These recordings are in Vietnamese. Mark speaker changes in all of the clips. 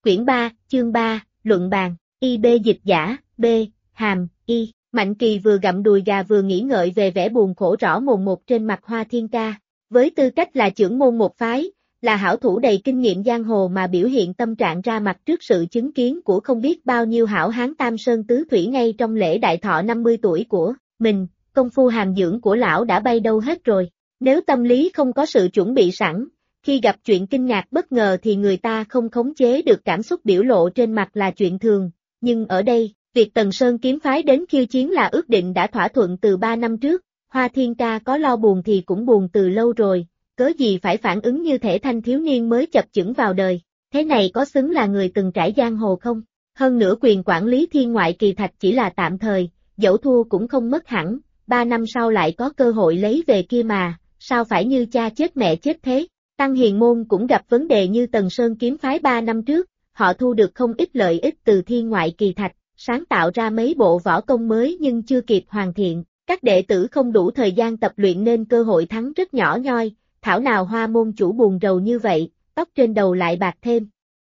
Speaker 1: Quyển 3, chương 3, luận bàn, IB dịch giả, B, hàm, Y. Mạnh Kỳ vừa gặm đùi gà vừa nghĩ ngợi về vẻ buồn khổ rõ mồn một trên mặt Hoa Thiên Ca. Với tư cách là trưởng môn một phái, là hảo thủ đầy kinh nghiệm giang hồ mà biểu hiện tâm trạng ra mặt trước sự chứng kiến của không biết bao nhiêu hảo hán Tam Sơn Tứ Thủy ngay trong lễ đại thọ 50 tuổi của mình, công phu hàm dưỡng của lão đã bay đâu hết rồi. Nếu tâm lý không có sự chuẩn bị sẵn, khi gặp chuyện kinh ngạc bất ngờ thì người ta không khống chế được cảm xúc biểu lộ trên mặt là chuyện thường, nhưng ở đây, việc Tần Sơn kiếm phái đến khiêu chiến là ước định đã thỏa thuận từ 3 năm trước, Hoa Thiên Ca có lo buồn thì cũng buồn từ lâu rồi, cớ gì phải phản ứng như thể thanh thiếu niên mới chập chững vào đời, thế này có xứng là người từng trải giang hồ không? Hơn nữa quyền quản lý thiên ngoại kỳ thạch chỉ là tạm thời, dẫu thua cũng không mất hẳn, 3 năm sau lại có cơ hội lấy về kia mà, sao phải như cha chết mẹ chết thế? Tăng Hiền Môn cũng gặp vấn đề như Tần Sơn kiếm phái 3 năm trước, họ thu được không ít lợi ích từ thiên ngoại kỳ thạch, sáng tạo ra mấy bộ võ công mới nhưng chưa kịp hoàn thiện, các đệ tử không đủ thời gian tập luyện nên cơ hội thắng rất nhỏ nhoi, thảo nào Hoa môn chủ buồn rầu như vậy, tóc trên đầu lại bạc thêm.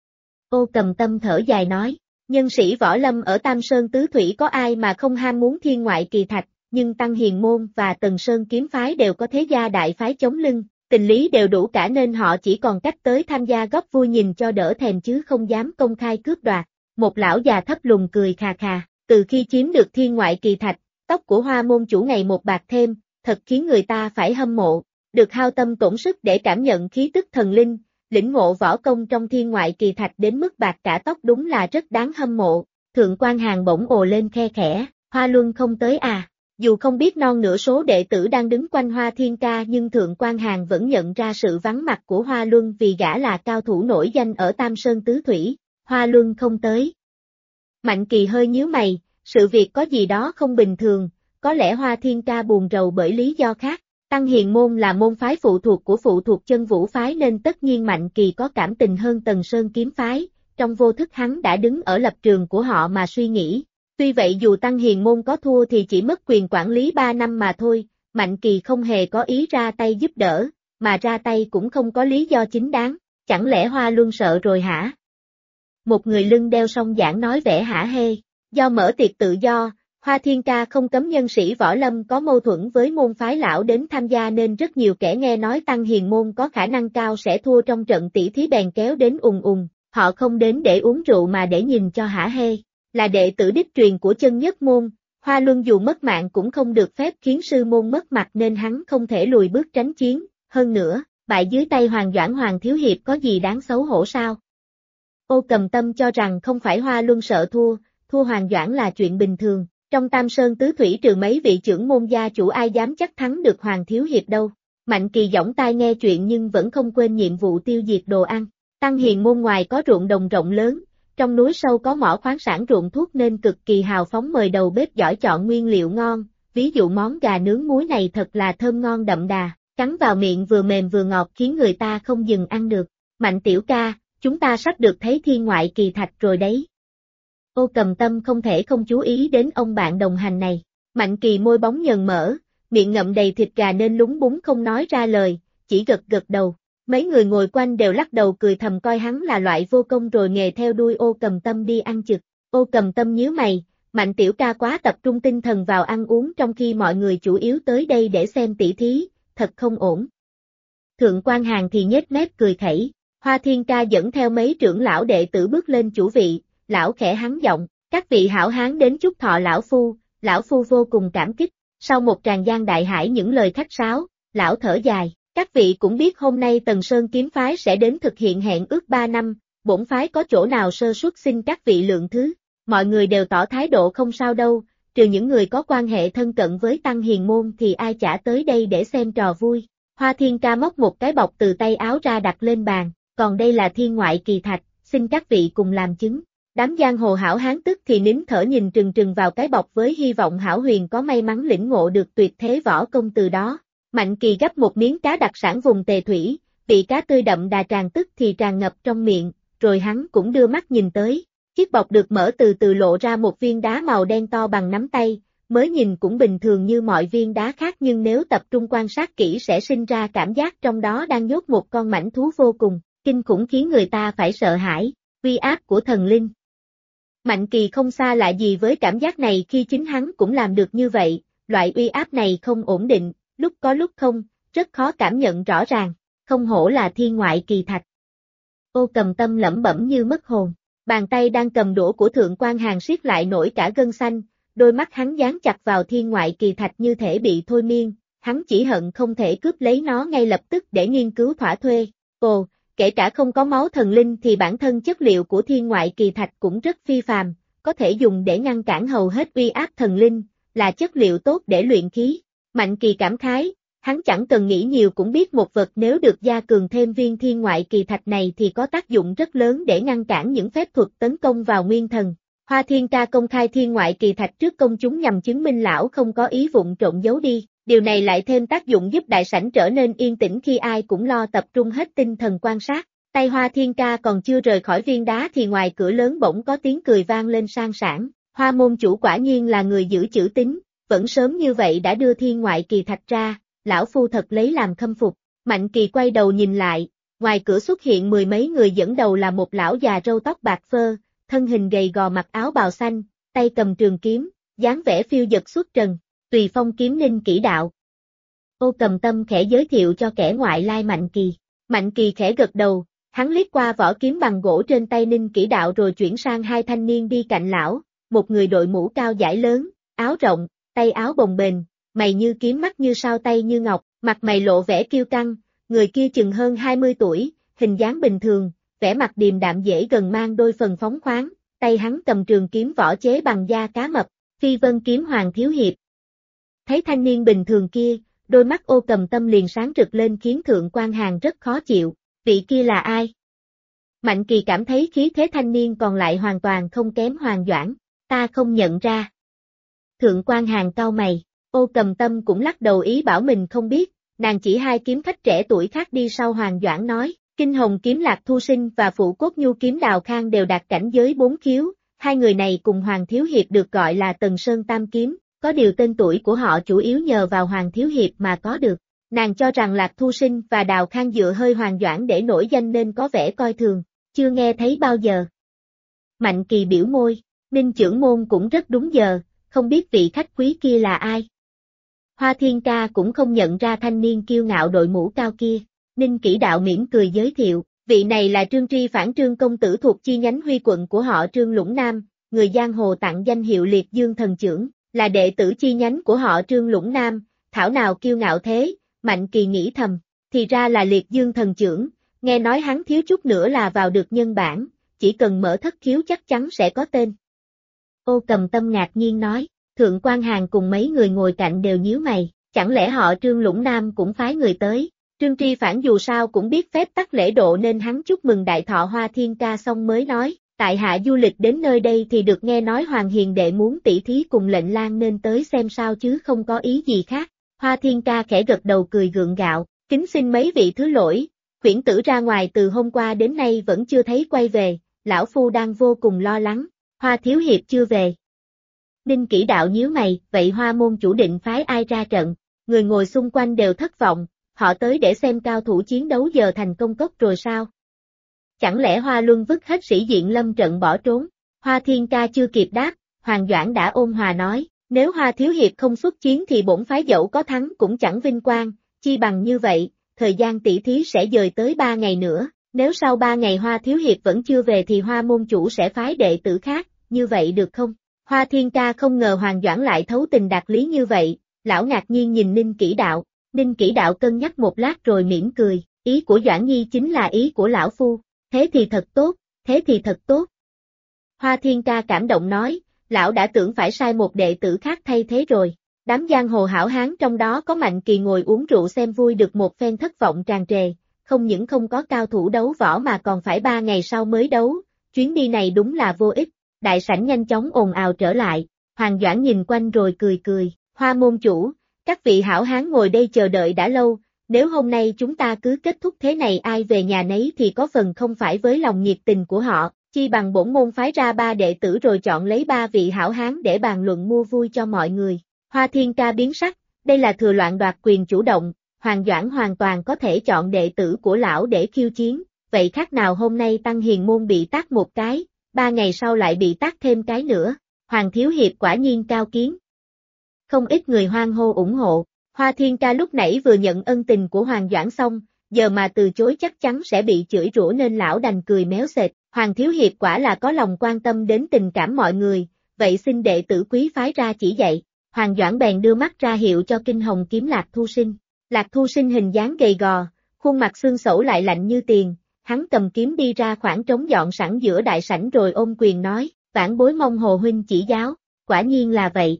Speaker 1: Ô Cầm Tâm thở dài nói, nhân sĩ võ lâm ở Tam Sơn Tứ Thủy có ai mà không ham muốn thiên ngoại kỳ thạch, nhưng Tăng Hiền Môn và Tần Sơn kiếm phái đều có thế gia đại phái chống lưng. Tình lý đều đủ cả nên họ chỉ còn cách tới tham gia góp vui nhìn cho đỡ thèm chứ không dám công khai cướp đoạt. Một lão già thấp lùn cười khà khà, từ khi chiếm được thiên ngoại kỳ thạch, tóc của Hoa môn chủ ngày một bạc thêm, thật khiến người ta phải hâm mộ, được hao tâm tổn sức để cảm nhận khí tức thần linh, lĩnh ngộ võ công trong thiên ngoại kỳ thạch đến mức bạc cả tóc đúng là rất đáng hâm mộ. Thượng quan Hàn bỗng ồ lên khe khẽ, Hoa Luân không tới à? Dù không biết non nửa số đệ tử đang đứng quanh Hoa Thiên Ca nhưng Thượng quan Hàn vẫn nhận ra sự vắng mặt của Hoa Luân vì gã là cao thủ nổi danh ở Tam Sơn Tứ Thủy. Hoa Luân không tới. Mạnh Kỳ hơi nhíu mày, sự việc có gì đó không bình thường, có lẽ Hoa Thiên Ca buồn rầu bởi lý do khác. Tăng Hiền Môn là môn phái phụ thuộc Chân Vũ phái nên tất nhiên Mạnh Kỳ có cảm tình hơn Tần Sơn kiếm phái, trong vô thức hắn đã đứng ở lập trường của họ mà suy nghĩ. Tuy vậy dù Tăng Hiền Môn có thua thì chỉ mất quyền quản lý 3 năm mà thôi, Mạnh Kỳ không hề có ý ra tay giúp đỡ, mà ra tay cũng không có lý do chính đáng, chẳng lẽ Hoa Luân sợ rồi hả? Một người lưng đeo song giảng nói vẻ hả hê, do mở tiệc tự do, Hoa Thiên Ca không cấm nhân sĩ võ lâm có mâu thuẫn với môn phái lão đến tham gia nên rất nhiều kẻ nghe nói Tăng Hiền Môn có khả năng cao sẽ thua trong trận tỷ thí bèn kéo đến ùng, họ không đến để uống rượu mà để nhìn cho hả hê. Là đệ tử đích truyền của Chân Nhất Môn, Hoa Luân dù mất mạng cũng không được phép khiến sư môn mất mặt nên hắn không thể lùi bước tránh chiến, hơn nữa, bại dưới tay Hoàng Doãn Hoàng Thiếu Hiệp có gì đáng xấu hổ sao? Ô Cầm Tâm cho rằng không phải Hoa Luân sợ thua Hoàng Doãn là chuyện bình thường, trong Tam Sơn Tứ Thủy trừ mấy vị trưởng môn gia chủ ai dám chắc thắng được Hoàng Thiếu Hiệp đâu. Mạnh Kỳ giỏng tai nghe chuyện nhưng vẫn không quên nhiệm vụ tiêu diệt đồ ăn. Tăng Hiền Môn ngoài có ruộng đồng rộng lớn, trong núi sâu có mỏ khoáng sản ruộng thuốc nên cực kỳ hào phóng mời đầu bếp giỏi chọn nguyên liệu ngon, ví dụ món gà nướng muối này thật là thơm ngon đậm đà, cắn vào miệng vừa mềm vừa ngọt khiến người ta không dừng ăn được. Mạnh tiểu ca, chúng ta sắp được thấy thiên ngoại kỳ thạch rồi đấy. Ô Cầm Tâm không thể không chú ý đến ông bạn đồng hành này. Mạnh Kỳ môi bóng nhờn mỡ, miệng ngậm đầy thịt gà nên lúng búng không nói ra lời, chỉ gật đầu. Mấy người ngồi quanh đều lắc đầu cười thầm coi hắn là loại vô công rồi nghề theo đuôi Ô Cầm Tâm đi ăn chực. Ô Cầm Tâm nhíu mày, Mạnh tiểu ca quá tập trung tinh thần vào ăn uống trong khi mọi người chủ yếu tới đây để xem tỷ thí, thật không ổn. Thượng quan Hàn thì nhếch mép cười khẩy, Hoa Thiên Ca dẫn theo mấy trưởng lão đệ tử bước lên chủ vị, lão khẽ hắn giọng, các vị hảo hán đến chúc thọ lão phu vô cùng cảm kích. Sau một tràng gian đại hải những lời khách sáo, lão thở dài. Các vị cũng biết hôm nay Tần Sơn kiếm phái sẽ đến thực hiện hẹn ước 3 năm, bổn phái có chỗ nào sơ suất xin các vị lượng thứ. Mọi người đều tỏ thái độ không sao đâu, trừ những người có quan hệ thân cận với Tăng Hiền Môn thì ai chả tới đây để xem trò vui. Hoa Thiên Ca móc một cái bọc từ tay áo ra đặt lên bàn, còn đây là thiên ngoại kỳ thạch, xin các vị cùng làm chứng. Đám giang hồ hảo hán tức thì nín thở nhìn trừng vào cái bọc với hy vọng Hảo Huyền có may mắn lĩnh ngộ được tuyệt thế võ công từ đó. Mạnh Kỳ gắp một miếng cá đặc sản vùng Tề Thủy, vị cá tươi đậm đà tràn tức thì tràn ngập trong miệng, rồi hắn cũng đưa mắt nhìn tới. Chiếc bọc được mở từ từ lộ ra một viên đá màu đen to bằng nắm tay, mới nhìn cũng bình thường như mọi viên đá khác nhưng nếu tập trung quan sát kỹ sẽ sinh ra cảm giác trong đó đang nhốt một con mãnh thú vô cùng, kinh khủng khiến người ta phải sợ hãi. uy áp của thần linh. Mạnh Kỳ không xa lạ gì với cảm giác này khi chính hắn cũng làm được như vậy, loại uy áp này không ổn định, lúc có lúc không, rất khó cảm nhận rõ ràng, không hổ là thiên ngoại kỳ thạch. Ô Cầm Tâm lẩm bẩm như mất hồn, bàn tay đang cầm đũa của Thượng Quan Hàn siết lại nổi cả gân xanh, đôi mắt hắn dán chặt vào thiên ngoại kỳ thạch như thể bị thôi miên, hắn chỉ hận không thể cướp lấy nó ngay lập tức để nghiên cứu thỏa thuê. Ồ, kể cả không có máu thần linh thì bản thân chất liệu của thiên ngoại kỳ thạch cũng rất phi phàm, có thể dùng để ngăn cản hầu hết uy áp thần linh, là chất liệu tốt để luyện khí. Mạnh Kỳ cảm khái, hắn chẳng cần nghĩ nhiều cũng biết một vật nếu được gia cường thêm viên thiên ngoại kỳ thạch này thì có tác dụng rất lớn để ngăn cản những phép thuật tấn công vào nguyên thần. Hoa Thiên Ca công khai thiên ngoại kỳ thạch trước công chúng nhằm chứng minh lão không có ý vụng trộm giấu đi, điều này lại thêm tác dụng giúp đại sảnh trở nên yên tĩnh khi ai cũng lo tập trung hết tinh thần quan sát. Tay Hoa Thiên Ca còn chưa rời khỏi viên đá thì ngoài cửa lớn bỗng có tiếng cười vang lên sang sảng. Hoa môn chủ quả nhiên là người giữ chữ tín, vẫn sớm như vậy đã đưa thiên ngoại kỳ thạch ra, lão phu thật lấy làm khâm phục. Mạnh Kỳ quay đầu nhìn lại, ngoài cửa xuất hiện mười mấy người dẫn đầu là một lão già râu tóc bạc phơ, thân hình gầy gò mặc áo bào xanh, tay cầm trường kiếm, dáng vẻ phiêu dật xuất trần, Tùy Phong kiếm Ninh Kỷ Đạo. Ô Cầm Tâm khẽ giới thiệu cho kẻ ngoại lai Mạnh Kỳ. Mạnh Kỳ khẽ gật đầu, hắn liếc qua vỏ kiếm bằng gỗ trên tay Ninh Kỷ Đạo rồi chuyển sang hai thanh niên đi cạnh lão, một người đội mũ cao dải lớn, áo rộng, tay áo bồng bềnh, mày như kiếm mắt như sao tay như ngọc, mặt mày lộ vẻ kiêu căng, người kia chừng hơn 20 tuổi, hình dáng bình thường, vẻ mặt điềm đạm dễ gần mang đôi phần phóng khoáng, tay hắn cầm trường kiếm vỏ chế bằng da cá mập, Phi Vân kiếm Hoàng Thiếu Hiệp. Thấy thanh niên bình thường kia, đôi mắt Ô Cầm Tâm liền sáng rực lên khiến Thượng Quan Hàn rất khó chịu, vị kia là ai? Mạnh Kỳ cảm thấy khí thế thanh niên còn lại hoàn toàn không kém Hoàng Doãn, ta không nhận ra. Thượng Quan Hàn cau mày, Ô Cầm Tâm cũng lắc đầu ý bảo mình không biết, nàng chỉ hai kiếm khách trẻ tuổi khác đi sau Hoàng Doãn nói, Kinh Hồng kiếm Lạc Thu Sinh và Phụ Cốt Nhu kiếm Đào Khang đều đạt cảnh giới 4 khiếu, hai người này cùng Hoàng Thiếu Hiệp được gọi là Tần Sơn Tam Kiếm, có điều tên tuổi của họ chủ yếu nhờ vào Hoàng Thiếu Hiệp mà có được. Nàng cho rằng Lạc Thu Sinh và Đào Khang dựa hơi Hoàng Doãn để nổi danh nên có vẻ coi thường, chưa nghe thấy bao giờ. Mạnh Kỳ biểu môi, Ninh trưởng môn cũng rất đúng giờ, không biết vị khách quý kia là ai. Hoa Thiên Ca cũng không nhận ra thanh niên kiêu ngạo đội mũ cao kia, Ninh Kỷ Đạo mỉm cười giới thiệu, vị này là Trương Tri Phản Trương công tử thuộc chi nhánh Huy quận của họ Trương Lũng Nam, người giang hồ tặng danh hiệu Liệt Dương Thần Chưởng, là đệ tử chi nhánh của họ Trương Lũng Nam, thảo nào kiêu ngạo thế, Mạnh Kỳ nghĩ thầm, thì ra là Liệt Dương Thần Chưởng, nghe nói hắn thiếu chút nữa là vào được nhân bản, chỉ cần mở thất khiếu chắc chắn sẽ có tên. Ô Cầm Tâm ngạc nhiên nói, Thượng Quan Hàn cùng mấy người ngồi cạnh đều nhíu mày, chẳng lẽ họ Trương Lũng Nam cũng phái người tới. Trương Tri Phản dù sao cũng biết phép tắc lễ độ nên hắn chúc mừng đại thọ Hoa Thiên Ca xong mới nói, tại hạ du lịch đến nơi đây thì được nghe nói Hoàng Hiền đệ muốn tỉ thí cùng lệnh lang nên tới xem sao chứ không có ý gì khác. Hoa Thiên Ca khẽ gật đầu cười gượng gạo, kính xin mấy vị thứ lỗi, khuyển tử ra ngoài từ hôm qua đến nay vẫn chưa thấy quay về, lão phu đang vô cùng lo lắng, Hoa Thiếu Hiệp chưa về. Ninh Kỷ Đạo nhíu mày, vậy Hoa môn chủ định phái ai ra trận, người ngồi xung quanh đều thất vọng, họ tới để xem cao thủ chiến đấu giờ thành công cốc rồi sao? Chẳng lẽ Hoa Luân vứt hết sĩ diện lâm trận bỏ trốn? Hoa Thiên Ca chưa kịp đáp, Hoàng Doãn đã ôn hòa nói, nếu Hoa Thiếu Hiệp không xuất chiến thì bổn phái dẫu có thắng cũng chẳng vinh quang, chi bằng như vậy, thời gian tỉ thí sẽ dời tới 3 ngày nữa, nếu sau 3 ngày Hoa Thiếu Hiệp vẫn chưa về thì Hoa môn chủ sẽ phái đệ tử khác, như vậy được không? Hoa Thiên Ca không ngờ Hoàng Doãn lại thấu tình đạt lý như vậy, lão ngạc nhiên nhìn Ninh Kỷ Đạo. Ninh Kỷ Đạo cân nhắc một lát rồi mỉm cười, ý của Doãn Nhi chính là ý của lão phu, thế thì thật tốt, thế thì thật tốt. Hoa Thiên Ca cảm động nói, lão đã tưởng phải sai một đệ tử khác thay thế rồi. Đám giang hồ hảo hán trong đó có Mạnh Kỳ ngồi uống rượu xem vui được một phen thất vọng tràn trề, không những không có cao thủ đấu võ mà còn phải 3 ngày sau mới đấu, chuyến đi này đúng là vô ích. Đại sảnh nhanh chóng ồn ào trở lại, Hoàng Doãn nhìn quanh rồi cười cười, Hoa môn chủ, các vị hảo hán ngồi đây chờ đợi đã lâu, nếu hôm nay chúng ta cứ kết thúc thế này ai về nhà nấy thì có phần không phải với lòng nhiệt tình của họ, chi bằng bổn môn phái ra 3 đệ tử rồi chọn lấy 3 vị hảo hán để bàn luận mua vui cho mọi người. Hoa Thiên Ca biến sắc, đây là thừa loạn đoạt quyền chủ động, Hoàng Doãn hoàn toàn có thể chọn đệ tử của lão để khiêu chiến, vậy khác nào hôm nay Tăng Hiền môn bị tát một cái, 3 ngày sau lại bị tát thêm cái nữa, Hoàng Thiếu Hiệp quả nhiên cao kiến. Không ít người hoan hô ủng hộ, Hoa Thiên Ca lúc nãy vừa nhận ân tình của Hoàng Doãn xong, giờ mà từ chối chắc chắn sẽ bị chửi rủa nên lão đành cười méo sệt, Hoàng Thiếu Hiệp quả là có lòng quan tâm đến tình cảm mọi người, vậy xin đệ tử quý phái ra chỉ dạy, Hoàng Doãn bèn đưa mắt ra hiệu cho Kinh Hồng kiếm Lạc Thu Sinh. Lạc Thu Sinh hình dáng gầy gò, khuôn mặt xương xẩu lại lạnh như tiền, hắn cầm kiếm đi ra khoảng trống dọn sẵn giữa đại sảnh rồi ôm quyền nói, vãn bối mong Hồ huynh chỉ giáo, quả nhiên là vậy.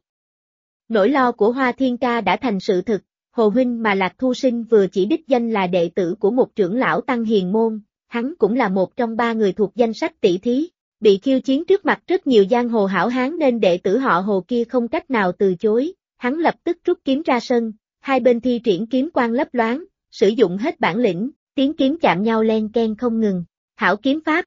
Speaker 1: Nỗi lo của Hoa Thiên Ca đã thành sự thực, Hồ huynh mà Lạc Thu Sinh vừa chỉ đích danh là đệ tử của một trưởng lão Tăng Hiền môn, hắn cũng là một trong 3 người thuộc danh sách tỷ thí, bị khiêu chiến trước mặt rất nhiều giang hồ hảo hán nên đệ tử họ Hồ kia không cách nào từ chối, hắn lập tức rút kiếm ra sân, hai bên thi triển kiếm quang lấp loáng, sử dụng hết bản lĩnh, tiếng kiếm chạm nhau len ken không ngừng, hảo kiếm pháp.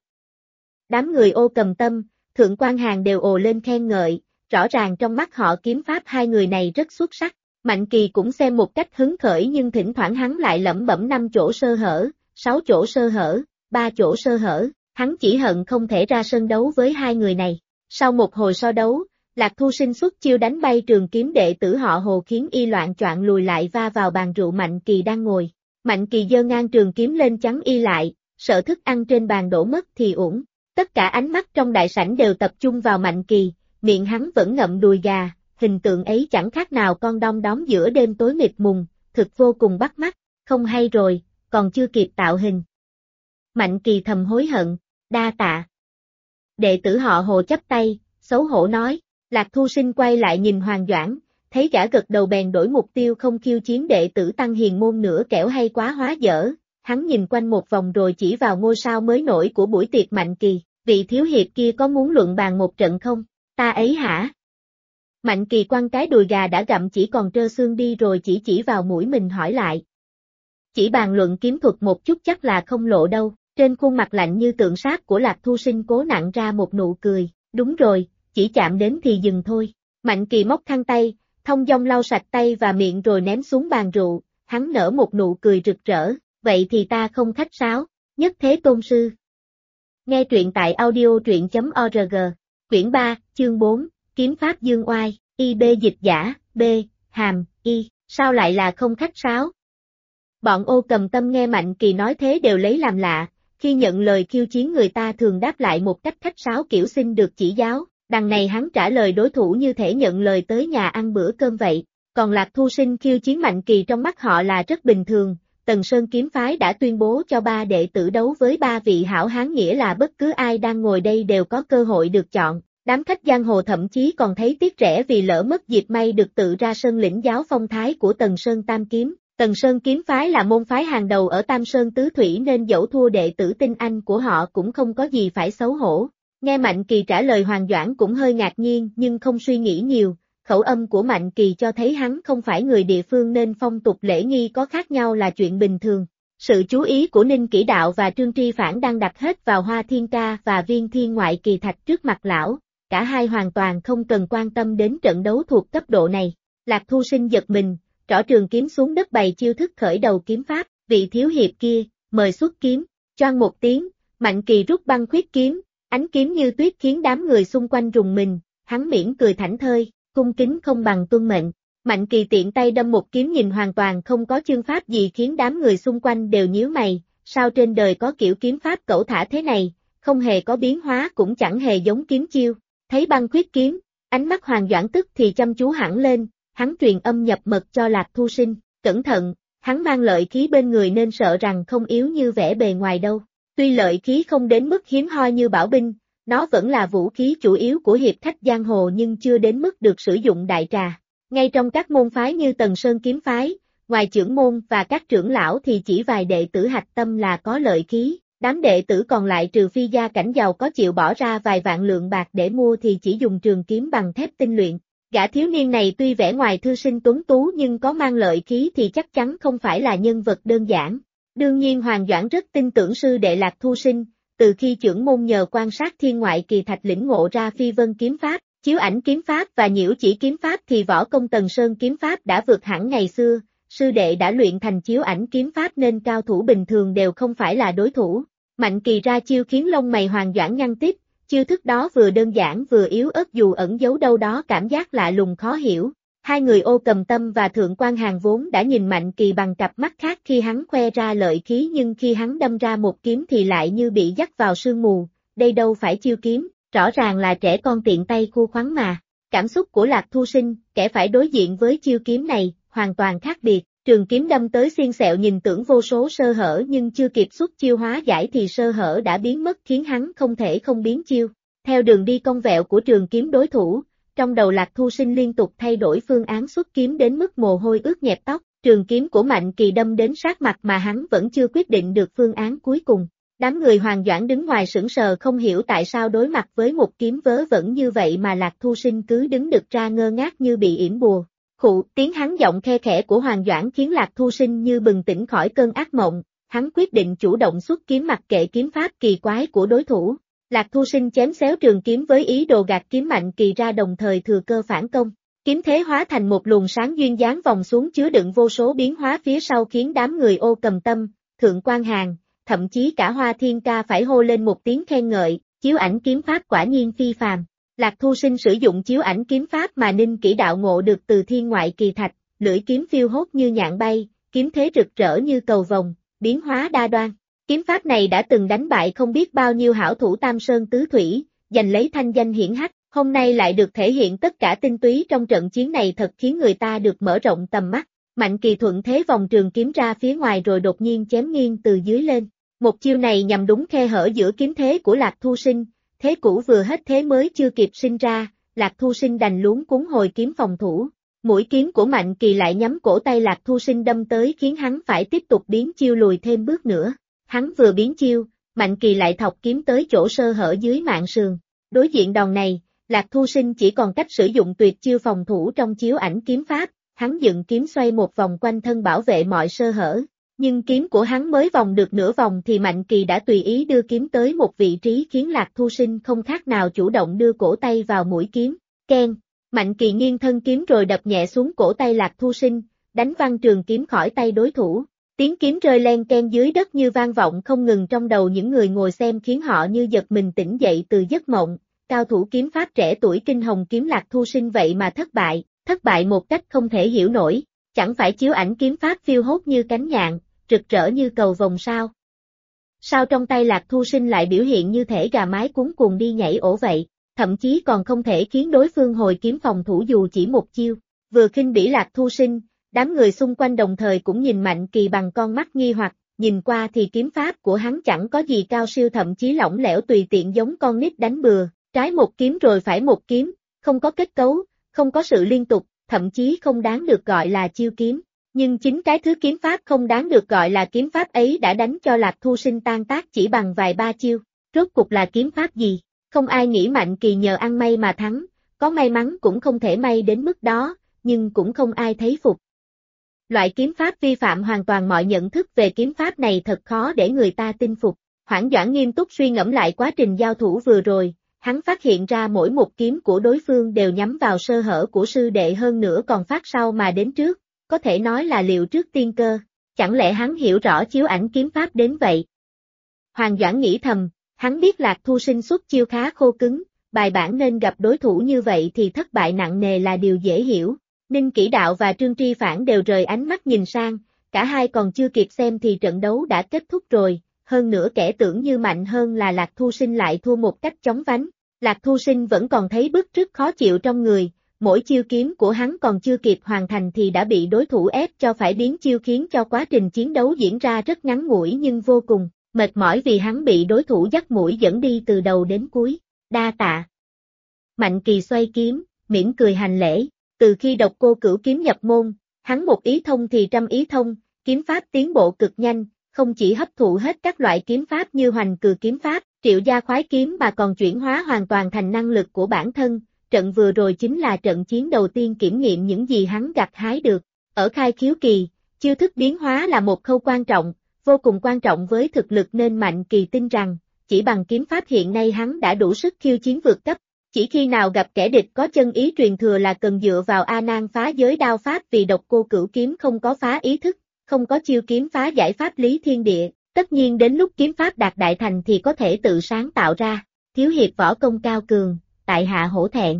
Speaker 1: Đám người Ô Cầm Tâm, Thượng Quan Hàn đều ồ lên khen ngợi, rõ ràng trong mắt họ kiếm pháp hai người này rất xuất sắc. Mạnh Kỳ cũng xem một cách hứng khởi nhưng thỉnh thoảng hắn lại lẩm bẩm 5 chỗ sơ hở, 6 chỗ sơ hở, 3 chỗ sơ hở, hắn chỉ hận không thể ra sân đấu với hai người này. Sau một hồi so đấu, Lạc Thu Sinh xuất chiêu đánh bay trường kiếm đệ tử họ Hồ khiến y loạn choạng lùi lại va vào bàn rượu Mạnh Kỳ đang ngồi. Mạnh Kỳ giơ ngang trường kiếm lên chắn y lại, sợ thức ăn trên bàn đổ mất thì uổng. Tất cả ánh mắt trong đại sảnh đều tập trung vào Mạnh Kỳ, miệng hắn vẫn ngậm đùi gà, hình tượng ấy chẳng khác nào con đom đóm giữa đêm tối mịt mùng, thực vô cùng bắt mắt, không hay rồi, còn chưa kịp tạo hình. Mạnh Kỳ thầm hối hận, đa tạ. Đệ tử họ Hồ chắp tay, xấu hổ nói, Lạc Thu Sinh quay lại nhìn Hoàng Doãn, thấy gã gật đầu bèn đổi mục tiêu không khiêu chiến đệ tử Tăng Hiền môn nữa kẻo hay quá hóa dở, hắn nhìn quanh một vòng rồi chỉ vào ngôi sao mới nổi của buổi tiệc Mạnh Kỳ, vị thiếu hiệp kia có muốn luận bàn một trận không, ta ấy hả? Mạnh Kỳ quăng cái đùi gà đã gặm chỉ còn trơ xương đi rồi chỉ vào mũi mình hỏi lại. Chỉ bàn luận kiếm thuật một chút chắc là không lộ đâu, trên khuôn mặt lạnh như tượng sắt của Lạc Thu Sinh cố nặn ra một nụ cười, đúng rồi, chỉ chạm đến thì dừng thôi. Mạnh Kỳ móc khăn tay, thông dong lau sạch tay và miệng rồi ném xuống bàn rượu, hắn nở một nụ cười rực rỡ, vậy thì ta không khách sáo, nhất thế tôn sư. Nghe truyện tại audio.org, quyển 3, chương 4. Kiếm pháp dương oai, IB dịch giả, B, hàm, Y, sao lại là không khách sáo? Bọn Ô Cầm Tâm nghe Mạnh Kỳ nói thế đều lấy làm lạ, khi nhận lời khiêu chiến người ta thường đáp lại một cách khách sáo kiểu xin được chỉ giáo, đằng này hắn trả lời đối thủ như thể nhận lời tới nhà ăn bữa cơm vậy, còn Lạc Thu Sinh khiêu chiến Mạnh Kỳ trong mắt họ là rất bình thường, Tần Sơn kiếm phái đã tuyên bố cho 3 đệ tử đấu với 3 vị hảo hán nghĩa là bất cứ ai đang ngồi đây đều có cơ hội được chọn. Đám khách giang hồ thậm chí còn thấy tiếc rẻ vì lỡ mất dịp may được tự ra sân lĩnh giáo phong thái của Tần Sơn Tam Kiếm. Tần Sơn kiếm phái là môn phái hàng đầu ở Tam Sơn Tứ Thủy nên dẫu thua đệ tử tinh anh của họ cũng không có gì phải xấu hổ. Nghe Mạnh Kỳ trả lời Hoàng Doãn cũng hơi ngạc nhiên nhưng không suy nghĩ nhiều, khẩu âm của Mạnh Kỳ cho thấy hắn không phải người địa phương nên phong tục lễ nghi có khác nhau là chuyện bình thường. Sự chú ý của Ninh Kỷ Đạo và Trương Tri Phản đang đặt hết vào Hoa Thiên Ca và Viên Thiên Ngoại Kỳ Thạch trước mặt lão. Cả hai hoàn toàn không cần quan tâm đến trận đấu thuộc cấp độ này. Lạc Thu Sinh giật mình, trỏ trường kiếm xuống đất bày chiêu thức khởi đầu kiếm pháp, vị thiếu hiệp kia, mời xuất kiếm, choang một tiếng, Mạnh Kỳ rút băng khuyết kiếm, ánh kiếm như tuyết khiến đám người xung quanh rùng mình, hắn mỉm cười thảnh thơi, cung kính không bằng tuân mệnh. Mạnh Kỳ tiện tay đâm một kiếm nhìn hoàn toàn không có chương pháp gì khiến đám người xung quanh đều nhíu mày, sao trên đời có kiểu kiếm pháp cẩu thả thế này, không hề có biến hóa cũng chẳng hề giống kiếm chiêu. Thấy băng khuyết kiếm, ánh mắt Hoàng Doãn tức thì chăm chú hẳn lên, hắn truyền âm nhập mật cho Lạc Thu Sinh, cẩn thận, hắn mang lợi khí bên người nên sợ rằng không yếu như vẻ bề ngoài đâu. Tuy lợi khí không đến mức hiếm hoi như bảo binh, nó vẫn là vũ khí chủ yếu của hiệp khách giang hồ nhưng chưa đến mức được sử dụng đại trà. Ngay trong các môn phái như Tần Sơn kiếm phái, ngoài trưởng môn và các trưởng lão thì chỉ vài đệ tử hạch tâm là có lợi khí. Đám đệ tử còn lại trừ phi gia cảnh giàu có chịu bỏ ra vài vạn lượng bạc để mua thì chỉ dùng trường kiếm bằng thép tinh luyện. Gã thiếu niên này tuy vẻ ngoài thư sinh tuấn tú nhưng có mang lợi khí thì chắc chắn không phải là nhân vật đơn giản. Đương nhiên Hoàng Doãn rất tin tưởng sư đệ Lạc Thu Sinh, từ khi trưởng môn nhờ quan sát Thiên Ngoại Kỳ Thạch lĩnh ngộ ra Phi Vân kiếm pháp, Chiếu Ảnh kiếm pháp và Nhiễu Chỉ kiếm pháp thì võ công Tần Sơn kiếm pháp đã vượt hẳn ngày xưa, sư đệ đã luyện thành Chiếu Ảnh kiếm pháp nên cao thủ bình thường đều không phải là đối thủ. Mạnh Kỳ ra chiêu khiến lông mày Hoàng Doãn nhăn tít, chiêu thức đó vừa đơn giản vừa yếu ớt dù ẩn giấu đâu đó cảm giác lạ lùng khó hiểu. Hai người Ô Cầm Tâm và Thượng Quan Hàn vốn đã nhìn Mạnh Kỳ bằng cặp mắt khác khi hắn khoe ra lợi khí nhưng khi hắn đâm ra một kiếm thì lại như bị dắt vào sương mù, đây đâu phải chiêu kiếm, rõ ràng là trẻ con tiện tay khu khoắn mà. Cảm xúc của Lạc Thu Sinh, kẻ phải đối diện với chiêu kiếm này, hoàn toàn khác biệt. Trường kiếm đâm tới xiên xẹo nhìn tưởng vô số sơ hở nhưng chưa kịp xuất chiêu hóa giải thì sơ hở đã biến mất khiến hắn không thể không biến chiêu. Theo đường đi cong vẹo của trường kiếm đối thủ, trong đầu Lạc Thu Sinh liên tục thay đổi phương án xuất kiếm đến mức mồ hôi ướt nhẹp tóc, trường kiếm của Mạnh Kỳ đâm đến sát mặt mà hắn vẫn chưa quyết định được phương án cuối cùng. Đám người Hoàng Doãn đứng ngoài sững sờ không hiểu tại sao đối mặt với một kiếm vớ vẩn như vậy mà Lạc Thu Sinh cứ đứng đực ra ngơ ngác như bị yểm bùa. Khụ, tiếng hắn giọng khe khẽ của Hoàng Doãn khiến Lạc Thu Sinh như bừng tỉnh khỏi cơn ác mộng, hắn quyết định chủ động xuất kiếm mặc kệ kiếm pháp kỳ quái của đối thủ. Lạc Thu Sinh chém xéo trường kiếm với ý đồ gạt kiếm Mạnh Kỳ ra đồng thời thừa cơ phản công. Kiếm thế hóa thành một luồng sáng duyên dáng vòng xuống chứa đựng vô số biến hóa phía sau khiến đám người Ô Cầm Tâm, Thượng Quan Hàn, thậm chí cả Hoa Thiên Ca phải hô lên một tiếng khen ngợi, chiếu ảnh kiếm pháp quả nhiên phi phàm. Lạc Thu Sinh sử dụng chiếu ảnh kiếm pháp mà Ninh Kỷ đạo ngộ được từ thiên ngoại kỳ thạch, lưỡi kiếm phiêu hốt như nhạn bay, kiếm thế rực rỡ như cầu vồng, biến hóa đa đoan. Kiếm pháp này đã từng đánh bại không biết bao nhiêu hảo thủ Tam Sơn Tứ Thủy, giành lấy thanh danh hiển hách, hôm nay lại được thể hiện tất cả tinh túy trong trận chiến này thật khiến người ta được mở rộng tầm mắt. Mạnh Kỳ thuận thế vòng trường kiếm ra phía ngoài rồi đột nhiên chém nghiêng từ dưới lên. Một chiêu này nhằm đúng khe hở giữa kiếm thế của Lạc Thu Sinh, thế cũ vừa hết thế mới chưa kịp sinh ra, Lạc Thu Sinh đành luống cuống hồi kiếm phòng thủ. Mũi kiếm của Mạnh Kỳ lại nhắm cổ tay Lạc Thu Sinh đâm tới khiến hắn phải tiếp tục biến chiêu lùi thêm bước nữa. Hắn vừa biến chiêu, Mạnh Kỳ lại thọc kiếm tới chỗ sơ hở dưới mạn sườn. Đối diện đòn này, Lạc Thu Sinh chỉ còn cách sử dụng tuyệt chiêu phòng thủ trong chiếu ảnh kiếm pháp, hắn dựng kiếm xoay một vòng quanh thân bảo vệ mọi sơ hở. Nhưng kiếm của hắn mới vòng được nửa vòng thì Mạnh Kỳ đã tùy ý đưa kiếm tới một vị trí khiến Lạc Thu Sinh không khác nào chủ động đưa cổ tay vào mũi kiếm. Keng, Mạnh Kỳ nghiêng thân kiếm rồi đập nhẹ xuống cổ tay Lạc Thu Sinh, đánh văng trường kiếm khỏi tay đối thủ. Tiếng kiếm rơi len keng dưới đất như vang vọng không ngừng trong đầu những người ngồi xem khiến họ như giật mình tỉnh dậy từ giấc mộng. Cao thủ kiếm pháp trẻ tuổi kinh hồng kiếm Lạc Thu Sinh vậy mà thất bại một cách không thể hiểu nổi, chẳng phải chiếu ảnh kiếm pháp phiêu hốt như cánh nhạn, rực rỡ như cầu vồng sao? Sao trong tay Lạc Thu Sinh lại biểu hiện như thể gà mái cuống cuồng đi nhảy ổ vậy, thậm chí còn không thể khiến đối phương hồi kiếm phòng thủ dù chỉ một chiêu. Vừa khinh bỉ Lạc Thu Sinh, đám người xung quanh đồng thời cũng nhìn Mạnh Kỳ bằng con mắt nghi hoặc, nhìn qua thì kiếm pháp của hắn chẳng có gì cao siêu thậm chí lỏng lẻo tùy tiện giống con nít đánh bừa, trái một kiếm rồi phải một kiếm, không có kết cấu, không có sự liên tục, thậm chí không đáng được gọi là chiêu kiếm. Nhưng chính cái thứ kiếm pháp không đáng được gọi là kiếm pháp ấy đã đánh cho Lạc Thu Sinh tan tác chỉ bằng vài ba chiêu. Rốt cục là kiếm pháp gì? Không ai nghĩ Mạnh Kỳ nhờ ăn may mà thắng, có may mắn cũng không thể may đến mức đó, nhưng cũng không ai thấy phục. Loại kiếm pháp vi phạm hoàn toàn mọi nhận thức về kiếm pháp này thật khó để người ta tin phục. Hoảng Doãn nghiêm túc suy ngẫm lại quá trình giao thủ vừa rồi, hắn phát hiện ra mỗi một kiếm của đối phương đều nhắm vào sơ hở của sư đệ hơn nữa còn phát sau mà đến trước. Có thể nói là liệu trước tiên cơ, chẳng lẽ hắn hiểu rõ chiếu ảnh kiếm pháp đến vậy? Hoàng Doãn nghĩ thầm, hắn biết Lạc Thu Sinh xuất chiêu khá khô cứng, bài bản nên gặp đối thủ như vậy thì thất bại nặng nề là điều dễ hiểu. Ninh Kỷ Đạo và Trương Tri Phản đều rời ánh mắt nhìn sang, cả hai còn chưa kịp xem thì trận đấu đã kết thúc rồi, hơn nữa kẻ tưởng như mạnh hơn là Lạc Thu Sinh lại thua một cách chóng vánh. Lạc Thu Sinh vẫn còn thấy bứt rứt khó chịu trong người. Mỗi chiêu kiếm của hắn còn chưa kịp hoàn thành thì đã bị đối thủ ép cho phải biến chiêu khiến cho quá trình chiến đấu diễn ra rất ngắn ngủi nhưng vô cùng mệt mỏi vì hắn bị đối thủ dắt mũi dẫn đi từ đầu đến cuối. Đa tạ. Mạnh Kỳ xoay kiếm, mỉm cười hành lễ. Từ khi Độc Cô Cửu kiếm nhập môn, hắn một ý thông thì trăm ý thông, kiếm pháp tiến bộ cực nhanh, không chỉ hấp thụ hết các loại kiếm pháp như Hoành Cừ kiếm pháp, Triệu Gia Khoái kiếm mà còn chuyển hóa hoàn toàn thành năng lực của bản thân. Trận vừa rồi chính là trận chiến đầu tiên kiểm nghiệm những gì hắn gặt hái được. Ở khai khiếu kỳ, chiêu thức biến hóa là một khâu quan trọng, vô cùng quan trọng với thực lực nên Mạnh Kỳ tin rằng, chỉ bằng kiếm pháp hiện nay hắn đã đủ sức khiêu chiến vượt cấp. Chỉ khi nào gặp kẻ địch có chân ý truyền thừa là cần dựa vào A Nan phá giới đao pháp vì Độc Cô Cửu kiếm không có phá ý thức, không có chiêu kiếm phá giải pháp lý thiên địa, Tất nhiên đến lúc kiếm pháp đạt đại thành thì có thể tự sáng tạo ra, thiếu hiệp võ công cao cường, tại hạ hổ thẹn.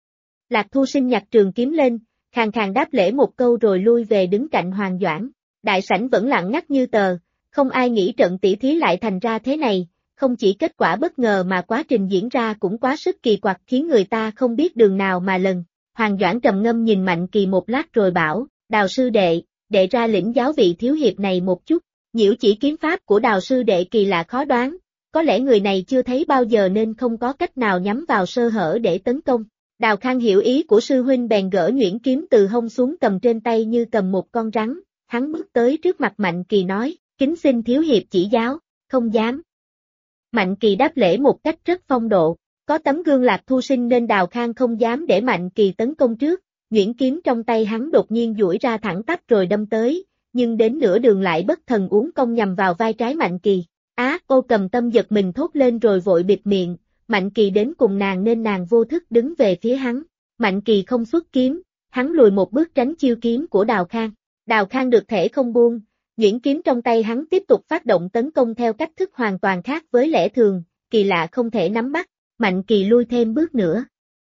Speaker 1: Lạc Thu Sinh nhặt trường kiếm lên, khàn khàn đáp lễ một câu rồi lui về đứng cạnh Hoàng Doãn. Đại sảnh vẫn lặng ngắt như tờ, không ai nghĩ trận tỷ thí lại thành ra thế này, không chỉ kết quả bất ngờ mà quá trình diễn ra cũng quá sức kỳ quặc khiến người ta không biết đường nào mà lần. Hoàng Doãn trầm ngâm nhìn Mạnh Kỳ một lát rồi bảo, Đào sư đệ ra lĩnh giáo vị thiếu hiệp này một chút. Nhiễu chỉ kiếm pháp của Đào sư đệ kỳ lạ khó đoán, có lẽ người này chưa thấy bao giờ nên không có cách nào nhắm vào sơ hở để tấn công. Đào Khang hiểu ý của sư huynh bèn gỡ nhuyễn kiếm từ hông xuống cầm trên tay như cầm một con rắn, hắn bước tới trước mặt Mạnh Kỳ nói, kính xin thiếu hiệp chỉ giáo, không dám. Mạnh Kỳ đáp lễ một cách rất phong độ, có tấm gương Lạc Thu Sinh nên Đào Khang không dám để Mạnh Kỳ tấn công trước, nhuyễn kiếm trong tay hắn đột nhiên duỗi ra thẳng tắp rồi đâm tới, nhưng đến nửa đường lại bất thần uốn cong nhằm vào vai trái Mạnh Kỳ. Ô Cầm Tâm giật mình thốt lên rồi vội bịt miệng, Mạnh Kỳ đến cùng nàng nên nàng vô thức đứng về phía hắn. Mạnh Kỳ không xuất kiếm, hắn lùi một bước tránh chiêu kiếm của Đào Khang. Đào Khang được thể không buông, nhuyễn kiếm trong tay hắn tiếp tục phát động tấn công theo cách thức hoàn toàn khác với lẽ thường, kỳ lạ không thể nắm bắt, Mạnh Kỳ lui thêm bước nữa.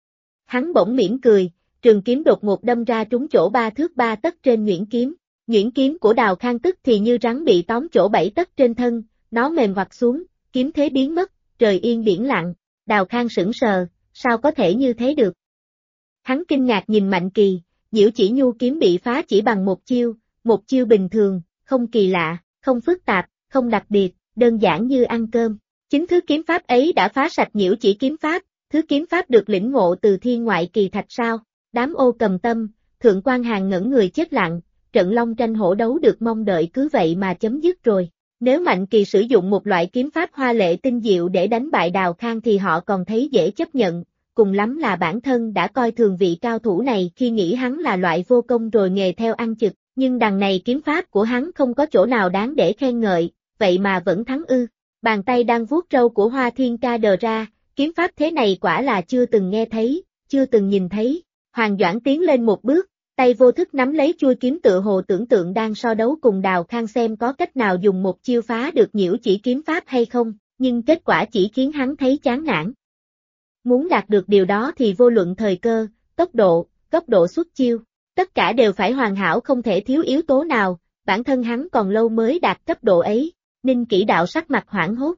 Speaker 1: Hắn bỗng mỉm cười, trường kiếm đột ngột đâm ra trúng chỗ 3 thước 3 tấc trên nhuyễn kiếm. Nhuyễn kiếm của Đào Khang tức thì như rắn bị tóm chỗ 7 tấc trên thân, nó mềm vặt xuống, kiếm thế biến mất, trời yên biển lặng. Đào Khang sững sờ, sao có thể như thế được? Hắn kinh ngạc nhìn Mạnh Kỳ, nhiễu chỉ nhu kiếm bị phá chỉ bằng một chiêu bình thường, không kỳ lạ, không phức tạp, không đặc biệt, đơn giản như ăn cơm. Chính thứ kiếm pháp ấy đã phá sạch nhiễu chỉ kiếm pháp, thứ kiếm pháp được lĩnh ngộ từ thiên ngoại kỳ thạch sao? Đám Ô Cầm Tâm, Thượng Quan Hàn ngẩn người chết lặng, trận long tranh hổ đấu được mong đợi cứ vậy mà chấm dứt rồi. Nếu Mạnh Kỳ sử dụng một loại kiếm pháp hoa lệ tinh diệu để đánh bại Đào Khang thì họ còn thấy dễ chấp nhận, cùng lắm là bản thân đã coi thường vị cao thủ này khi nghĩ hắn là loại vô công rồi nghề theo ăn chực, nhưng đằng này kiếm pháp của hắn không có chỗ nào đáng để khen ngợi, vậy mà vẫn thắng ư. Bàn tay đang vuốt râu của Hoa Thiên Ca đờ ra, kiếm pháp thế này quả là chưa từng nghe thấy, chưa từng nhìn thấy. Hoàng Doãn tiến lên một bước, tay vô thức nắm lấy chuôi kiếm tựa hồ tưởng tượng đang so đấu cùng Đào Khang xem có cách nào dùng một chiêu phá được nhiễu chỉ kiếm pháp hay không, nhưng kết quả chỉ khiến hắn thấy chán nản. Muốn đạt được điều đó thì vô luận thời cơ, tốc độ, góc độ xuất chiêu, tất cả đều phải hoàn hảo không thể thiếu yếu tố nào, bản thân hắn còn lâu mới đạt cấp độ ấy. Ninh Kỷ Đạo sắc mặt hoảng hốt.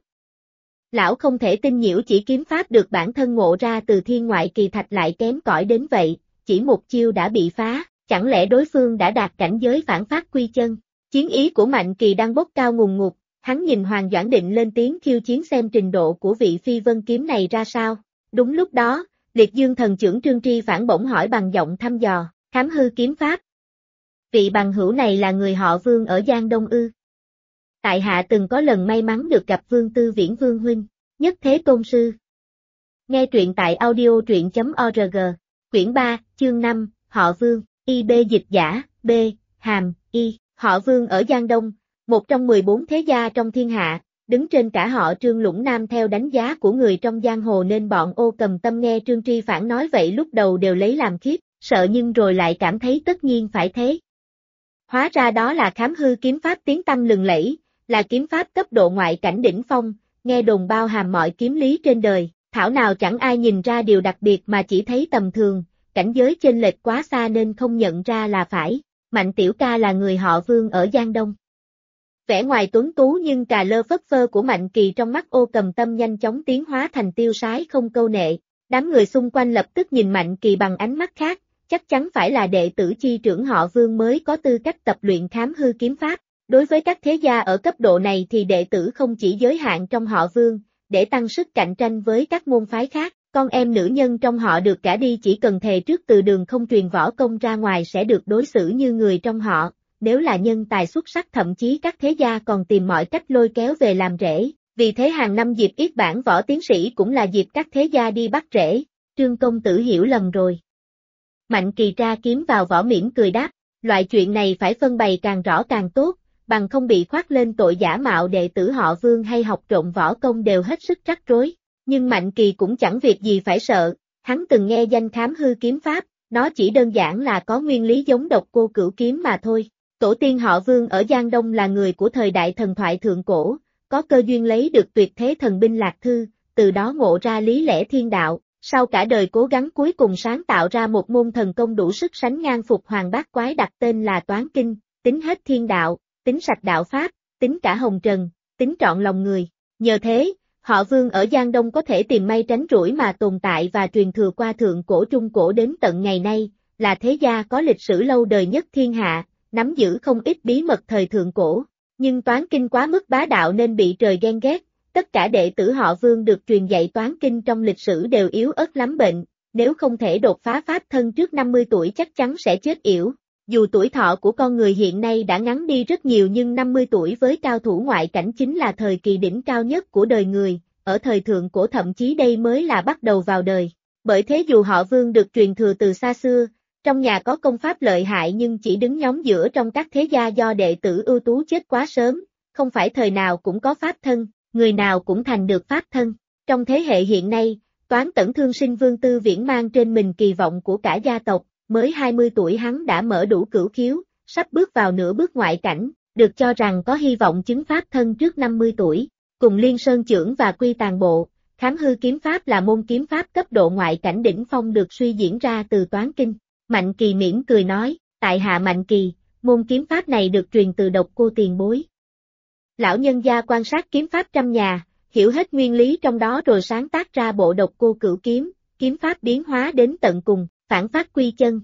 Speaker 1: Lão không thể tin nhiễu chỉ kiếm pháp được bản thân ngộ ra từ thiên ngoại kỳ thạch lại kém cỏi đến vậy, chỉ một chiêu đã bị phá, chẳng lẽ đối phương đã đạt cảnh giới phản phát quy chân. Chiến ý của Mạnh Kỳ đang bốc cao ngùn ngụt, hắn nhìn Hoàng Doãn định lên tiếng khiêu chiến xem trình độ của vị phi vân kiếm này ra sao. Đúng lúc đó, Liệt Dương thần trưởng Trương Tri phản bổng hỏi bằng giọng thăm dò, khám hư kiếm pháp. Vị bằng hữu này là người họ Vương ở Giang Đông ư? Tại hạ từng có lần may mắn được gặp Vương Tư Viễn Vương huynh, nhất thế tôn sư. Nghe truyện tại audio.org, quyển 3, chương 5, họ Vương, IB dịch giả, B, hàm, Y, họ Vương ở Giang Đông, một trong 14 thế gia trong thiên hạ, đứng trên cả họ Trương Lũng Nam theo đánh giá của người trong giang hồ nên bọn Ô Cầm Tâm nghe Trương Tri Phản nói vậy lúc đầu đều lấy làm khiếp, sợ nhưng rồi lại cảm thấy tất nhiên phải thế. Hóa ra đó là khám hư kiếm pháp tiếng tăm lừng lẫy, là kiếm pháp cấp độ ngoại cảnh đỉnh phong, nghe đồn bao hàm mọi kiếm lý trên đời, thảo nào chẳng ai nhìn ra điều đặc biệt mà chỉ thấy tầm thường, cảnh giới chênh lệch quá xa nên không nhận ra là phải. Mạnh tiểu ca là người họ Vương ở Giang Đông. Vẻ ngoài tuấn tú nhưng cà lơ phất phơ của Mạnh Kỳ trong mắt Ô Cầm Tâm nhanh chóng tiến hóa thành tiêu sái không câu nệ, đám người xung quanh lập tức nhìn Mạnh Kỳ bằng ánh mắt khác, chắc chắn phải là đệ tử chi trưởng họ Vương mới có tư cách tập luyện khám hư kiếm pháp. Đối với các thế gia ở cấp độ này thì đệ tử không chỉ giới hạn trong họ Vương, để tăng sức cạnh tranh với các môn phái khác, con em nữ nhân trong họ được cả đi chỉ cần thề trước từ đường không truyền võ công ra ngoài sẽ được đối xử như người trong họ, nếu là nhân tài xuất sắc thậm chí các thế gia còn tìm mọi cách lôi kéo về làm rễ, vì thế hàng năm dịp yết bản võ tiến sĩ cũng là dịp các thế gia đi bắt rễ. Trương công tử hiểu lầm rồi. Mạnh Kỳ tra kiếm vào vỏ mỉm cười đáp, loại chuyện này phải phân bày càng rõ càng tốt, bằng không bị khoác lên tội giả mạo đệ tử họ Vương hay học trộm võ công đều hết sức rắc rối. Nhưng Mạnh Kỳ cũng chẳng việc gì phải sợ, hắn từng nghe danh khám hư kiếm pháp, nó chỉ đơn giản là có nguyên lý giống Độc Cô Cửu kiếm mà thôi. Tổ tiên họ Vương ở Giang Đông là người của thời đại thần thoại thượng cổ, có cơ duyên lấy được tuyệt thế thần binh Lạc Thư, từ đó ngộ ra lý lẽ thiên đạo, sau cả đời cố gắng cuối cùng sáng tạo ra một môn thần công đủ sức sánh ngang Phục Hoàng Bát Quái đặt tên là Toán Kinh, tính hết thiên đạo, tính sạch đạo pháp, tính cả hồng trần, tính trọn lòng người. Nhờ thế, họ Vương ở Giang Đông có thể tìm may tránh rủi mà tồn tại và truyền thừa qua thượng cổ trung cổ đến tận ngày nay, là thế gia có lịch sử lâu đời nhất thiên hạ, nắm giữ không ít bí mật thời thượng cổ. Nhưng Toán Kinh quá mức bá đạo nên bị trời ghen ghét, tất cả đệ tử họ Vương được truyền dạy Toán Kinh trong lịch sử đều yếu ớt lắm bệnh, nếu không thể đột phá pháp thân trước 50 tuổi chắc chắn sẽ chết yểu. Dù tuổi thọ của con người hiện nay đã ngắn đi rất nhiều nhưng 50 tuổi với cao thủ ngoại cảnh chính là thời kỳ đỉnh cao nhất của đời người, ở thời thượng cổ thậm chí đây mới là bắt đầu vào đời. Bởi thế dù họ Vương được truyền thừa từ xa xưa, trong nhà có công pháp lợi hại nhưng chỉ đứng nhóm giữa trong các thế gia do đệ tử ưu tú chết quá sớm, không phải thời nào cũng có pháp thân, người nào cũng thành được pháp thân. Trong thế hệ hiện nay, Toán Tẩn Thương Sinh Vương Tư Viễn mang trên mình kỳ vọng của cả gia tộc, mới 20 tuổi hắn đã mở đủ cửu khiếu, sắp bước vào nửa bước ngoại cảnh, được cho rằng có hy vọng chứng pháp thân trước 50 tuổi. Cùng Liên Sơn Chưởng và Quy Tàn Bộ, Khám Hư Kiếm Pháp là môn kiếm pháp cấp độ ngoại cảnh đỉnh phong được suy diễn ra từ Toán Kinh. Mạnh Kỳ mỉm cười nói, tại hạ Mạnh Kỳ, môn kiếm pháp này được truyền từ Độc Cô tiền bối. Lão nhân gia quan sát kiếm pháp trăm nhà, hiểu hết nguyên lý trong đó rồi sáng tác ra bộ Độc Cô Cửu Kiếm, kiếm pháp biến hóa đến tận cùng, phản phát quy chân.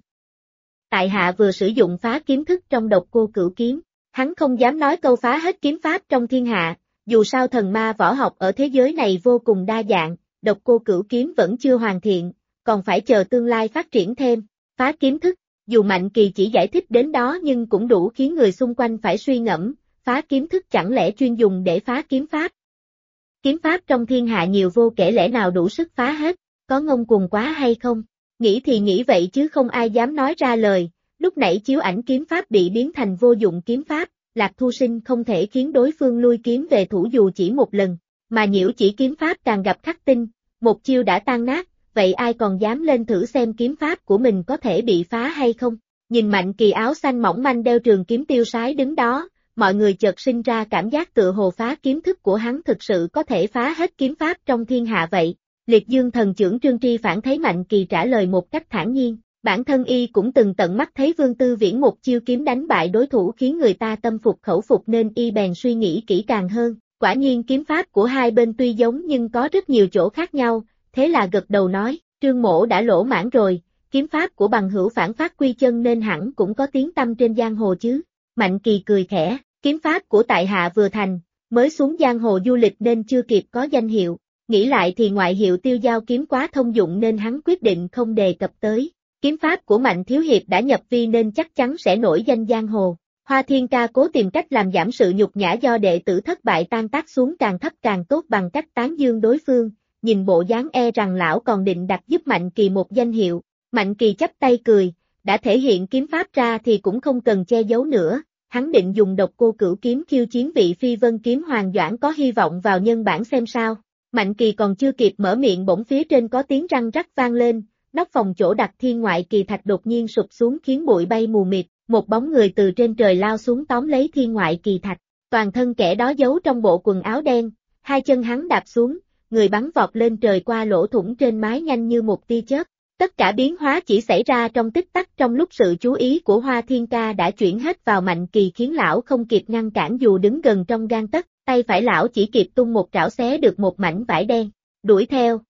Speaker 1: Tại hạ vừa sử dụng phá kiếm thức trong Độc Cô Cửu Kiếm, hắn không dám nói câu phá hết kiếm pháp trong thiên hạ, dù sao thần ma võ học ở thế giới này vô cùng đa dạng, Độc Cô Cửu Kiếm vẫn chưa hoàn thiện, còn phải chờ tương lai phát triển thêm. Phá kiếm thức, dù Mạnh Kỳ chỉ giải thích đến đó nhưng cũng đủ khiến người xung quanh phải suy ngẫm, phá kiếm thức chẳng lẽ chuyên dùng để phá kiếm pháp. Kiếm pháp trong thiên hạ nhiều vô kể lẽ nào đủ sức phá hết, có ngông cuồng quá hay không? Nghĩ thì nghĩ vậy chứ không ai dám nói ra lời, lúc nãy chiếu ảnh kiếm pháp bị biến thành vô dụng kiếm pháp, Lạc Thu Sinh không thể khiến đối phương lui kiếm về thủ dù chỉ một lần, mà nhiễu chỉ kiếm pháp càng gặp khắc tinh, một chiêu đã tan nát. Vậy ai còn dám lên thử xem kiếm pháp của mình có thể bị phá hay không? Nhìn Mạnh Kỳ áo xanh mỏng manh đeo trường kiếm tiêu sái đứng đó, mọi người chợt sinh ra cảm giác tựa hồ phá kiếm thức của hắn thực sự có thể phá hết kiếm pháp trong thiên hạ vậy. Liệt Dương Thần Chưởng Trương Tri Phản thấy Mạnh Kỳ trả lời một cách thản nhiên, bản thân y cũng từng tận mắt thấy Vương Tư Viễn một chiêu kiếm đánh bại đối thủ khiến người ta tâm phục khẩu phục nên y bèn suy nghĩ kỹ càng hơn. Quả nhiên kiếm pháp của hai bên tuy giống nhưng có rất nhiều chỗ khác nhau. Thế là gật đầu nói, Trương mỗ đã lỗ mãn rồi, kiếm pháp của bằng hữu phản phát quy chân nên hẳn cũng có tiếng tăm trên giang hồ chứ. Mạnh Kỳ cười khẽ, kiếm pháp của tại hạ vừa thành, mới xuống giang hồ du lịch nên chưa kịp có danh hiệu, nghĩ lại thì ngoại hiệu Tiêu Giao kiếm quá thông dụng nên hắn quyết định không đề cập tới. Kiếm pháp của Mạnh thiếu hiệp đã nhập vi nên chắc chắn sẽ nổi danh giang hồ. Hoa Thiên Ca cố tìm cách làm giảm sự nhục nhã do đệ tử thất bại tan tác xuống càng thấp càng tốt bằng cách tán dương đối phương. Nhìn bộ dáng e rằng lão còn định đặt giúp Mạnh Kỳ một danh hiệu, Mạnh Kỳ chắp tay cười, đã thể hiện kiếm pháp ra thì cũng không cần che giấu nữa, hắn định dùng Độc Cô Cửu Kiếm khiêu chiến vị Phi Vân Kiếm Hoàng Doãn có hy vọng vào nhân bản xem sao. Mạnh Kỳ còn chưa kịp mở miệng bỗng phía trên có tiếng răng rắc vang lên, nóc phòng chỗ đặt thiên ngoại kỳ thạch đột nhiên sụp xuống khiến bụi bay mù mịt, một bóng người từ trên trời lao xuống tóm lấy thiên ngoại kỳ thạch, toàn thân kẻ đó giấu trong bộ quần áo đen, hai chân hắn đạp xuống. Người bắn vọt lên trời qua lỗ thủng trên mái nhanh như một tia chớp. Tất cả biến hóa chỉ xảy ra trong tích tắc trong lúc sự chú ý của Hoa Thiên Ca đã chuyển hết vào Mạnh Kỳ khiến lão không kịp ngăn cản dù đứng gần trong gang tấc, tay phải lão chỉ kịp tung một trảo xé được một mảnh vải đen, đuổi theo.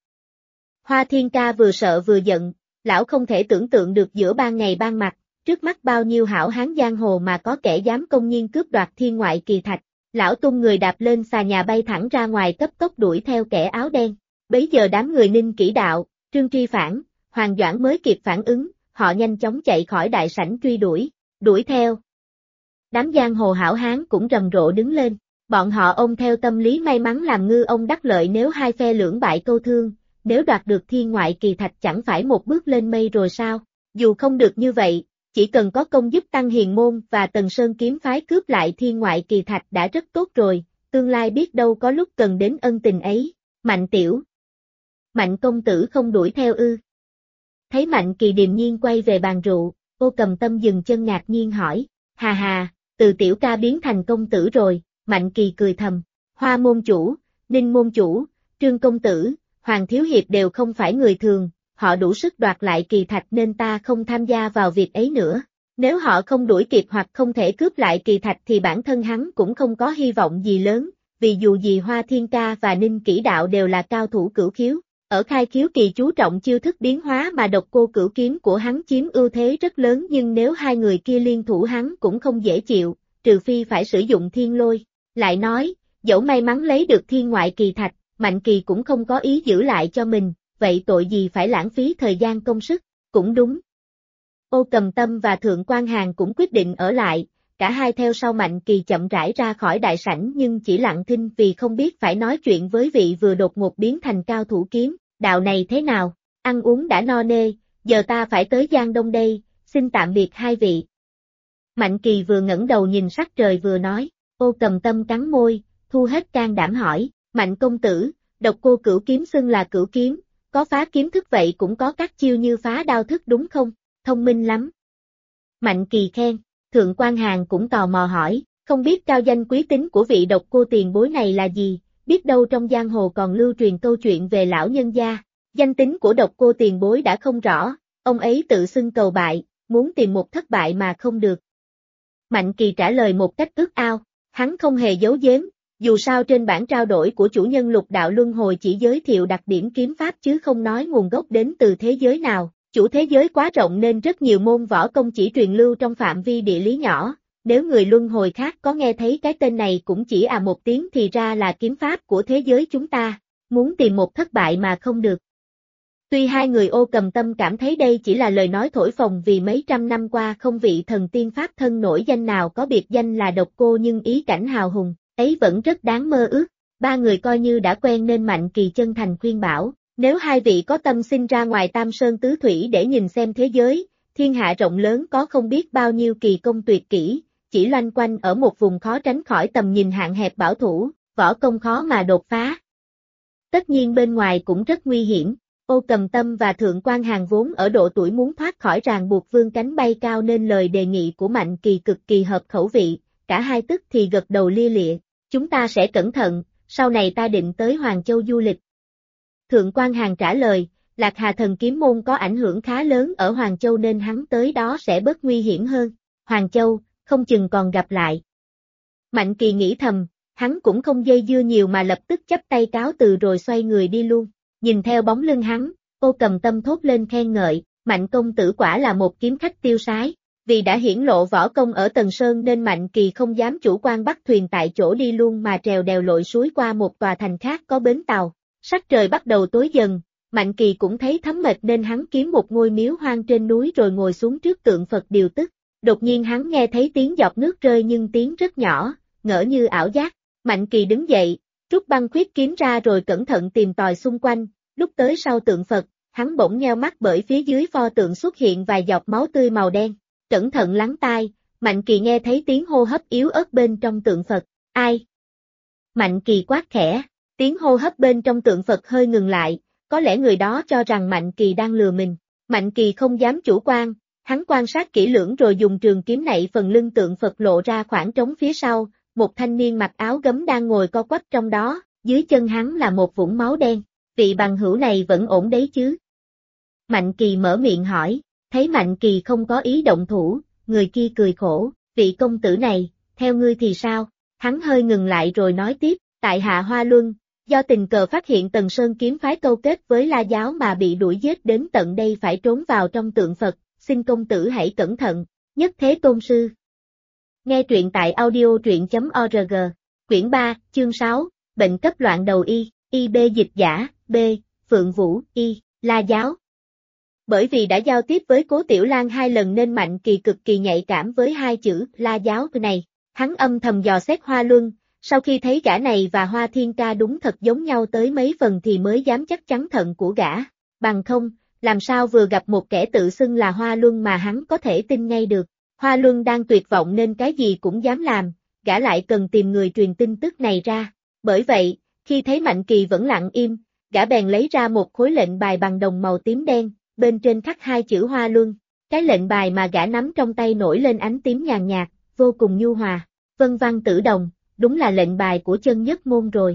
Speaker 1: Hoa Thiên Ca vừa sợ vừa giận, lão không thể tưởng tượng được giữa ban ngày ban mặt, trước mắt bao nhiêu hảo hán giang hồ mà có kẻ dám công nhiên cướp đoạt thiên ngoại kỳ thạch. Lão tung người đạp lên xà nhà bay thẳng ra ngoài cấp tốc đuổi theo kẻ áo đen. Bấy giờ đám người Ninh Kỷ Đạo, Trương Tri Phản, Hoàng Doãn mới kịp phản ứng, họ nhanh chóng chạy khỏi đại sảnh truy đuổi theo. Đám giang hồ hảo hán cũng rầm rộ đứng lên, bọn họ ôm theo tâm lý may mắn làm ngư ông đắc lợi nếu hai phe lưỡng bại câu thương, nếu đoạt được thiên ngoại kỳ thạch chẳng phải một bước lên mây rồi sao, dù không được như vậy. Chỉ cần có công giúp Tăng Hiền Môn và Tần Sơn kiếm phái cướp lại thiên ngoại kỳ thạch đã rất tốt rồi, tương lai biết đâu có lúc cần đến ân tình ấy. Mạnh tiểu. Mạnh công tử không đuổi theo ư? Thấy Mạnh Kỳ điềm nhiên quay về bàn rượu, Ô Cầm Tâm dừng chân ngạc nhiên hỏi, hà hà, từ tiểu ca biến thành công tử rồi, Mạnh Kỳ cười thầm. Hoa môn chủ, Ninh môn chủ, Trương công tử, Hoàng thiếu hiệp đều không phải người thường, họ đủ sức đoạt lại kỳ thạch nên ta không tham gia vào việc ấy nữa. Nếu họ không đuổi kịp hoặc không thể cướp lại kỳ thạch thì bản thân hắn cũng không có hy vọng gì lớn, vì dù gì Hoa Thiên Ca và Ninh Kỷ Đạo đều là cao thủ cửu khiếu. Ở khai khiếu kỳ chú trọng chiêu thức biến hóa mà độc cô cửu kiếm của hắn chiếm ưu thế rất lớn, nhưng nếu hai người kia liên thủ hắn cũng không dễ chịu, trừ phi phải sử dụng thiên lôi. Lại nói, dẫu may mắn lấy được thiên ngoại kỳ thạch, Mạnh Kỳ cũng không có ý giữ lại cho mình, vậy tội gì phải lãng phí thời gian công sức, cũng đúng. Ô Cầm Tâm và Thượng Quan Hàn cũng quyết định ở lại, cả hai theo sau Mạnh Kỳ chậm rãi ra khỏi đại sảnh nhưng chỉ lặng thinh vì không biết phải nói chuyện với vị vừa đột ngột biến thành cao thủ kiếm, đạo này thế nào, ăn uống đã no nê, giờ ta phải tới Giang Đông đây, xin tạm biệt hai vị. Mạnh Kỳ vừa ngẩng đầu nhìn sắc trời vừa nói, Ô Cầm Tâm cắn môi, thu hết can đảm hỏi, Mạnh công tử, độc cô cửu kiếm xưng là cửu kiếm, có phá kiếm thức vậy cũng có các chiêu như phá đao thức đúng không, thông minh lắm. Mạnh Kỳ khen. Thượng Quan Hàn cũng tò mò hỏi, không biết cao danh quý tính của vị độc cô tiền bối này là gì, biết đâu trong giang hồ còn lưu truyền câu chuyện về lão nhân gia. Danh tính của độc cô tiền bối đã không rõ, ông ấy tự xưng cầu bại, muốn tìm một thất bại mà không được. Mạnh Kỳ trả lời một cách ước ao, hắn không hề giấu giếm, dù sao trên bản trao đổi của chủ nhân Lục Đạo Luân Hồi chỉ giới thiệu đặc điểm kiếm pháp chứ không nói nguồn gốc đến từ thế giới nào. Chủ thế giới quá rộng nên rất nhiều môn võ công chỉ truyền lưu trong phạm vi địa lý nhỏ, nếu người luân hồi khác có nghe thấy cái tên này cũng chỉ một tiếng thì ra là kiếm pháp của thế giới chúng ta, muốn tìm một thất bại mà không được. Tuy hai người Ô Cầm Tâm cảm thấy đây chỉ là lời nói thổi phồng vì mấy trăm năm qua không vị thần tiên pháp thân nổi danh nào có biệt danh là độc cô, nhưng ý cảnh hào hùng ấy vẫn rất đáng mơ ước. Ba người coi như đã quen nên Mạnh Kỳ chân thành khuyên bảo. Nếu hai vị có tâm xin ra ngoài Tam Sơn Tứ Thủy để nhìn xem thế giới, thiên hạ rộng lớn có không biết bao nhiêu kỳ công tuyệt kỹ, chỉ loanh quanh ở một vùng khó tránh khỏi tầm nhìn hạn hẹp bảo thủ, võ công khó mà đột phá. Tất nhiên bên ngoài cũng rất nguy hiểm, Ô Cầm Tâm và Thượng Quan Hàn vốn ở độ tuổi muốn thoát khỏi ràng buộc vươn cánh bay cao nên lời đề nghị của Mạnh Kỳ cực kỳ hợp khẩu vị, cả hai tức thì gật đầu lia lịa, chúng ta sẽ cẩn thận, sau này ta định tới Hoàng Châu du lịch. Thượng Quan Hàn trả lời, Lạc Hà thần kiếm môn có ảnh hưởng khá lớn ở Hoàng Châu nên hắn tới đó sẽ bớt nguy hiểm hơn. Hoàng Châu, không chừng còn gặp lại. Mạnh Kỳ nghĩ thầm, hắn cũng không dây dưa nhiều mà lập tức chắp tay cáo từ rồi xoay người đi luôn. Nhìn theo bóng lưng hắn, Ô Cầm Tâm thốt lên khen ngợi, Mạnh công tử quả là một kiếm khách tiêu sái. Vì đã hiển lộ võ công ở Tần Sơn nên Mạnh Kỳ không dám chủ quan bắt thuyền tại chỗ đi luôn mà trèo đèo lội suối qua một tòa thành khác có bến tàu. Sắc trời bắt đầu tối dần, Mạnh Kỳ cũng thấy thấm mệt nên hắn kiếm một ngôi miếu hoang trên núi rồi ngồi xuống trước tượng Phật điều tức. Đột nhiên hắn nghe thấy tiếng giọt nước rơi nhưng tiếng rất nhỏ, ngỡ như ảo giác. Mạnh Kỳ đứng dậy, rút băng khuyết kiếm ra rồi cẩn thận tìm tòi xung quanh, lúc tới sau tượng Phật, hắn bỗng nheo mắt bởi phía dưới pho tượng xuất hiện vài giọt máu tươi màu đen. Cẩn thận lắng tai, Mạnh Kỳ nghe thấy tiếng hô hấp yếu ớt bên trong tượng Phật, ai? Mạnh Kỳ quát khẽ. Tiếng hô hấp bên trong tượng Phật hơi ngừng lại, có lẽ người đó cho rằng Mạnh Kỳ đang lừa mình. Mạnh Kỳ không dám chủ quan, hắn quan sát kỹ lưỡng rồi dùng trường kiếm nạy phần lưng tượng Phật lộ ra khoảng trống phía sau, một thanh niên mặc áo gấm đang ngồi co quắp trong đó, dưới chân hắn là một vũng máu đen. Vị bằng hữu này vẫn ổn đấy chứ? Mạnh Kỳ mở miệng hỏi, thấy Mạnh Kỳ không có ý động thủ, người kia cười khổ, vị công tử này, theo ngươi thì sao? Hắn hơi ngừng lại rồi nói tiếp, tại Hạ Hoa Luân. Do tình cờ phát hiện Tần Sơn kiếm phái câu kết với La giáo mà bị đuổi giết đến tận đây phải trốn vào trong tượng Phật, xin công tử hãy cẩn thận, nhất thế tôn sư. Nghe truyện tại audio.org, quyển 3, chương 6, bệnh cấp loạn đầu IB dịch giả, B, Phượng Vũ, La giáo. Bởi vì đã giao tiếp với Cố Tiểu Lan 2 lần nên Mạnh Kỳ cực kỳ nhạy cảm với hai chữ La giáo này, hắn âm thầm dò xét Hoa Luân. Sau khi thấy gã này và Hoa Thiên Ca đúng thật giống nhau tới mấy phần thì mới dám chắc chắn thận của gã, bằng không, làm sao vừa gặp một kẻ tự xưng là Hoa Luân mà hắn có thể tin ngay được. Hoa Luân đang tuyệt vọng nên cái gì cũng dám làm, gã lại cần tìm người truyền tin tức này ra. Bởi vậy, khi thấy Mạnh Kỳ vẫn lặng im, gã bèn lấy ra một khối lệnh bài bằng đồng màu tím đen, bên trên khắc hai chữ Hoa Luân. Cái lệnh bài mà gã nắm trong tay nổi lên ánh tím nhàn nhạt, vô cùng nhu hòa. Vân Văn Tử Đồng, đúng là lệnh bài của chân nhất môn rồi.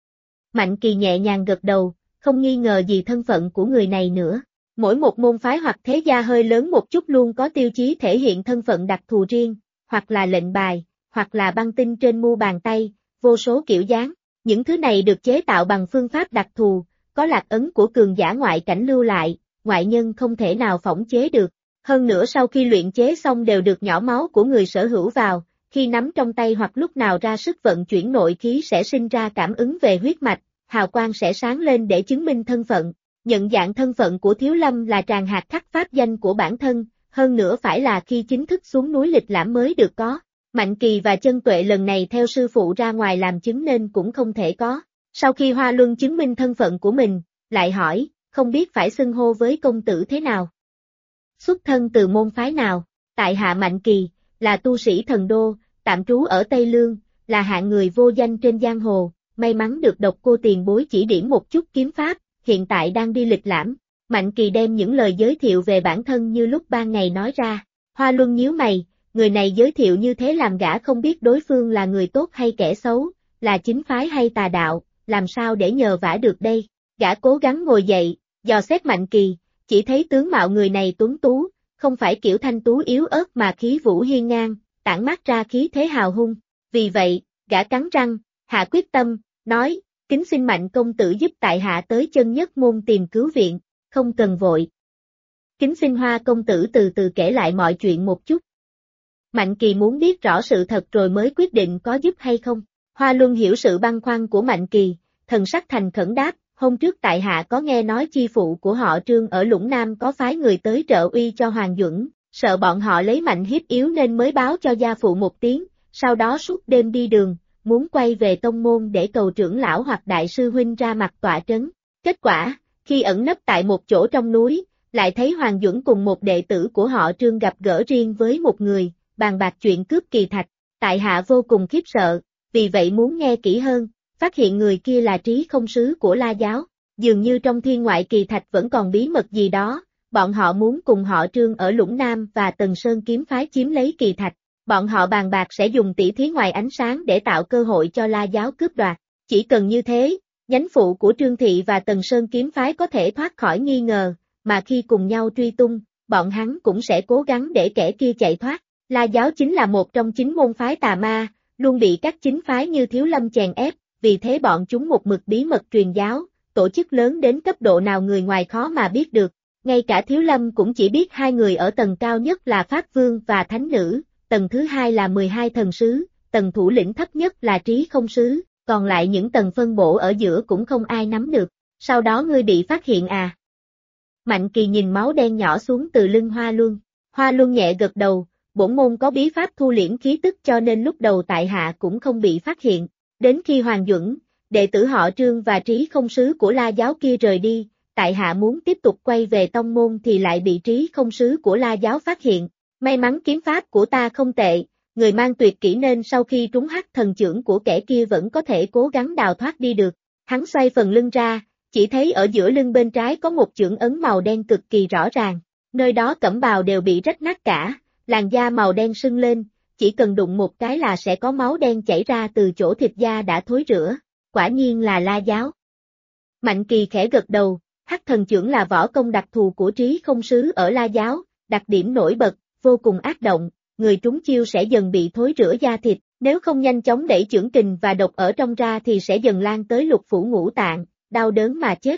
Speaker 1: Mạnh Kỳ nhẹ nhàng gật đầu, không nghi ngờ gì thân phận của người này nữa. Mỗi một môn phái hoặc thế gia hơi lớn một chút luôn có tiêu chí thể hiện thân phận đặc thù riêng, hoặc là lệnh bài, hoặc là băng tinh trên mu bàn tay, vô số kiểu dáng. Những thứ này được chế tạo bằng phương pháp đặc thù, có lạc ấn của cường giả ngoại cảnh lưu lại, ngoại nhân không thể nào phỏng chế được. Hơn nữa sau khi luyện chế xong đều được nhỏ máu của người sở hữu vào, khi nắm trong tay hoặc lúc nào ra sức vận chuyển nội khí sẽ sinh ra cảm ứng về huyết mạch, hào quang sẽ sáng lên để chứng minh thân phận. Nhận dạng thân phận của Thiếu Lâm là tràng hạt khắc pháp danh của bản thân, hơn nữa phải là khi chính thức xuống núi lịch lãm mới được có. Mạnh Kỳ và Chân Tuệ lần này theo sư phụ ra ngoài làm chứng nên cũng không thể có. Sau khi Hoa Luân chứng minh thân phận của mình, lại hỏi, không biết phải xưng hô với công tử thế nào? Xuất thân từ môn phái nào? Tại hạ Mạnh Kỳ, là tu sĩ thần đô, tạm trú ở Tây Lương, là hạng người vô danh trên giang hồ, may mắn được Độc Cô tiền bối chỉ điểm một chút kiếm pháp, hiện tại đang đi lịch lãm. Mạnh Kỳ đem những lời giới thiệu về bản thân như lúc ban ngày nói ra. Hoa Luân nhíu mày, người này giới thiệu như thế làm gã không biết đối phương là người tốt hay kẻ xấu, là chính phái hay tà đạo, làm sao để nhờ vả được đây. Gã cố gắng ngồi dậy, dò xét Mạnh Kỳ, chỉ thấy tướng mạo người này tuấn tú, không phải kiểu thanh tú yếu ớt mà khí vũ hiên ngang, tản mát ra khí thế hào hung. Vì vậy, gã cắn răng, hạ quyết tâm, nói, kính xin Mạnh công tử giúp tại hạ tới chân nhất môn tìm cứu viện, không cần vội. Kính xin Hoa công tử từ từ kể lại mọi chuyện một chút. Mạnh Kỳ muốn biết rõ sự thật rồi mới quyết định có giúp hay không. Hoa Luân hiểu sự băn khoăn của Mạnh Kỳ, thần sắc thành khẩn đáp, hôm trước tại hạ có nghe nói chi phụ của họ Trương ở Lũng Nam có phái người tới trợ uy cho Hoàng Duẩn, sợ bọn họ lấy mạnh hiếp yếu nên mới báo cho gia phụ một tiếng, sau đó suốt đêm đi đường, muốn quay về tông môn để cầu trưởng lão hoặc đại sư huynh ra mặt tọa trấn. Kết quả, khi ẩn nấp tại một chỗ trong núi, lại thấy Hoàng Duẩn cùng một đệ tử của họ Trương gặp gỡ riêng với một người, bàn bạc chuyện cướp kỳ thạch. Tại hạ vô cùng khiếp sợ, vì vậy muốn nghe kỹ hơn, phát hiện người kia là Trí Không Sứ của La Giáo. Dường như trong thiên ngoại kỳ thạch vẫn còn bí mật gì đó, bọn họ muốn cùng họ Trương ở Lũng Nam và Tần Sơn kiếm phái chiếm lấy kỳ thạch. Bọn họ bàn bạc sẽ dùng tỉ thí ngoài ánh sáng để tạo cơ hội cho La Giáo cướp đoạt. Chỉ cần như thế, nhánh phụ của Trương Thị và Tần Sơn kiếm phái có thể thoát khỏi nghi ngờ, mà khi cùng nhau truy tung, bọn hắn cũng sẽ cố gắng để kẻ kia chạy thoát. La Giáo chính là một trong 9 môn phái tà ma, luôn bị các chính phái như Thiếu Lâm chèn ép, vì thế bọn chúng một mực bí mật truyền giáo, tổ chức lớn đến cấp độ nào người ngoài khó mà biết được. Ngay cả Thiếu Lâm cũng chỉ biết 2 người ở tầng cao nhất là Pháp Vương và Thánh Nữ, tầng thứ 2 là 12 thần sứ, tầng thủ lĩnh thấp nhất là Trí Không Sứ, còn lại những tầng phân bổ ở giữa cũng không ai nắm được. Sau đó ngươi bị phát hiện à? Mạnh Kỳ nhìn máu đen nhỏ xuống từ lưng Hoa Luân. Hoa Luân nhẹ gật đầu, bổn môn có bí pháp thu liễm khí tức cho nên lúc đầu tại hạ cũng không bị phát hiện. Đến khi Hoàng Duẩn, đệ tử họ Trương và Trí Không Sứ của La Giáo kia rời đi, tại hạ muốn tiếp tục quay về tông môn thì lại bị Trí Không Sứ của La Giáo phát hiện. May mắn kiếm pháp của ta không tệ, người mang tuyệt kỹ nên sau khi trúng hắc thần chưởng của kẻ kia vẫn có thể cố gắng đào thoát đi được. Hắn xoay phần lưng ra, chỉ thấy ở giữa lưng bên trái có một chưởng ấn màu đen cực kỳ rõ ràng, nơi đó cẩm bào đều bị rách nát cả, làn da màu đen sưng lên, chỉ cần đụng một cái là sẽ có máu đen chảy ra từ chỗ thịt da đã thối rữa, quả nhiên là La Giáo. Mạnh Kỳ khẽ gật đầu, hắc thần chưởng là võ công đặc thù của Trí Không Sứ ở La Giáo, đặc điểm nổi bật, vô cùng ác động, người trúng chiêu sẽ dần bị thối rữa da thịt, nếu không nhanh chóng đẩy chưởng kình và độc ở trong ra thì sẽ dần lan tới lục phủ ngũ tạng, đau đớn mà chết.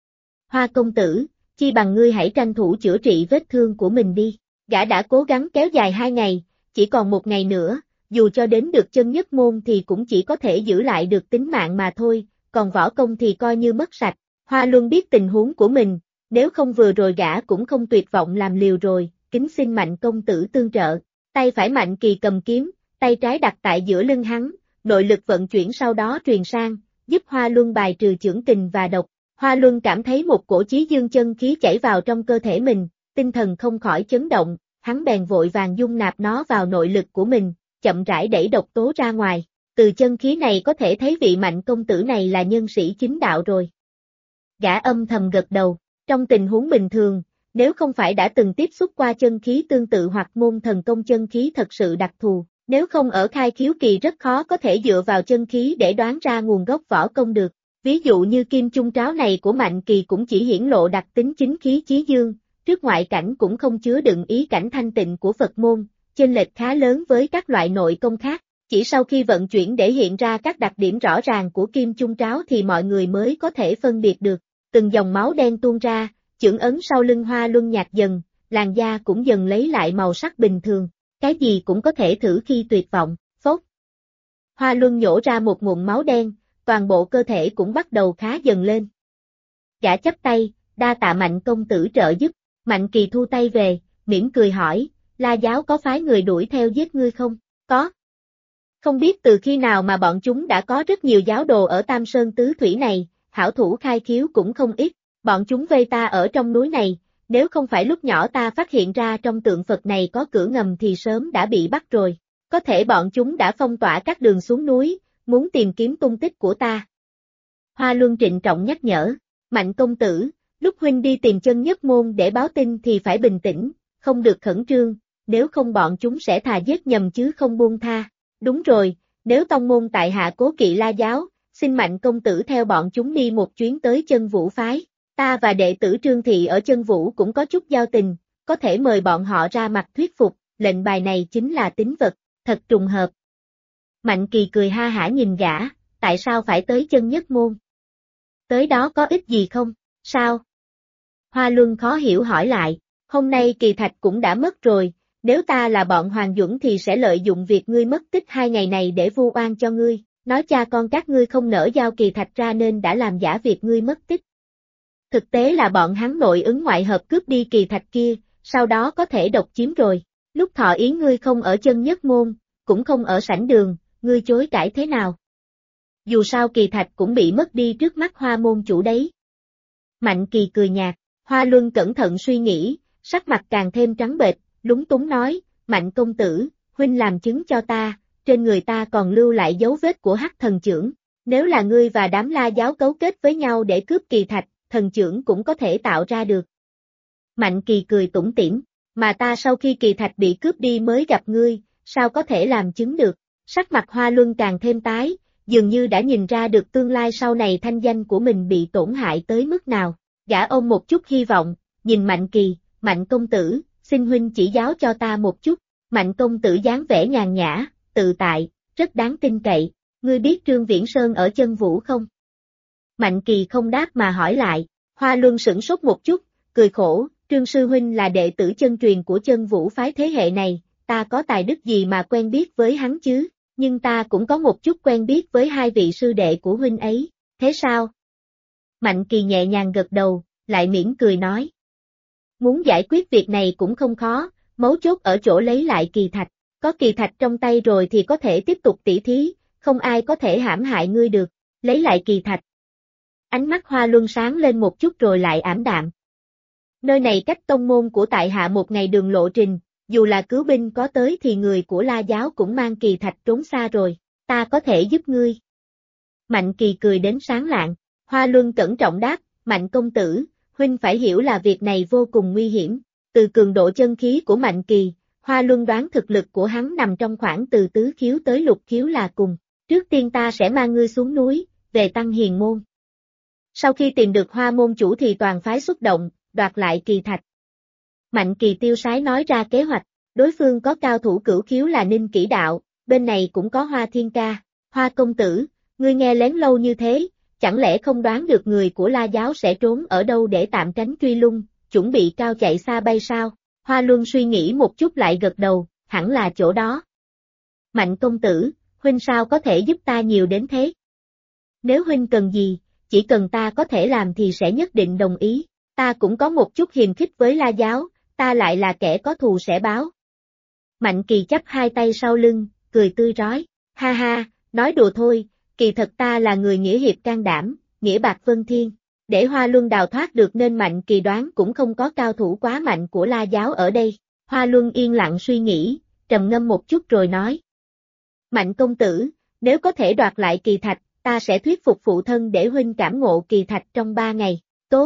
Speaker 1: Hoa công tử, chi bằng ngươi hãy tranh thủ chữa trị vết thương của mình đi. Gã đã cố gắng kéo dài 2 ngày, chỉ còn 1 ngày nữa, dù cho đến được chân nhất môn thì cũng chỉ có thể giữ lại được tính mạng mà thôi, còn võ công thì coi như mất sạch. Hoa Luân biết tình huống của mình, nếu không vừa rồi gã cũng không tuyệt vọng làm liều rồi, kính xin Mạnh công tử tương trợ. Tay phải Mạnh Kỳ cầm kiếm, tay trái đặt tại giữa lưng hắn, nội lực vận chuyển sau đó truyền sang, giúp Hoa Luân bài trừ chưởng kình và độc. Hoa Luân cảm thấy một cổ chí dương chân khí chảy vào trong cơ thể mình, tinh thần không khỏi chấn động, hắn bèn vội vàng dung nạp nó vào nội lực của mình, chậm rãi đẩy độc tố ra ngoài. Từ chân khí này có thể thấy vị Mạnh công tử này là nhân sĩ chính đạo rồi. Gã âm thầm gật đầu, trong tình huống bình thường, nếu không phải đã từng tiếp xúc qua chân khí tương tự hoặc môn thần công chân khí thật sự đặc thù, Nếu không ở khai khiếu kỳ rất khó có thể dựa vào chân khí để đoán ra nguồn gốc võ công được. Ví dụ như kim chung tráo này của Mạnh Kỳ cũng chỉ hiển lộ đặc tính chính khí chí dương, trước ngoại cảnh cũng không chứa đựng ý cảnh thanh tịnh của Phật môn, chênh lệch khá lớn với các loại nội công khác. Chỉ sau khi vận chuyển để hiện ra các đặc điểm rõ ràng của kim chung tráo thì mọi người mới có thể phân biệt được. Từng dòng máu đen tuôn ra, chưởng ấn sau lưng Hoa Luân nhạt dần, làn da cũng dần lấy lại màu sắc bình thường. Cái gì cũng có thể thử khi tuyệt vọng, phốt. Hoa Luân nhổ ra một ngụm máu đen, toàn bộ cơ thể cũng bắt đầu khá dần lên. Gã chắp tay, đa tạ Mạnh công tử trợ giúp. Mạnh Kỳ thu tay về, mỉm cười hỏi, La giáo có phái người đuổi theo giết ngươi không? Có. Không biết từ khi nào mà bọn chúng đã có rất nhiều giáo đồ ở Tam Sơn Tứ Thủy này, hảo thủ khai khiếu cũng không ít, bọn chúng vây ta ở trong núi này, nếu không phải lúc nhỏ ta phát hiện ra trong tượng Phật này có cửa ngầm thì sớm đã bị bắt rồi, có thể bọn chúng đã phong tỏa các đường xuống núi, muốn tìm kiếm tung tích của ta. Hoa Luân trịnh trọng nhắc nhở, Mạnh công tử, lúc huynh đi tìm Chân Nhất Môn để báo tin thì phải bình tĩnh, không được khẩn trương, nếu không bọn chúng sẽ thà giết nhầm chứ không buông tha. Đúng rồi, nếu tông môn tại hạ cố kỵ La giáo, xin Mạnh công tử theo bọn chúng đi một chuyến tới Chân Vũ phái. Ta và đệ tử Trương Thị ở Chân Vũ cũng có chút giao tình, có thể mời bọn họ ra mặt thuyết phục, lệnh bài này chính là tín vật, thật trùng hợp. Mạnh Kỳ cười ha hả nhìn gã, tại sao phải tới Chân Nhất Môn? Tới đó có ích gì không? Sao? Hoa Luân khó hiểu hỏi lại, hôm nay kỳ thạch cũng đã mất rồi, nếu ta là bọn Hoàng Duẩn thì sẽ lợi dụng việc ngươi mất tích 2 ngày này để vu oan cho ngươi, nói cha con các ngươi không nỡ giao kỳ thạch ra nên đã làm giả việc ngươi mất tích. Thực tế là bọn hắn nội ứng ngoại hợp cướp đi kỳ thạch kia, sau đó có thể độc chiếm rồi. Lúc Thọ Yến ngươi không ở Chân Nhất Môn, cũng không ở sảnh đường, ngươi chối cãi thế nào? Dù sao kỳ thạch cũng bị mất đi trước mắt Hoa môn chủ đấy. Mạnh Kỳ cười nhạt, Hoa Luân cẩn thận suy nghĩ, sắc mặt càng thêm trắng bệch, lúng túng nói, Mạnh công tử, huynh làm chứng cho ta, trên người ta còn lưu lại dấu vết của Hắc thần chưởng, nếu là ngươi và đám La giáo cấu kết với nhau để cướp kỳ thạch, thần chưởng cũng có thể tạo ra được. Mạnh Kỳ cười tủm tỉm, mà ta sau khi kỳ thạch bị cướp đi mới gặp ngươi, sao có thể làm chứng được, sắc mặt Hoa Luân càng thêm tái, dường như đã nhìn ra được tương lai sau này thanh danh của mình bị tổn hại tới mức nào, gã ôm một chút hy vọng, nhìn Mạnh Kỳ, Mạnh công tử, xin huynh chỉ giáo cho ta một chút, Mạnh công tử dáng vẻ nhàn nhã, tự tại, rất đáng tin cậy, ngươi biết Trương Viễn Sơn ở Chân Vũ không? Mạnh Kỳ không đáp mà hỏi lại, Hoa Luân sửng sốt một chút, cười khổ, Trương sư huynh là đệ tử chân truyền của Chân Vũ phái thế hệ này, ta có tài đức gì mà quen biết với hắn chứ, nhưng ta cũng có một chút quen biết với 2 vị sư đệ của huynh ấy, thế sao? Mạnh Kỳ nhẹ nhàng gật đầu, lại mỉm cười nói. Muốn giải quyết việc này cũng không khó, mấu chốt ở chỗ lấy lại kỳ thạch, có kỳ thạch trong tay rồi thì có thể tiếp tục tỉ thí, không ai có thể hãm hại ngươi được, lấy lại kỳ thạch. Ánh mắt Hoa Luân sáng lên một chút rồi lại ảm đạm. Nơi này cách tông môn của tại hạ một ngày đường lộ trình, dù là cứu binh có tới thì người của La giáo cũng mang kỳ thạch trốn xa rồi, ta có thể giúp ngươi. Mạnh Kỳ cười đến sáng lạng, Hoa Luân cẩn trọng đáp, Mạnh công tử, huynh phải hiểu là việc này vô cùng nguy hiểm, từ cường độ chân khí của Mạnh Kỳ, Hoa Luân đoán thực lực của hắn nằm trong khoảng từ tứ khiếu tới lục khiếu là cùng, trước tiên ta sẽ mang ngươi xuống núi, về Tăng Hiền môn. Sau khi tìm được Hoa môn chủ thì toàn phái xuất động, đoạt lại kỳ thạch. Mạnh Kỳ tiêu sái nói ra kế hoạch, đối phương có cao thủ cửu khiếu là Ninh Kỷ Đạo, bên này cũng có Hoa Thiên Ca, Hoa công tử, ngươi nghe lén lâu như thế, chẳng lẽ không đoán được người của La giáo sẽ trốn ở đâu để tạm tránh truy lung, chuẩn bị cao chạy xa bay sao? Hoa Luân suy nghĩ một chút lại gật đầu, hẳn là chỗ đó. Mạnh công tử, huynh sao có thể giúp ta nhiều đến thế? Nếu huynh cần gì, chỉ cần ta có thể làm thì sẽ nhất định đồng ý, ta cũng có một chút hiềm khích với La giáo, ta lại là kẻ có thù sẽ báo. Mạnh Kỳ chắp 2 tay sau lưng, cười tươi rói, ha ha, nói đùa thôi, kỳ thật ta là người nghĩa hiệp can đảm, nghĩa bạc vân thiên, để Hoa Luân đào thoát được nên Mạnh Kỳ đoán cũng không có cao thủ quá mạnh của La giáo ở đây. Hoa Luân yên lặng suy nghĩ, trầm ngâm một chút rồi nói. Mạnh công tử, nếu có thể đoạt lại kỳ thạch, ta sẽ thuyết phục phụ thân để huynh cảm ngộ kỳ thạch trong 3 ngày, tốt.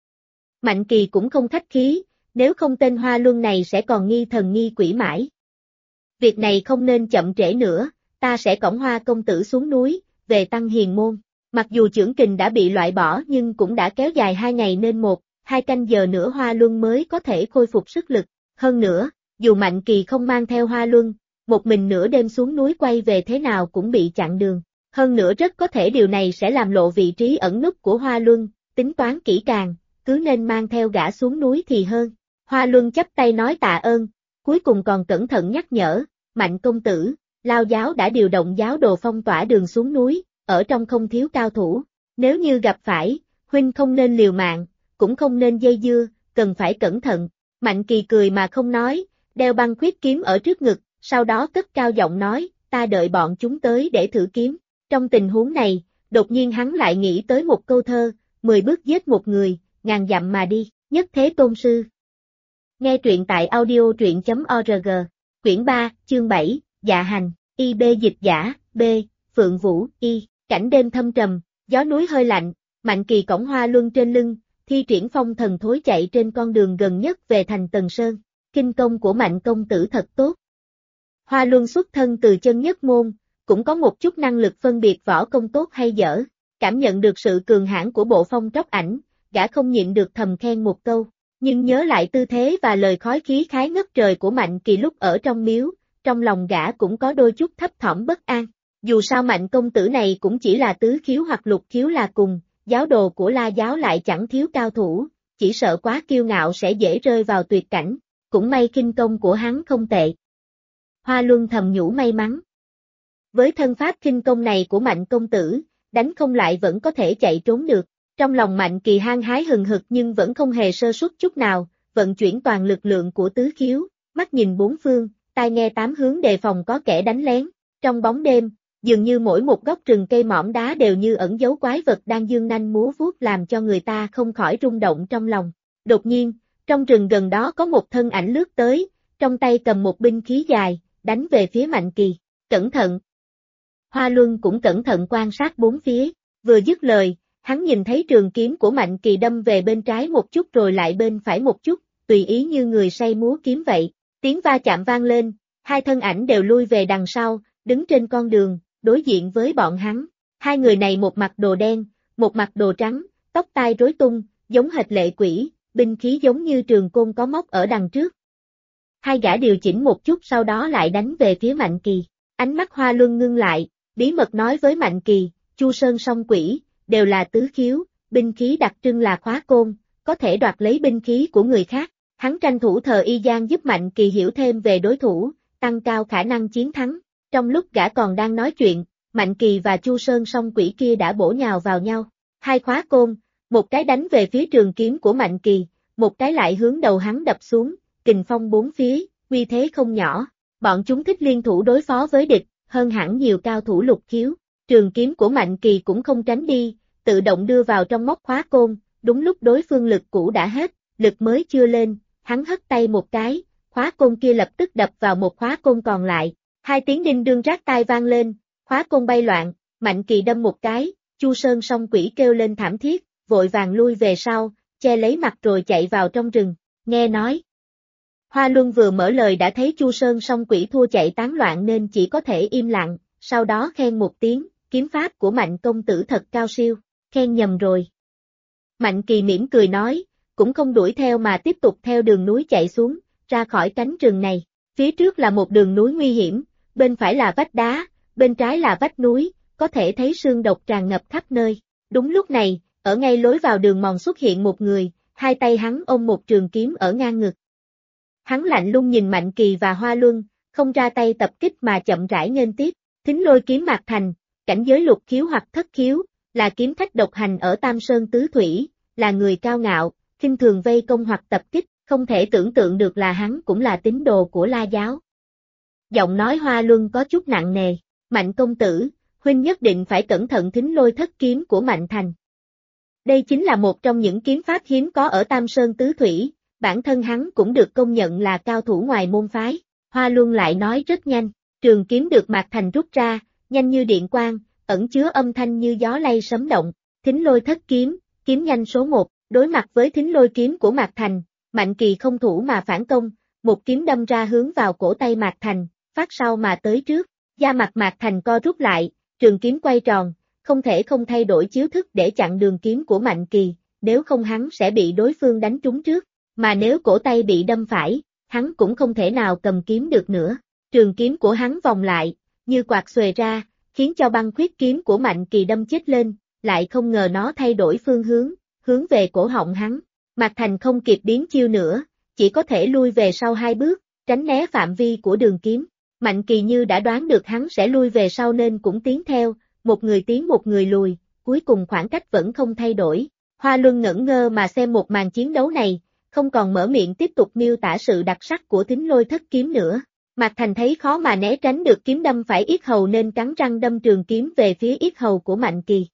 Speaker 1: Mạnh Kỳ cũng không khách khí, nếu không tên Hoa Luân này sẽ còn nghi thần nghi quỷ mãi. Việc này không nên chậm trễ nữa, ta sẽ cõng Hoa công tử xuống núi, về Tăng Hiền môn. Mặc dù chưởng kình đã bị loại bỏ nhưng cũng đã kéo dài 2 ngày nên 1-2 canh giờ nữa Hoa Luân mới có thể khôi phục sức lực. Hơn nữa, dù Mạnh Kỳ không mang theo Hoa Luân, một mình nửa đêm xuống núi quay về thế nào cũng bị chặn đường. Hơn nữa rất có thể điều này sẽ làm lộ vị trí ẩn núp của Hoa Luân, tính toán kỹ càng, cứ nên mang theo gã xuống núi thì hơn. Hoa Luân chắp tay nói tạ ơn, cuối cùng còn cẩn thận nhắc nhở, Mạnh công tử, Lao giáo đã điều động giáo đồ phong tỏa đường xuống núi, ở trong không thiếu cao thủ, nếu như gặp phải, huynh không nên liều mạng, cũng không nên dây dưa, cần phải cẩn thận. Mạnh Kỳ cười mà không nói, đeo băng khuyết kiếm ở trước ngực, sau đó cất cao giọng nói, ta đợi bọn chúng tới để thử kiếm. Trong tình huống này, đột nhiên hắn lại nghĩ tới một câu thơ, 10 bước giết một người, ngàn dặm mà đi, nhất thế tôn sư. Nghe truyện tại audio.org, quyển 3, chương 7, Dạ hành, IB dịch giả, B, Phượng Vũ, Y, cảnh đêm thâm trầm, gió núi hơi lạnh, Mạnh Kỳ cõng Hoa Luân trên lưng, thi triển phong thần thối chạy trên con đường gần nhất về thành Tần Sơn, kinh công của Mạnh công tử thật tốt. Hoa Luân xuất thân từ chân nhất môn, cũng có một chút năng lực phân biệt võ công tốt hay dở, cảm nhận được sự cường hãn của bộ phong tróc ảnh, gã không nhịn được thầm khen một câu, nhưng nhớ lại tư thế và lời khói khí khái ngất trời của Mạnh Kỳ lúc ở trong miếu, trong lòng gã cũng có đôi chút thấp thỏm bất an, dù sao Mạnh công tử này cũng chỉ là tứ khiếu hoặc lục khiếu là cùng, giáo đồ của La giáo lại chẳng thiếu cao thủ, chỉ sợ quá kiêu ngạo sẽ dễ rơi vào tuyệt cảnh, cũng may kinh công của hắn không tệ. Hoa Luân thầm nhủ may mắn. Với thân pháp kinh công này của Mạnh công tử, đánh không lại vẫn có thể chạy trốn được. Trong lòng Mạnh Kỳ hăng hái hừng hực nhưng vẫn không hề sơ suất chút nào, vận chuyển toàn lực lượng của tứ khiếu, mắt nhìn bốn phương, tai nghe tám hướng đề phòng có kẻ đánh lén. Trong bóng đêm, dường như mỗi một góc rừng cây mỏm đá đều như ẩn giấu quái vật đang dương nanh múa vuốt làm cho người ta không khỏi rung động trong lòng. Đột nhiên, trong rừng gần đó có một thân ảnh lướt tới, trong tay cầm một binh khí dài, đánh về phía Mạnh Kỳ. Cẩn thận! Hoa Luân cũng cẩn thận quan sát bốn phía, vừa dứt lời, hắn nhìn thấy trường kiếm của Mạnh Kỳ đâm về bên trái một chút rồi lại bên phải một chút, tùy ý như người say múa kiếm vậy. Tiếng va chạm vang lên, hai thân ảnh đều lui về đằng sau, đứng trên con đường, đối diện với bọn hắn. Hai người này một mặc đồ đen, một mặc đồ trắng, tóc tai rối tung, giống hệt lệ quỷ, binh khí giống như trường côn có móc ở đằng trước. Hai gã điều chỉnh một chút sau đó lại đánh về phía Mạnh Kỳ. Ánh mắt Hoa Luân ngưng lại, bí mật nói với Mạnh Kỳ, Chu Sơn song quỷ, đều là tứ khiếu, binh khí đặc trưng là khóa côn, có thể đoạt lấy binh khí của người khác. Hắn tranh thủ thờ y gian giúp Mạnh Kỳ hiểu thêm về đối thủ, tăng cao khả năng chiến thắng. Trong lúc gã còn đang nói chuyện, Mạnh Kỳ và Chu Sơn song quỷ kia đã bổ nhào vào nhau. Hai khóa côn, một cái đánh về phía trường kiếm của Mạnh Kỳ, một cái lại hướng đầu hắn đập xuống, kình phong bốn phía, uy thế không nhỏ. Bọn chúng thích liên thủ đối phó với địch, hơn hẳn nhiều cao thủ lục khiếu. Trường kiếm của Mạnh Kỳ cũng không tránh đi, tự động đưa vào trong móc khóa côn, đúng lúc đối phương lực cũ đã hết, lực mới chưa lên, hắn hất tay một cái, khóa côn kia lập tức đập vào một khóa côn còn lại. Hai tiếng đinh đương rát tai vang lên, khóa côn bay loạn, Mạnh Kỳ đâm một cái, Chu Sơn song quỷ kêu lên thảm thiết, vội vàng lui về sau, che lấy mặt rồi chạy vào trong rừng, nghe nói. Hoa Luân vừa mở lời đã thấy Chu Sơn song quỷ thua chạy tán loạn nên chỉ có thể im lặng, sau đó khen một tiếng, kiếm pháp của Mạnh công tử thật cao siêu, khen nhầm rồi. Mạnh Kỳ mỉm cười nói, cũng không đuổi theo mà tiếp tục theo đường núi chạy xuống, ra khỏi cánh rừng này, phía trước là một đường núi nguy hiểm, bên phải là vách đá, bên trái là vách núi, có thể thấy sương độc tràn ngập khắp nơi. Đúng lúc này, ở ngay lối vào đường mòn xuất hiện một người, hai tay hắn ôm một trường kiếm ở ngang ngực. Hắn lạnh lùng nhìn Mạnh Kỳ và Hoa Luân, không ra tay tập kích mà chậm rãi nghênh tiếp. Thính Lôi kiếm Mạc Thành, cảnh giới lục khiếu hoặc thất khiếu, là kiếm khách độc hành ở Tam Sơn Tứ Thủy, là người cao ngạo, khinh thường vây công hoặc tập kích, không thể tưởng tượng được là hắn cũng là tín đồ của La giáo. Giọng nói Hoa Luân có chút nặng nề, Mạnh công tử, huynh nhất định phải cẩn thận Thính Lôi thất kiếm của Mạnh Thành. Đây chính là một trong những kiếm pháp hiếm có ở Tam Sơn Tứ Thủy, bản thân hắn cũng được công nhận là cao thủ ngoài môn phái. Hoa Luân lại nói rất nhanh, trường kiếm được Mạc Thành rút ra, nhanh như điện quang, ẩn chứa âm thanh như gió lay sấm động. Thính Lôi thất kiếm, kiếm nhanh số 1, đối mặt với Thính Lôi kiếm của Mạc Thành, Mạnh Kỳ không thủ mà phản công, một kiếm đâm ra hướng vào cổ tay Mạc Thành, phát sau mà tới trước. Da mặt Mạc Thành co rút lại, trường kiếm quay tròn, không thể không thay đổi chiếu thức để chặn đường kiếm của Mạnh Kỳ, nếu không hắn sẽ bị đối phương đánh trúng trước, mà nếu cổ tay bị đâm phải, hắn cũng không thể nào cầm kiếm được nữa. Trường kiếm của hắn vòng lại, như quạt xuề ra, khiến cho băng khuyết kiếm của Mạnh Kỳ đâm chết lên, lại không ngờ nó thay đổi phương hướng, hướng về cổ họng hắn. Mạc Thành không kịp biến chiêu nữa, chỉ có thể lui về sau 2 bước, tránh né phạm vi của đường kiếm. Mạnh Kỳ như đã đoán được hắn sẽ lui về sau nên cũng tiến theo, một người tiến một người lùi, cuối cùng khoảng cách vẫn không thay đổi. Hoa Luân ngẩn ngơ mà xem một màn chiến đấu này, không còn mở miệng tiếp tục miêu tả sự đặc sắc của Thính Lôi Thất Kiếm nữa. Mạc Thành thấy khó mà né tránh được kiếm đâm phải yết hầu nên cắn răng đâm trường kiếm về phía yết hầu của Mạnh Kỳ.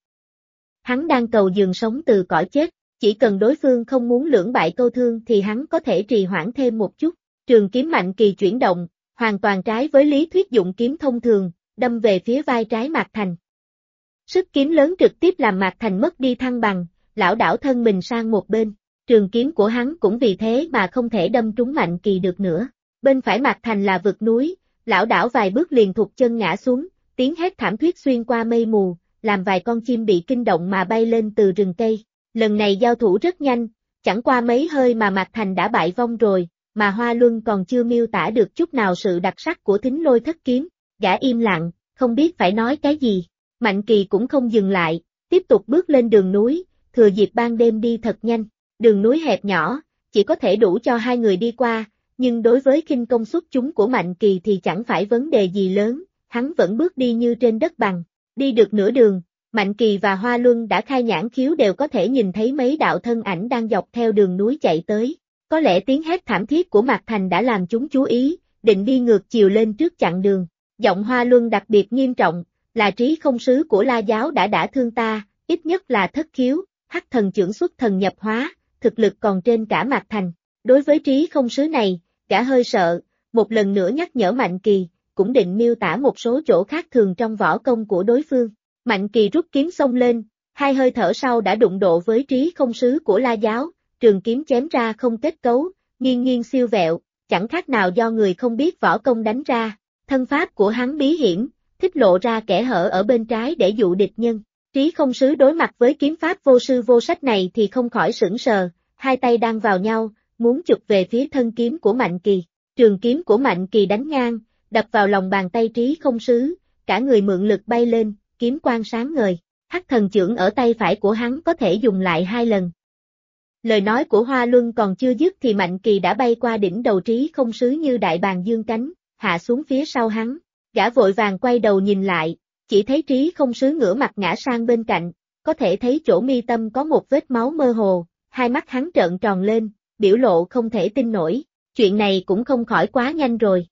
Speaker 1: Hắn đang cầu giường sống từ cõi chết, chỉ cần đối phương không muốn lưỡng bại câu thương thì hắn có thể trì hoãn thêm một chút. Trường kiếm Mạnh Kỳ chuyển động, hoàn toàn trái với lý thuyết dụng kiếm thông thường, đâm về phía vai trái Mạc Thành. Sức kiếm lớn trực tiếp làm Mạc Thành mất đi thăng bằng, lảo đảo thân mình sang một bên. Trường kiếm của hắn cũng vì thế mà không thể đâm trúng Mạnh Kỳ được nữa. Bên phải Mạc Thành là vực núi, lảo đảo vài bước liền thụt chân ngã xuống, tiếng hét thảm thiết xuyên qua mây mù, làm vài con chim bị kinh động mà bay lên từ rừng cây. Lần này giao thủ rất nhanh, chẳng qua mấy hơi mà Mạc Thành đã bại vong rồi, mà Hoa Luân còn chưa miêu tả được chút nào sự đặc sắc của Thính Lôi Thất Kiếm. Gã im lặng, không biết phải nói cái gì. Mạnh Kỳ cũng không dừng lại, tiếp tục bước lên đường núi, thừa dịp ban đêm đi thật nhanh. Đường núi hẹp nhỏ, chỉ có thể đủ cho 2 người đi qua, nhưng đối với khinh công xuất chúng của Mạnh Kỳ thì chẳng phải vấn đề gì lớn, hắn vẫn bước đi như trên đất bằng. Đi được nửa đường, Mạnh Kỳ và Hoa Luân đã khai nhãn khiếu đều có thể nhìn thấy mấy đạo thân ảnh đang dọc theo đường núi chạy tới. Có lẽ tiếng hét thảm thiết của Mạc Thành đã làm chúng chú ý, định đi ngược chiều lên trước chặn đường. Giọng Hoa Luân đặc biệt nghiêm trọng, là Trí Không Sứ của La Giáo đã thương ta, ít nhất là thất khiếu, hắc thần chưởng xuất thần nhập hóa, thực lực còn trên cả Mạc Thành. Đối với Trí Không Sứ này, gã hơi sợ, một lần nữa nhắc nhở Mạnh Kỳ, cũng định miêu tả một số chỗ khác thường trong võ công của đối phương. Mạnh Kỳ rút kiếm xông lên, 2 hơi thở sau đã đụng độ với Trí Không Sứ của La Giáo, trường kiếm chém ra không kết cấu, nghiêng nghiêng siêu vẹo, chẳng khác nào do người không biết võ công đánh ra. Thân pháp của hắn bí hiểm, thích lộ ra kẽ hở ở bên trái để dụ địch nhân. Trí Không Sứ đối mặt với kiếm pháp vô sư vô sách này thì không khỏi sửng sờ, 2 tay đang vào nhau, muốn chụp về phía thân kiếm của Mạnh Kỳ. Trường kiếm của Mạnh Kỳ đánh ngang, đập vào lòng bàn tay Trí Không Sứ, cả người mượn lực bay lên, kiếm quang sáng ngời. Hắc thần chưởng ở tay phải của hắn có thể dùng lại 2 lần. Lời nói của Hoa Luân còn chưa dứt thì Mạnh Kỳ đã bay qua đỉnh đầu Trí Không Sứ như đại bàng dương cánh, hạ xuống phía sau hắn. Gã vội vàng quay đầu nhìn lại, chỉ thấy Trí Không Sứ ngửa mặt ngã sang bên cạnh, có thể thấy chỗ mi tâm có một vết máu mơ hồ, 2 mắt hắn trợn tròn lên, biểu lộ không thể tin nổi, chuyện này cũng không khỏi quá nhanh rồi.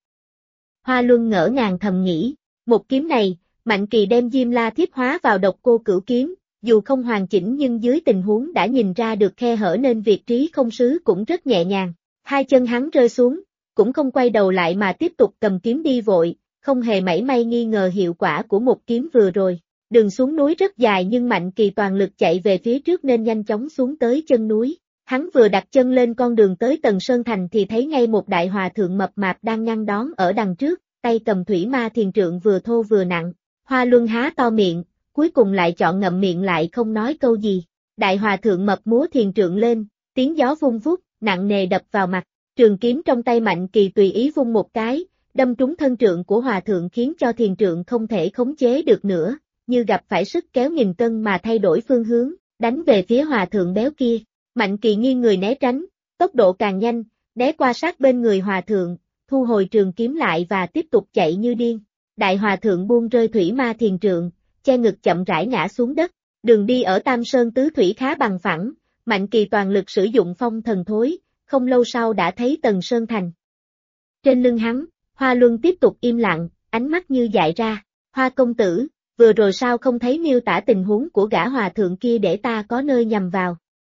Speaker 1: Hoa Luân ngỡ ngàng thầm nghĩ, một kiếm này, Mạnh Kỳ đem Diêm La Thiếp hóa vào Độc Cô Cửu kiếm, dù không hoàn chỉnh nhưng dưới tình huống đã nhìn ra được khe hở nên việc Trí Không Sứ cũng rất nhẹ nhàng. 2 chân hắn rơi xuống, cũng không quay đầu lại mà tiếp tục cầm kiếm đi vội, không hề mảy may nghi ngờ hiệu quả của một kiếm vừa rồi. Đường xuống núi rất dài nhưng Mạnh Kỳ toàn lực chạy về phía trước nên nhanh chóng xuống tới chân núi. Hắn vừa đặt chân lên con đường tới Tần Sơn Thành thì thấy ngay một đại hòa thượng mập mạp đang ngăn đón ở đằng trước, tay cầm thủy ma thiền trượng vừa thô vừa nặng. Hoa Luân há to miệng, cuối cùng lại chọn ngậm miệng lại không nói câu gì. Đại hòa thượng mập múa thiền trượng lên, tiếng gió vung vút, nặng nề đập vào mặt. Trường kiếm trong tay Mạnh Kỳ tùy ý vung một cái, đâm trúng thân trượng của hòa thượng khiến cho thiền trượng không thể khống chế được nữa, như gặp phải sức kéo nghìn cân mà thay đổi phương hướng, đánh về phía hòa thượng béo kia. Mạnh Kỳ nghiêng người né tránh, tốc độ càng nhanh, né qua sát bên người hòa thượng, thu hồi trường kiếm lại và tiếp tục chạy như điên. Đại hòa thượng buông rơi thủy ma thiền trượng, che ngực chậm rãi ngã xuống đất. Đường đi ở Tam Sơn Tứ Thủy khá bằng phẳng, Mạnh Kỳ toàn lực sử dụng phong thần thối, không lâu sau đã thấy Tần Sơn Thành. Trên lưng hắn, Hoa Luân tiếp tục im lặng, ánh mắt như dại ra. Hoa công tử, vừa rồi sao không thấy miêu tả tình huống của gã hòa thượng kia để ta có nơi nhằm vào?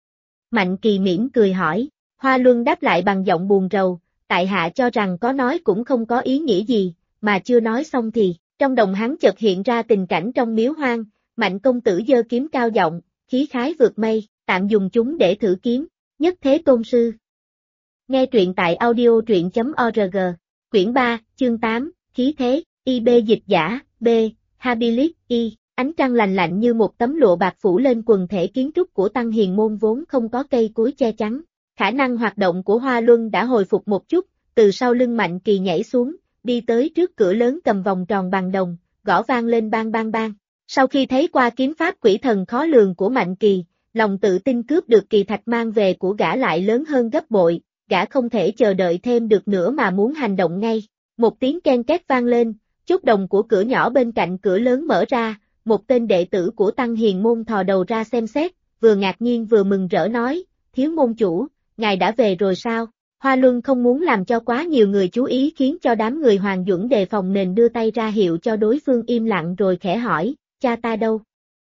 Speaker 1: Mạnh Kỳ mỉm cười hỏi. Hoa Luân đáp lại bằng giọng buồn rầu, tại hạ cho rằng có nói cũng không có ý nghĩa gì, mà chưa nói xong thì, trong đồng hắn chợt hiện ra tình cảnh trong miếu hoang, Mạnh công tử giơ kiếm cao giọng, khí khái vượt mây, tạm dùng chúng để thử kiếm, nhất thế tôn sư. Nghe truyện tại audio truyện.org, quyển 3, chương 8, khí thế, IB dịch giả, B, Habilis, Y, ánh trăng lành lạnh như một tấm lụa bạc phủ lên quần thể kiến trúc của Tăng Hiền Môn vốn không có cây cối che chắn. Khả năng hoạt động của Hoa Luân đã hồi phục một chút, từ sau lưng Mạnh Kỳ nhảy xuống, đi tới trước cửa lớn cầm vòng tròn bằng đồng, gõ vang lên bang bang bang. Sau khi thấy qua kiếm pháp quỷ thần khó lường của Mạnh Kỳ, lòng tự tin cướp được kỳ thạch mang về của gã lại lớn hơn gấp bội, gã không thể chờ đợi thêm được nữa mà muốn hành động ngay. Một tiếng ken két vang lên, chốt đồng của cửa nhỏ bên cạnh cửa lớn mở ra, một tên đệ tử của Tăng Hiền Môn thò đầu ra xem xét, vừa ngạc nhiên vừa mừng rỡ nói, thiếu môn chủ, ngài đã về rồi sao? Hoa Luân không muốn làm cho quá nhiều người chú ý khiến cho đám người Hoàng Duẩn đề phòng nên đưa tay ra hiệu cho đối phương im lặng rồi khẽ hỏi, cha ta đâu?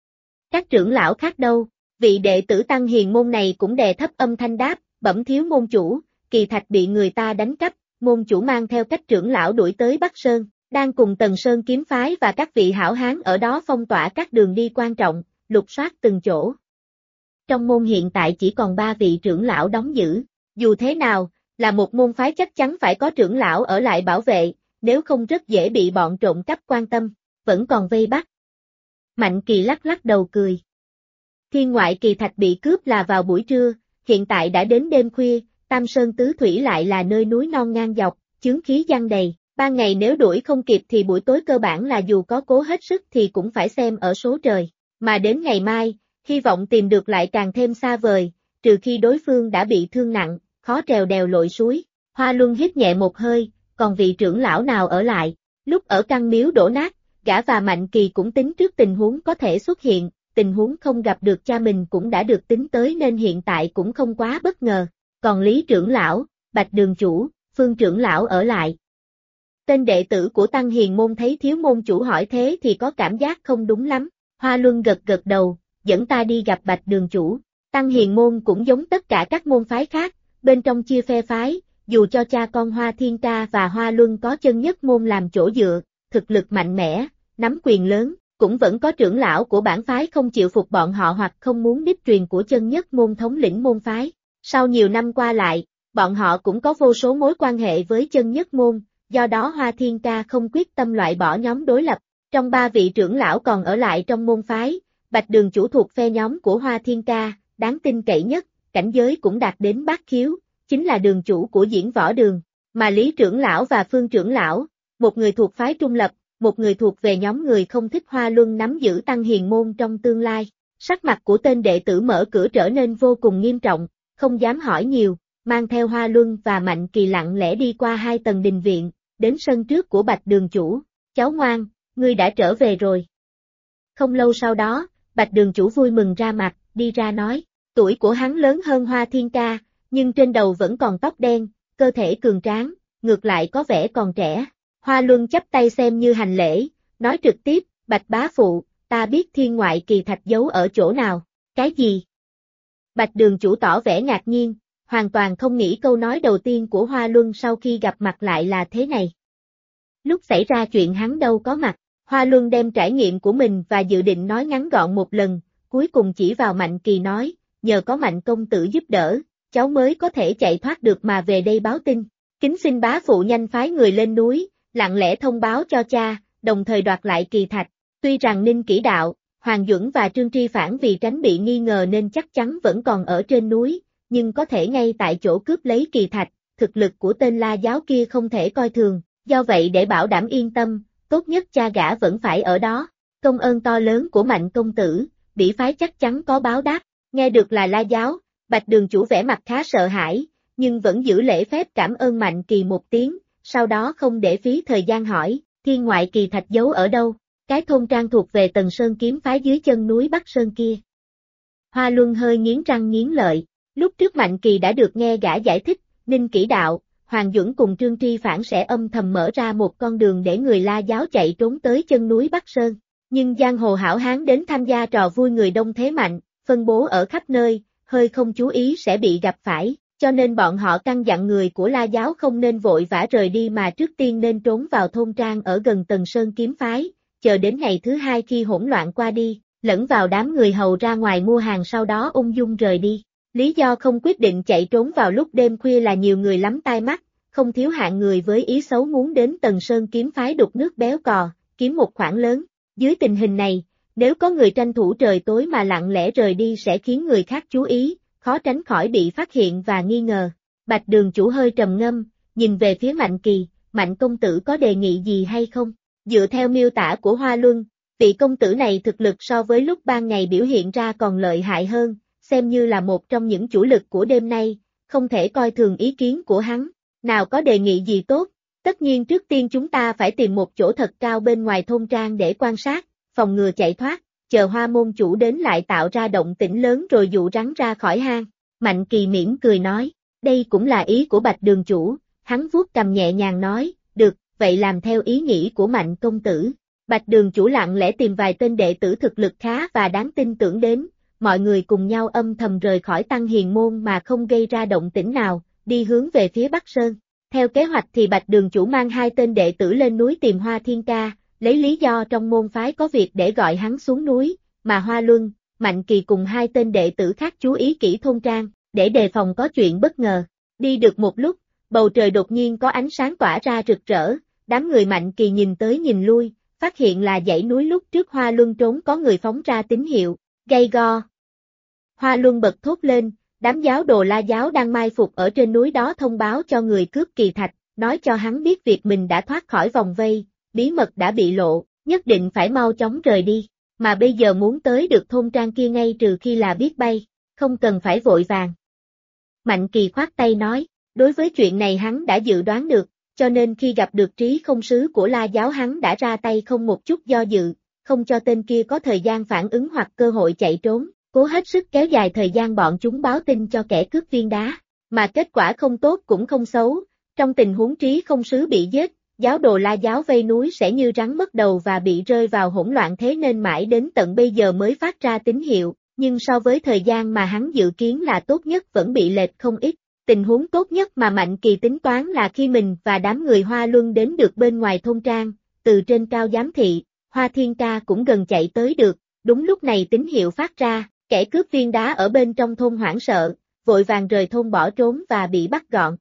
Speaker 1: Các trưởng lão khác đâu? Vị đệ tử Tăng Hiền Môn này cũng đè thấp âm thanh đáp, bẩm thiếu môn chủ, kỳ thạch bị người ta đánh cắp, môn chủ mang theo các trưởng lão đuổi tới Bắc Sơn, đang cùng Tần Sơn kiếm phái và các vị hảo hán ở đó phong tỏa các đường đi quan trọng, lục soát từng chỗ. Trong môn hiện tại chỉ còn 3 vị trưởng lão đóng giữ, dù thế nào, là một môn phái chắc chắn phải có trưởng lão ở lại bảo vệ, nếu không rất dễ bị bọn trộm cắp quan tâm, vẫn còn vây bắt. Mạnh Kỳ lắc lắc đầu cười. Thiên ngoại kỳ thạch bị cướp là vào buổi trưa, hiện tại đã đến đêm khuya, Tam Sơn Tứ Thủy lại là nơi núi non ngang dọc, chướng khí giăng đầy, ban ngày nếu đuổi không kịp thì buổi tối cơ bản là dù có cố hết sức thì cũng phải xem ở số trời, mà đến ngày mai, hy vọng tìm được lại càng thêm xa vời, trừ khi đối phương đã bị thương nặng, khó trèo đèo lội suối. Hoa Luân hít nhẹ một hơi, còn vị trưởng lão nào ở lại, lúc ở căn miếu đổ nát, gã và Mạnh Kỳ cũng tính trước tình huống có thể xuất hiện, tình huống không gặp được cha mình cũng đã được tính tới nên hiện tại cũng không quá bất ngờ, còn Lý trưởng lão, Bạch đường chủ, Phương trưởng lão ở lại. Tên đệ tử của Tăng Hiền Môn thấy thiếu môn chủ hỏi thế thì có cảm giác không đúng lắm, Hoa Luân gật gật đầu, dẫn ta đi gặp Bạch đường chủ. Tăng Hiền Môn cũng giống tất cả các môn phái khác, bên trong chia phe phái, dù cho cha con Hoa Thiên Ca và Hoa Luân có chân nhất môn làm chỗ dựa, thực lực mạnh mẽ, nắm quyền lớn, cũng vẫn có trưởng lão của bản phái không chịu phục bọn họ hoặc không muốn đích truyền của chân nhất môn thống lĩnh môn phái. Sau nhiều năm qua lại, bọn họ cũng có vô số mối quan hệ với chân nhất môn, do đó Hoa Thiên Ca không quyết tâm loại bỏ nhóm đối lập. Trong 3 vị trưởng lão còn ở lại trong môn phái, Bạch đường chủ thuộc phe nhóm của Hoa Thiên Ca, đáng tin cậy nhất, cảnh giới cũng đạt đến bát khiếu, chính là đường chủ của Diễn Võ Đường, mà Lý trưởng lão và Phương trưởng lão, một người thuộc phái trung lập, một người thuộc về nhóm người không thích Hoa Luân nắm giữ Tăng Hiền Môn trong tương lai. Sắc mặt của tên đệ tử mở cửa trở nên vô cùng nghiêm trọng, không dám hỏi nhiều, mang theo Hoa Luân và Mạnh Kỳ lặng lẽ đi qua 2 tầng đình viện, đến sân trước của Bạch đường chủ. Cháu ngoan, ngươi đã trở về rồi. Không lâu sau đó, Bạch đường chủ vui mừng ra mặt, đi ra nói, tuổi của hắn lớn hơn Hoa Thiên Ca, nhưng trên đầu vẫn còn tóc đen, cơ thể cường tráng, ngược lại có vẻ còn trẻ. Hoa Luân chắp tay xem như hành lễ, nói trực tiếp, Bạch bá phụ, ta biết thiên ngoại kỳ thạch giấu ở chỗ nào. Cái gì? Bạch đường chủ tỏ vẻ ngạc nhiên, hoàn toàn không nghĩ câu nói đầu tiên của Hoa Luân sau khi gặp mặt lại là thế này. Lúc xảy ra chuyện hắn đâu có mặt, Hoa Luân đem trải nghiệm của mình và dự định nói ngắn gọn một lần, cuối cùng chỉ vào Mạnh Kỳ nói, nhờ có Mạnh công tử giúp đỡ, cháu mới có thể chạy thoát được mà về đây báo tin. Kính xin bá phụ nhanh phái người lên núi, lặng lẽ thông báo cho cha, đồng thời đoạt lại kỳ thạch. Tuy rằng Ninh Kỷ Đạo, Hoàng Duẩn và Trương Tri Phản vì tránh bị nghi ngờ nên chắc chắn vẫn còn ở trên núi, nhưng có thể ngay tại chỗ cướp lấy kỳ thạch, thực lực của tên La Giáo kia không thể coi thường, do vậy để bảo đảm yên tâm, tốt nhất cha gã vẫn phải ở đó. Công ơn to lớn của Mạnh công tử, bỉ phái chắc chắn có báo đáp. Nghe được là La Giáo, Bạch đường chủ vẻ mặt khá sợ hãi, nhưng vẫn giữ lễ phép cảm ơn Mạnh Kỳ một tiếng, sau đó không để phí thời gian hỏi, thiên ngoại kỳ thạch giấu ở đâu, cái thôn trang thuộc về Tần Sơn kiếm phái dưới chân núi Bắc Sơn kia. Hoa Luân hơi nghiến răng nghiến lợi, lúc trước Mạnh Kỳ đã được nghe gã giải thích, Ninh Kỷ Đạo, Hoàng Duẩn cùng Trương Tri Phản sẽ âm thầm mở ra một con đường để người La Giáo chạy trốn tới chân núi Bắc Sơn, nhưng giang hồ hảo hán đến tham gia trò vui người đông thế mạnh, phân bố ở khắp nơi, hơi không chú ý sẽ bị gặp phải, cho nên bọn họ căn dặn người của La Giáo không nên vội vã rời đi mà trước tiên nên trốn vào thôn trang ở gần Tần Sơn kiếm phái, chờ đến ngày thứ 2 khi hỗn loạn qua đi, lẫn vào đám người hầu ra ngoài mua hàng sau đó ung dung rời đi. Lý do không quyết định chạy trốn vào lúc đêm khuya là nhiều người lắm tai mắt, không thiếu hạng người với ý xấu muốn đến Tần Sơn kiếm phái đục nước béo cò, kiếm một khoản lớn. Dưới tình hình này, nếu có người tranh thủ trời tối mà lặng lẽ rời đi sẽ khiến người khác chú ý, khó tránh khỏi bị phát hiện và nghi ngờ. Bạch Đường chủ hơi trầm ngâm, nhìn về phía Mạnh Kỳ, Mạnh công tử có đề nghị gì hay không? Dựa theo miêu tả của Hoa Luân, vị công tử này thực lực so với lúc ban ngày biểu hiện ra còn lợi hại hơn, xem như là một trong những chủ lực của đêm nay, không thể coi thường ý kiến của hắn. Nào có đề nghị gì tốt, tất nhiên trước tiên chúng ta phải tìm một chỗ thật cao bên ngoài thôn trang để quan sát, phòng ngừa chạy thoát, chờ Hoa môn chủ đến lại tạo ra động tĩnh lớn rồi dụ rắn ra khỏi hang. Mạnh Kỳ mỉm cười nói, đây cũng là ý của Bạch Đường chủ, hắn vuốt cầm nhẹ nhàng nói, được, vậy làm theo ý nghĩ của Mạnh công tử. Bạch Đường chủ lặng lẽ tìm vài tên đệ tử thực lực khá và đáng tin tưởng đến, mọi người cùng nhau âm thầm rời khỏi Tăng Hiền môn mà không gây ra động tĩnh nào, đi hướng về phía Bắc Sơn. Theo kế hoạch thì Bạch Đường chủ mang 2 tên đệ tử lên núi tìm Hoa Thiên Ca, lấy lý do trong môn phái có việc để gọi hắn xuống núi, mà Hoa Luân, Mạnh Kỳ cùng 2 tên đệ tử khác chú ý kỹ thôn trang, để đề phòng có chuyện bất ngờ. Đi được một lúc, bầu trời đột nhiên có ánh sáng tỏa ra rực rỡ, đám người Mạnh Kỳ nhìn tới nhìn lui, phát hiện là dãy núi lúc trước Hoa Luân trốn có người phóng ra tín hiệu, gay go. Hoa Luân bật thốt lên, đám giáo đồ La giáo đang mai phục ở trên núi đó thông báo cho người cướp kỳ thạch, nói cho hắn biết việc mình đã thoát khỏi vòng vây, bí mật đã bị lộ, nhất định phải mau chóng rời đi, mà bây giờ muốn tới được thôn trang kia ngay trừ khi là biết bay, không cần phải vội vàng. Mạnh Kỳ khoát tay nói, đối với chuyện này hắn đã dự đoán được, cho nên khi gặp được trí không sứ của La giáo hắn đã ra tay không một chút do dự, không cho tên kia có thời gian phản ứng hoặc cơ hội chạy trốn, cố hết sức kéo dài thời gian bọn chúng báo tin cho kẻ cướp viên đá, mà kết quả không tốt cũng không xấu, trong tình huống trí không sứ bị giết, giáo đồ La giáo vây núi sẽ như rắn mất đầu và bị rơi vào hỗn loạn, thế nên mãi đến tận bây giờ mới phát ra tín hiệu, nhưng so với thời gian mà hắn dự kiến là tốt nhất vẫn bị lệch không ít. Tình huống tốt nhất mà Mạnh Kỳ tính toán là khi mình và đám người Hoa Luân đến được bên ngoài thôn trang, từ trên cao giám thị, Hoa Thiên Ca cũng gần chạy tới được, đúng lúc này tín hiệu phát ra, kẻ cướp viên đá ở bên trong thôn hoảng sợ, vội vàng rời thôn bỏ trốn và bị bắt gọn.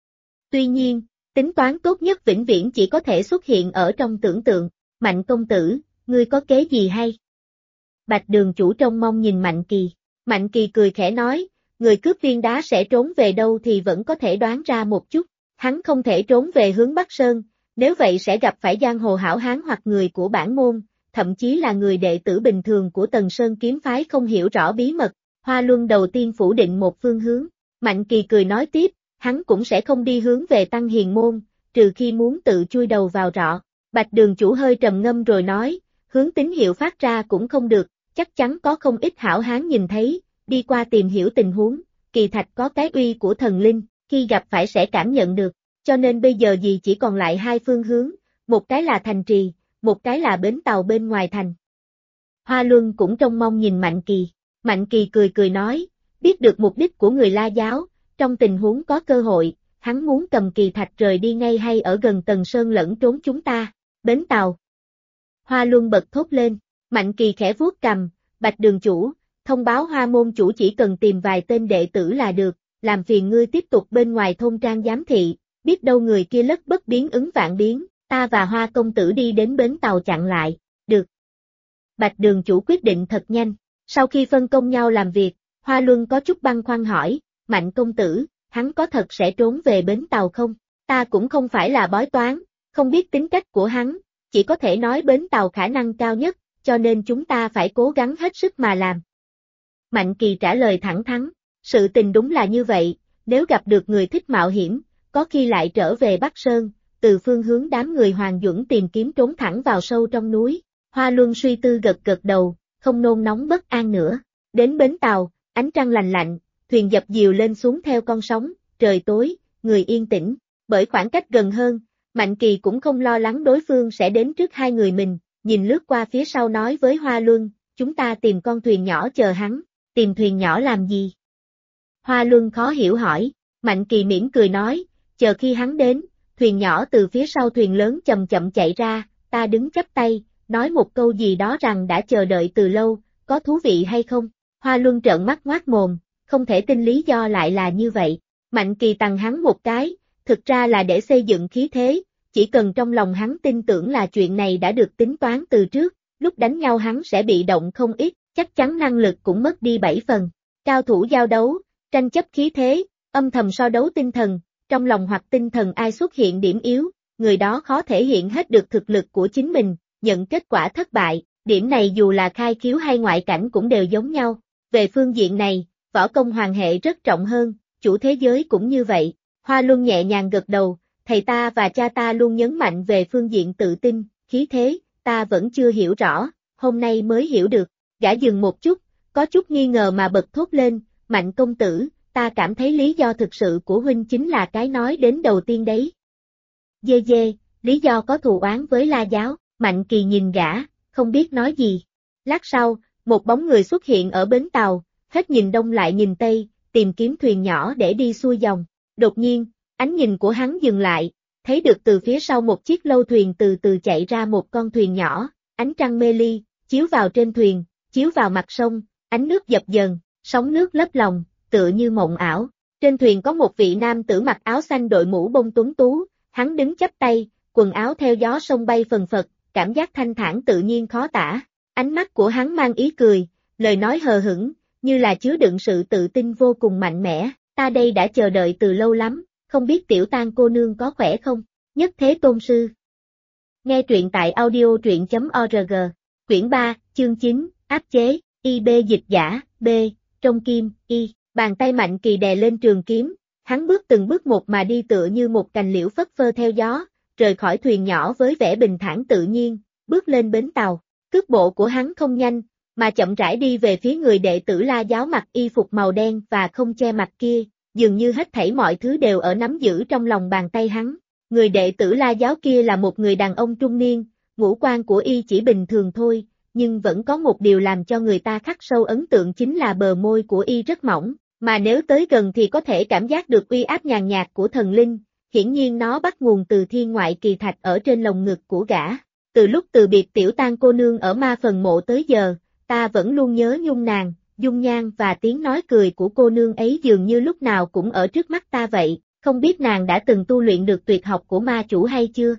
Speaker 1: Tuy nhiên, tính toán tốt nhất vĩnh viễn chỉ có thể xuất hiện ở trong tưởng tượng, Mạnh công tử, ngươi có kế gì hay? Bạch Đường chủ trông mong nhìn Mạnh Kỳ cười khẽ nói, người cướp viên đá sẽ trốn về đâu thì vẫn có thể đoán ra một chút, hắn không thể trốn về hướng Bắc Sơn, nếu vậy sẽ gặp phải giang hồ hảo hán hoặc người của bản môn, thậm chí là người đệ tử bình thường của Tần Sơn kiếm phái không hiểu rõ bí mật. Hoa Luân đầu tiên phủ định một phương hướng, Mạnh Kỳ cười nói tiếp, hắn cũng sẽ không đi hướng về Tăng Hiền môn, trừ khi muốn tự chui đầu vào rọ. Bạch Đường chủ hơi trầm ngâm rồi nói, hướng tín hiệu phát ra cũng không được, chắc chắn có không ít hảo hán nhìn thấy, đi qua tìm hiểu tình huống, kỳ thạch có cái uy của thần linh, khi gặp phải sẽ cảm nhận được, cho nên bây giờ gì chỉ còn lại 2 phương hướng, một cái là thành trì, một cái là bến tàu bên ngoài thành. Hoa Luân cũng trông mong nhìn Mạnh Kỳ cười nói, biết được mục đích của người La giáo, trong tình huống có cơ hội, hắn muốn cầm kỳ thạch rời đi ngay hay ở gần Tần Sơn lẫn trốn chúng ta, bến tàu. Hoa Luân bật thốt lên, Mạnh Kỳ khẽ vuốt cầm, Bạch Đường chủ, thông báo Hoa môn chủ chỉ cần tìm vài tên đệ tử là được, làm phiền ngươi tiếp tục bên ngoài thôn trang giám thị, biết đâu người kia lất bất biến ứng vạn biến, ta và Hoa công tử đi đến bến tàu chặn lại, được. Bạch Đường chủ quyết định thật nhanh, sau khi phân công nhau làm việc, Hoa Luân có chút băn khoăn hỏi, Mạnh công tử, hắn có thật sẽ trốn về bến tàu không? Ta cũng không phải là bói toán, không biết tính cách của hắn, chỉ có thể nói bến tàu khả năng cao nhất, cho nên chúng ta phải cố gắng hết sức mà làm. Mạnh Kỳ trả lời thẳng thắn, sự tình đúng là như vậy, nếu gặp được người thích mạo hiểm, có khi lại trở về Bắc Sơn, từ phương hướng đám người Hoàng Duẩn tìm kiếm trốn thẳng vào sâu trong núi. Hoa Luân suy tư gật đầu, không nôn nóng bất an nữa. Đến bến tàu, ánh trăng lành lạnh, thuyền dập dìu lên xuống theo con sóng, trời tối, người yên tĩnh, bởi khoảng cách gần hơn, Mạnh Kỳ cũng không lo lắng đối phương sẽ đến trước 2 người mình, nhìn lướt qua phía sau nói với Hoa Luân, chúng ta tìm con thuyền nhỏ chờ hắn, tìm thuyền nhỏ làm gì? Hoa Luân khó hiểu hỏi, Mạnh Kỳ mỉm cười nói, chờ khi hắn đến, thuyền nhỏ từ phía sau thuyền lớn chậm chậm chạy ra, ta đứng chắp tay, nói một câu gì đó rằng đã chờ đợi từ lâu, có thú vị hay không? Hoa Luân trợn mắt ngoác mồm, không thể tin lý do lại là như vậy. Mạnh Kỳ tằng hắn một cái, thực ra là để xây dựng khí thế, chỉ cần trong lòng hắn tin tưởng là chuyện này đã được tính toán từ trước, lúc đánh nhau hắn sẽ bị động không ít, chắc chắn năng lực cũng mất đi 7 phần. Cao thủ giao đấu, tranh chấp khí thế, âm thầm so đấu tinh thần, trong lòng hoặc tinh thần ai xuất hiện điểm yếu, người đó khó thể hiện hết được thực lực của chính mình, nhận kết quả thất bại, điểm này dù là khai khiếu hay ngoại cảnh cũng đều giống nhau. Về phương diện này, võ công hoàng hệ rất trọng hơn, chủ thế giới cũng như vậy. Hoa Luân nhẹ nhàng gật đầu, thầy ta và cha ta luôn nhấn mạnh về phương diện tự tin, khí thế, ta vẫn chưa hiểu rõ, hôm nay mới hiểu được. Gã dừng một chút, có chút nghi ngờ mà bật thốt lên, Mạnh công tử, ta cảm thấy lý do thực sự của huynh chính là cái nói đến đầu tiên đấy. Dê dê, lý do có thù oán với La giáo, Mạnh Kỳ nhìn gã, không biết nói gì. Lát sau, một bóng người xuất hiện ở bến tàu, hết nhìn đông lại nhìn tây, tìm kiếm thuyền nhỏ để đi xuôi dòng. Đột nhiên, ánh nhìn của hắn dừng lại, thấy được từ phía sau một chiếc lâu thuyền từ từ chạy ra một con thuyền nhỏ, ánh trăng mê ly, chiếu vào trên thuyền, chiếu vào mặt sông, ánh nước dập dờn, sóng nước lấp lòng, tựa như mộng ảo. Trên thuyền có một vị nam tử mặc áo xanh đội mũ bông tuấn tú, hắn đứng chắp tay, quần áo theo gió sông bay phần phật, cảm giác thanh thản tự nhiên khó tả. Ánh mắt của hắn mang ý cười, lời nói hờ hững, như là chứa đựng sự tự tin vô cùng mạnh mẽ. Ta đây đã chờ đợi từ lâu lắm, không biết Tiểu Tang cô nương có khỏe không? Nhất Thế Tôn Sư. Nghe truyện tại audio.org. Quyển 3, chương 9, áp chế, IB dịch giả, B, trong kim, Y. Bàn tay Mạnh Kỳ đè lên trường kiếm, hắn bước từng bước một mà đi tựa như một cành liễu phất phơ theo gió, rời khỏi thuyền nhỏ với vẻ bình thản tự nhiên, bước lên bến tàu. Cước bộ của hắn không nhanh, mà chậm rãi đi về phía người đệ tử La giáo mặc y phục màu đen và không che mặt kia, dường như hết thảy mọi thứ đều ở nắm giữ trong lòng bàn tay hắn. Người đệ tử La giáo kia là một người đàn ông trung niên, ngũ quan của y chỉ bình thường thôi, nhưng vẫn có một điều làm cho người ta khắc sâu ấn tượng chính là bờ môi của y rất mỏng, mà nếu tới gần thì có thể cảm giác được uy áp nhàn nhạt của thần linh, hiển nhiên nó bắt nguồn từ thiên ngoại kỳ thạch ở trên lồng ngực của gã. Từ lúc từ biệt Tiểu Tang cô nương ở ma phần mộ tới giờ, ta vẫn luôn nhớ nhung nàng, dung nhan và tiếng nói cười của cô nương ấy dường như lúc nào cũng ở trước mắt ta vậy, không biết nàng đã từng tu luyện được tuyệt học của ma chủ hay chưa?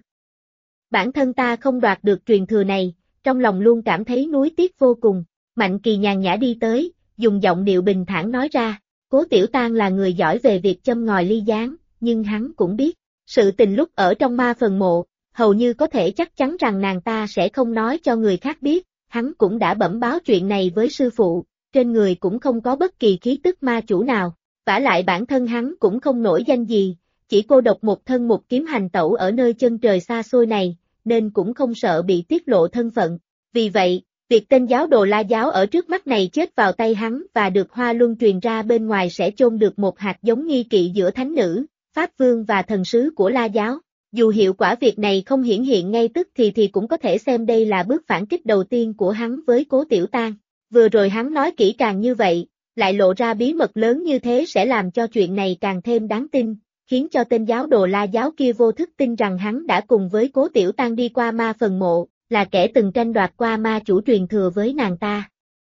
Speaker 1: Bản thân ta không đoạt được truyền thừa này, trong lòng luôn cảm thấy nuối tiếc vô cùng. Mạnh Kỳ nhàn nhã đi tới, dùng giọng điệu bình thản nói ra, Cố Tiểu Tang là người giỏi về việc châm ngòi ly gián, nhưng hắn cũng biết, sự tình lúc ở trong ma phần mộ, hầu như có thể chắc chắn rằng nàng ta sẽ không nói cho người khác biết, hắn cũng đã bẩm báo chuyện này với sư phụ, trên người cũng không có bất kỳ khí tức ma chủ nào, vả lại bản thân hắn cũng không nổi danh gì, chỉ cô độc một thân một kiếm hành tẩu ở nơi chân trời xa xôi này, nên cũng không sợ bị tiết lộ thân phận. Vì vậy, việc tên giáo đồ La giáo ở trước mắt này chết vào tay hắn và được Hoa Luân truyền ra bên ngoài sẽ chôn được một hạt giống nghi kỵ giữa thánh nữ, pháp vương và thần sứ của La giáo. Dù hiệu quả việc này không hiển hiện ngay tức thì cũng có thể xem đây là bước phản kích đầu tiên của hắn với Cố Tiểu Tang. Vừa rồi hắn nói kỹ càng như vậy, lại lộ ra bí mật lớn như thế sẽ làm cho chuyện này càng thêm đáng tin, khiến cho tên giáo đồ La giáo kia vô thức tin rằng hắn đã cùng với Cố Tiểu Tang đi qua ma phần mộ, là kẻ từng tranh đoạt qua ma chủ truyền thừa với nàng ta.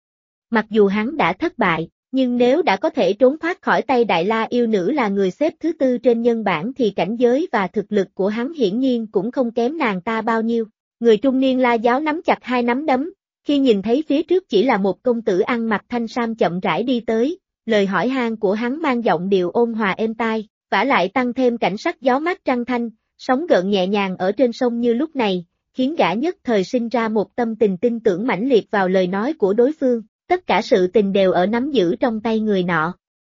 Speaker 1: Mặc dù hắn đã thất bại, nhưng nếu đã có thể trốn thoát khỏi tay Đại La yêu nữ là người xếp thứ tư trên nhân bảng thì cảnh giới và thực lực của hắn hiển nhiên cũng không kém nàng ta bao nhiêu. Người trung niên La giáo nắm chặt hai nắm đấm, khi nhìn thấy phía trước chỉ là một công tử ăn mặc thanh sam chậm rãi đi tới, lời hỏi han của hắn mang giọng điệu ôn hòa êm tai, vả lại tăng thêm cảnh sắc gió mát trăng thanh, sóng gợn nhẹ nhàng ở trên sông như lúc này, khiến gã nhất thời sinh ra một tâm tình tin tưởng mãnh liệt vào lời nói của đối phương, tất cả sự tình đều ở nắm giữ trong tay người nọ.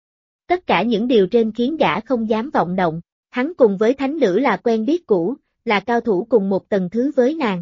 Speaker 1: Tất cả những điều trên khiến gã không dám vọng động, hắn cùng với thánh nữ là quen biết cũ, là cao thủ cùng một tầng thứ với nàng.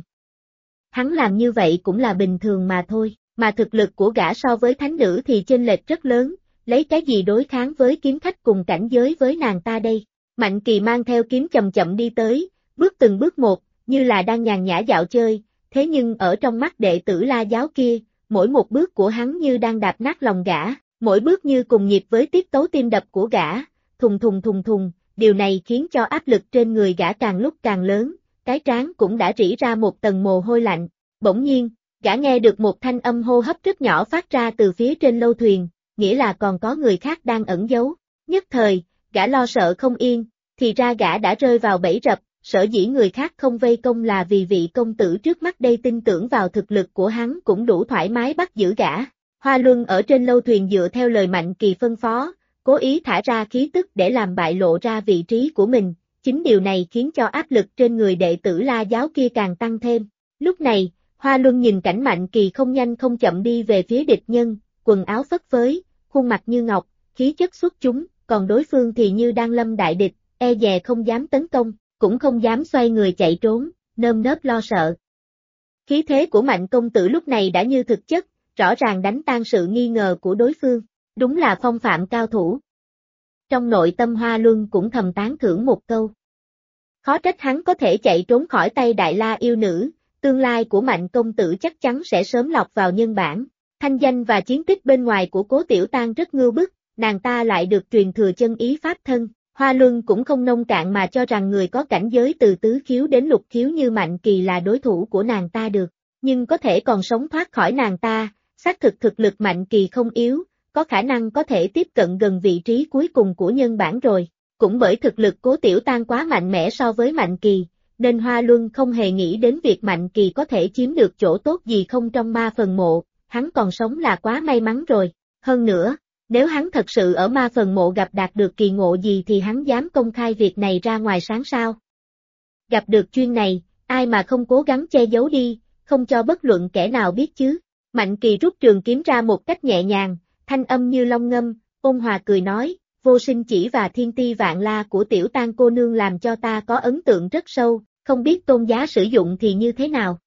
Speaker 1: Hắn làm như vậy cũng là bình thường mà thôi, mà thực lực của gã so với thánh nữ thì chênh lệch rất lớn, lấy cái gì đối kháng với kiếm khách cùng cảnh giới với nàng ta đây. Mạnh Kỳ mang theo kiếm chậm chậm đi tới, bước từng bước một, như là đang nhàn nhã dạo chơi, thế nhưng ở trong mắt đệ tử La giáo kia, mỗi một bước của hắn như đang đạp nát lòng gã, mỗi bước như cùng nhịp với tiết tấu tim đập của gã, thùng thùng thùng thùng, điều này khiến cho áp lực trên người gã càng lúc càng lớn, cái trán cũng đã rỉ ra một tầng mồ hôi lạnh. Bỗng nhiên, gã nghe được một thanh âm hô hấp rất nhỏ phát ra từ phía trên lâu thuyền, nghĩa là còn có người khác đang ẩn giấu. Nhất thời, gã lo sợ không yên, thì ra gã đã rơi vào bẫy rập, sở dĩ người khác không vây công là vì vị công tử trước mắt đây tin tưởng vào thực lực của hắn cũng đủ thoải mái bắt giữ gã. Hoa Luân ở trên lâu thuyền dựa theo lời Mạnh Kỳ phân phó, cố ý thả ra khí tức để làm bại lộ ra vị trí của mình, chính điều này khiến cho áp lực trên người đệ tử La giáo kia càng tăng thêm. Lúc này, Hoa Luân nhìn cảnh Mạnh Kỳ không nhanh không chậm đi về phía địch nhân, quần áo phất phới, khuôn mặt như ngọc, khí chất xuất chúng, còn đối phương thì như đang lâm đại địch, e dè không dám tấn công, cũng không dám xoay người chạy trốn, nơm nớp lo sợ. Khí thế của Mạnh công tử lúc này đã như thực chất, rõ ràng đánh tan sự nghi ngờ của đối phương, đúng là phong phạm cao thủ. Trong nội tâm Hoa Luân cũng thầm tán thưởng một câu. Khó trách hắn có thể chạy trốn khỏi tay Đại La yêu nữ, tương lai của Mạnh công tử chắc chắn sẽ sớm lọc vào nhân bản. Thanh danh và chiến tích bên ngoài của Cố Tiểu Tang rất ngưu bức, nàng ta lại được truyền thừa chân ý pháp thân. Hoa Luân cũng không nông cạn mà cho rằng người có cảnh giới từ tứ khiếu đến lục khiếu như Mạnh Kỳ là đối thủ của nàng ta được, nhưng có thể còn sống thoát khỏi nàng ta, xác thực thực lực Mạnh Kỳ không yếu, có khả năng có thể tiếp cận gần vị trí cuối cùng của nhân bản rồi. Cũng bởi thực lực Cố Tiểu Tang quá mạnh mẽ so với Mạnh Kỳ, nên Hoa Luân không hề nghĩ đến việc Mạnh Kỳ có thể chiếm được chỗ tốt gì không trong ma phần mộ, hắn còn sống là quá may mắn rồi. Hơn nữa, nếu hắn thật sự ở ma phần mộ gặp đạt được kỳ ngộ gì thì hắn dám công khai việc này ra ngoài sáng sao? Gặp được chuyên này, ai mà không cố gắng che giấu đi, không cho bất luận kẻ nào biết chứ. Mạnh Kỳ rút trường kiếm ra một cách nhẹ nhàng, thanh âm như long ngâm, ôn hòa cười nói, Vô Sinh Chỉ và Thiên Ti Vạn La của Tiểu Tang cô nương làm cho ta có ấn tượng rất sâu, không biết tôn giá sử dụng thì như thế nào.